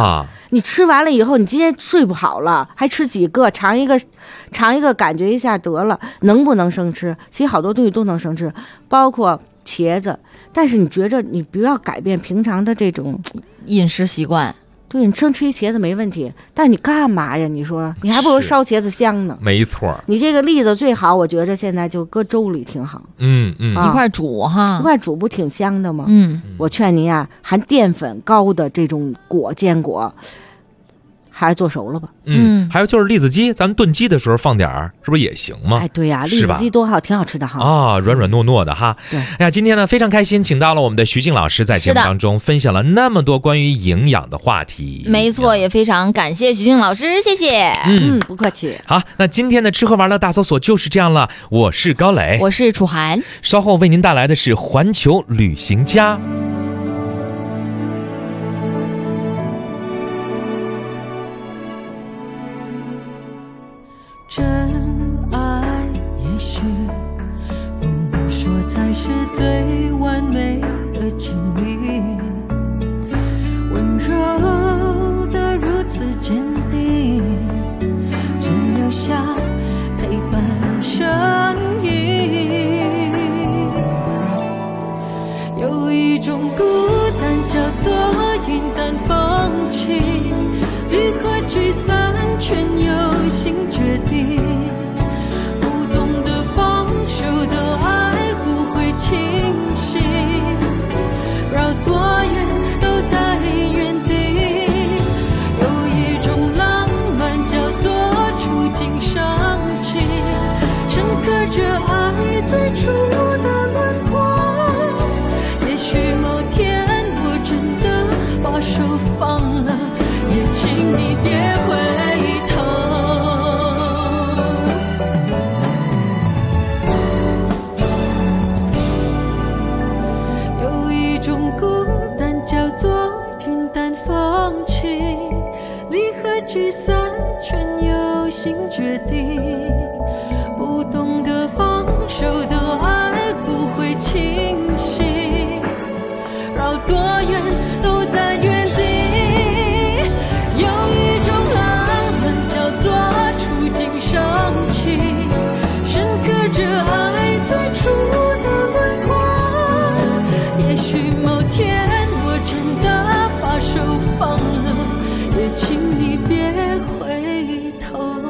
你吃完了以后，你今天睡不好了，还吃几个，尝一个，感觉一下得了，能不能生吃？其实好多东西都能生吃，包括茄子。但是你觉着你不要改变平常的这种饮食习惯。 对，你生吃一茄子没问题，但你干嘛呀？你说你还不如烧茄子香呢。 没错， 你这个栗子最好，我觉着现在就搁粥里挺好。 一块煮哈， 一块煮不挺香的吗？ 我劝您啊，含淀粉高的这种坚果，还是做熟了吧。 还有就是栗子鸡，咱们炖鸡的时候放点儿，是不是也行吗？ 哎，对呀，栗子鸡多好，挺好吃的哈。 啊，软软糯糯的哈。 对， 哎呀，今天呢非常开心，请到了我们的徐静老师，在节目当中分享了那么多关于营养的话题。 没错，也非常感谢徐静老师，谢谢。 不客气。 好，那今天的吃喝玩乐大搜索就是这样了。我是高磊， 我是楚涵， 稍后为您带来的是环球旅行家。 真爱也许不说才是最完美的距离，温柔的如此坚定，只留下陪伴身影。有一种孤单叫做云淡风轻，离合聚散全由心决定，不懂得放手的爱不会清醒，绕多远都在原地。有一种浪漫叫做触景伤情，深刻着爱最初的轮廓。也许某天我真的把手放了，也请你别回头。有一种孤单叫做云淡风轻，离合聚散全由心决定，不懂得放手的爱不会清醒，绕多远都在原地。有一种浪漫叫做触景伤情，深刻着爱最初的轮廓。也许某天我真的把手放了，也请你别回头。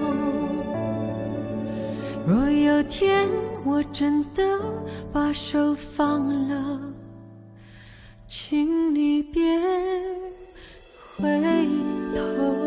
若有天我真的把手放了，请你别回头。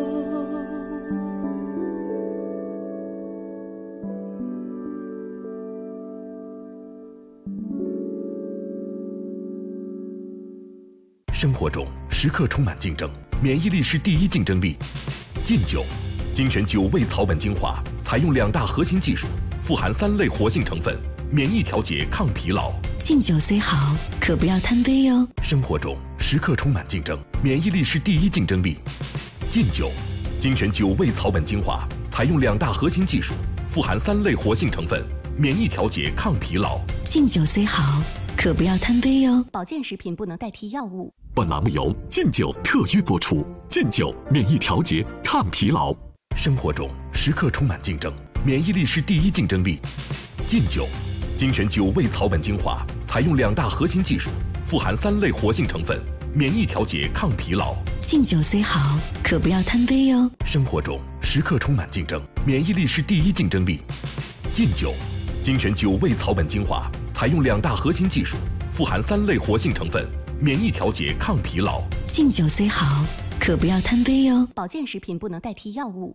生活中时刻充满竞争，免疫力是第一竞争力。劲酒，精选9味草本精华，采用2大核心技术，富含3类活性成分，免疫调节、抗疲劳。 敬酒虽好，可不要贪杯哟。 生活中时刻充满竞争，免疫力是第一竞争力。劲酒，精选9味草本精华，采用2大核心技术，富含3类活性成分，免疫调节、抗疲劳。 敬酒虽好，可不要贪杯哟。 保健食品不能代替药物。 本栏目由劲酒特约播出。劲酒免疫调节、抗疲劳。 生活中时刻充满竞争，免疫力是第一竞争力。劲酒，精选9味草本精华，采用2大核心技术，富含3类活性成分，免疫调节、抗疲劳。 敬酒虽好，可不要贪杯哟。 生活中时刻充满竞争，免疫力是第一竞争力。劲酒，精选9味草本精华，采用2大核心技术，富含3类活性成分，免疫调节、抗疲劳。 敬酒虽好，可不要贪杯哟。 保健食品不能代替药物。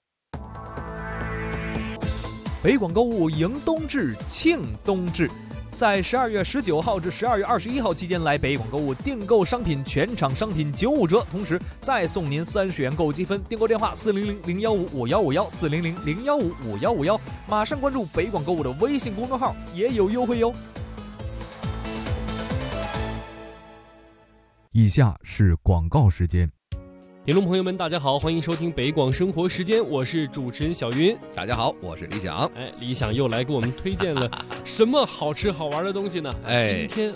北广购物迎冬至，庆冬至，在12月19号至12月21号期间来北广购物订购商品，全场商品95折，同时再送您30元购物积分。订购电话400-015-5151，400-015-5151，马上关注北广购物的微信公众号，也有优惠哟。 以下是广告时间。 听众朋友们，大家好，欢迎收听北广生活时间，我是主持人小云。 大家好，我是李想。 李想又来给我们推荐了什么好吃好玩的东西呢？今天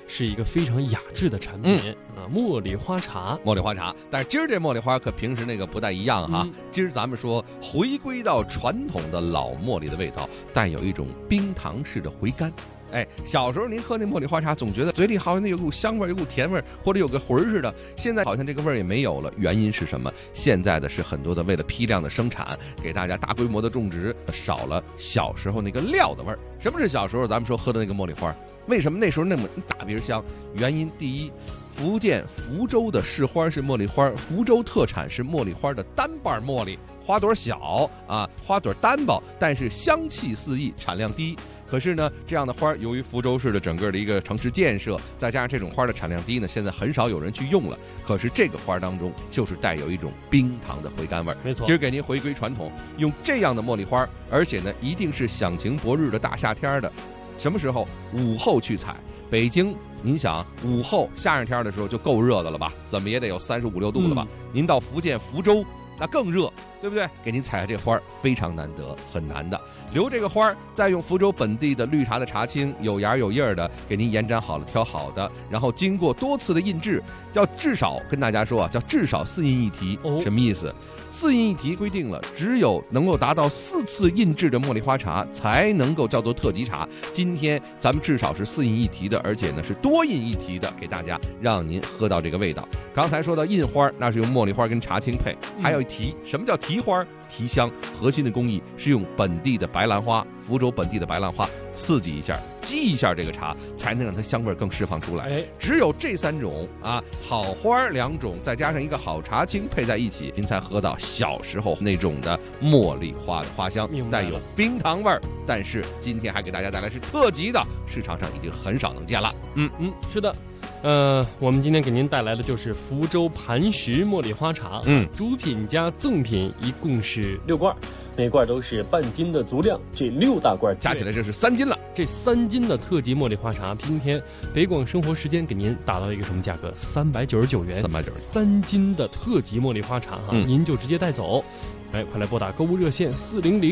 是一个非常雅致的产品茉莉花茶。 茉莉花茶，但是今儿这茉莉花可平时那个不太一样哈。今儿咱们说回归到传统的老茉莉的味道，带有一种冰糖式的回甘。小时候您喝那茉莉花茶，总觉得嘴里好像有股香味，有股甜味，或者有个魂似的。现在好像这个味儿也没有了，原因是什么？现在的是很多的为了批量的生产，给大家大规模的种植，少了小时候那个料的味儿。什么是小时候咱们说喝的那个茉莉花？为什么那时候那么大鼻香？原因第一，福建福州的市花是茉莉花，福州特产是茉莉花的单瓣茉莉，花朵小啊，花朵单薄，但是香气四溢，产量低。可是呢，这样的花由于福州市的整个的一个城市建设，再加上这种花的产量低呢，现在很少有人去用了。可是这个花当中就是带有一种冰糖的回甘味儿。 没错， 今儿给您回归传统，用这样的茉莉花，而且呢，一定是响晴博日的大夏天的，什么时候？午后去采。北京，您想午后夏日天的时候就够热的了吧？怎么也得有35、6度了吧？您到福建福州，那更热，对不对？给您采下这花非常难得，很难的。留这个花，再用福州本地的绿茶的茶青，有芽有叶的，给您延展好了，挑好的，然后经过多次的印制，叫至少跟大家说啊，叫至少4印一提。什么意思？4印一提规定了，只有能够达到4次印制的茉莉花茶才能够叫做特级茶。今天咱们至少是4印一提的，而且呢是多印一提的，给大家让您喝到这个味道。刚才说到印花，那是用茉莉花跟茶青配，还有提。什么叫提花？提香，核心的工艺是用本地的白兰花，福州本地的白兰花刺激一下，激一下这个茶，才能让它香味更释放出来。只有这3种啊，好花2种，再加上一个好茶青配在一起，您才喝到小时候那种的茉莉花的花香，带有冰糖味儿。但是今天还给大家带来是特级的，市场上已经很少能见了。 是的。我们今天给您带来的就是福州磐石茉莉花茶，主品加赠品一共是6罐，每罐都是半斤的足量，这6大罐加起来就是3斤了。 这3斤的特级茉莉花茶，今天北广生活时间给您打到一个什么价格？399元，3斤的特级茉莉花茶哈，您就直接带走。快来拨打购物热线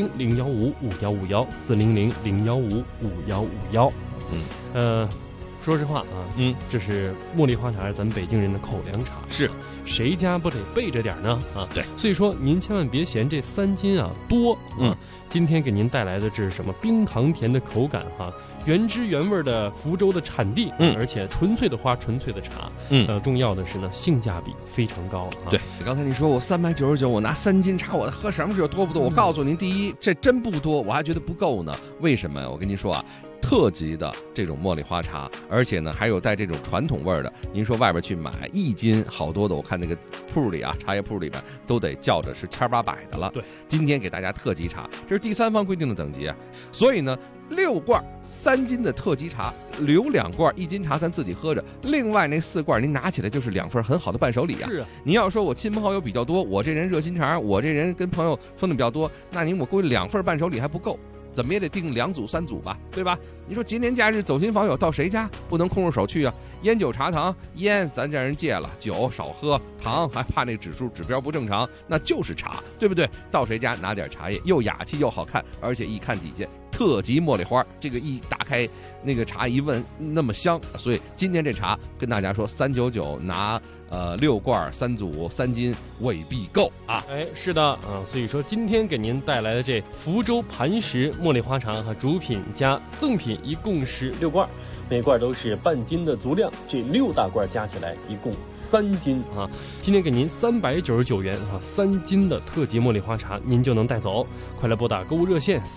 400-015-5151，400-015-5151。说实话啊，这是茉莉花茶，咱们北京人的口粮茶， 是谁家不得备着点呢？ 对， 所以说您千万别嫌这3斤啊多今天给您带来的这是什么？冰糖甜的口感原汁原味的福州的产地，而且纯粹的花，纯粹的茶，重要的是呢，性价比非常高。 对，刚才你说我399，我拿3斤茶，我喝什么时候多不多？我告诉您，第一，这真不多，我还觉得不够呢。为什么呀？我跟您说啊。特级的这种茉莉花茶，而且呢还有带这种传统味儿的。您说外边去买1斤，好多的，我看那个铺里啊，茶叶铺里边都得叫着是1800的了。 对， 今天给大家特级茶，这是第3方规定的等级啊。所以呢，6罐3斤的特级茶，留2罐1斤茶咱自己喝着，另外那4罐您拿起来就是2份很好的伴手礼啊。 是啊， 您要说我亲朋好友比较多，我这人热心肠，我这人跟朋友分的比较多，那您我估计2份伴手礼还不够。怎么也得订2组3组吧，对吧？你说节年假日走亲访友到谁家不能空着手去啊？烟酒茶糖，烟咱让人戒了，酒少喝，糖还怕那指标不正常，那就是茶，对不对？到谁家拿点茶叶，又雅气又好看，而且一看底下特级茉莉花，这个一打开那个茶一闻那么香，所以今天这茶跟大家说399拿6罐3组3斤未必够啊！ 是的啊，所以说今天给您带来的这福州磐石茉莉花茶主品加赠品一共是6罐，每罐都是半斤的足量，这6大罐加起来一共3斤啊！今天给您399元3斤的特级茉莉花茶，您就能带走。快来拨打购物热线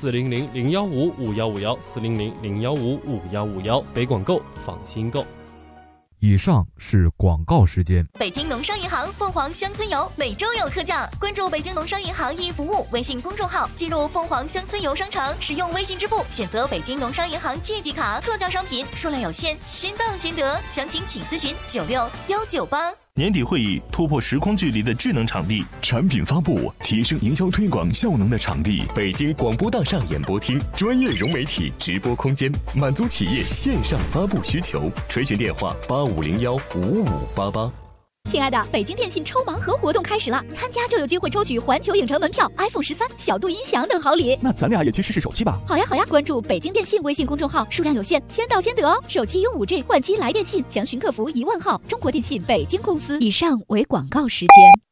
400-015-5151，400-015-5151，北广购，放心购。 以上是广告时间。 北京农商银行凤凰乡村游每周有特价，关注北京农商银行一服务微信公众号，进入凤凰乡村游商城，使用微信支付，选择北京农商银行借记卡，特价商品数量有限，先到先得，详情请咨询96198。 年底会议突破时空距离的智能场地，产品发布提升营销推广效能的场地。 北京广播大厦演播厅，专业融媒体直播空间，满足企业线上发布需求。垂询电话85015588。 亲爱的，北京电信抽盲盒活动开始了，参加就有机会抽取环球影城门票、iPhone 13、小度音响等好礼。 那咱俩也去试试手气吧。 好呀好呀，关注北京电信微信公众号，数量有限，先到先得哦。手机用 5G 换机来电信，详询客服10000号。中国电信北京公司。以上为广告时间。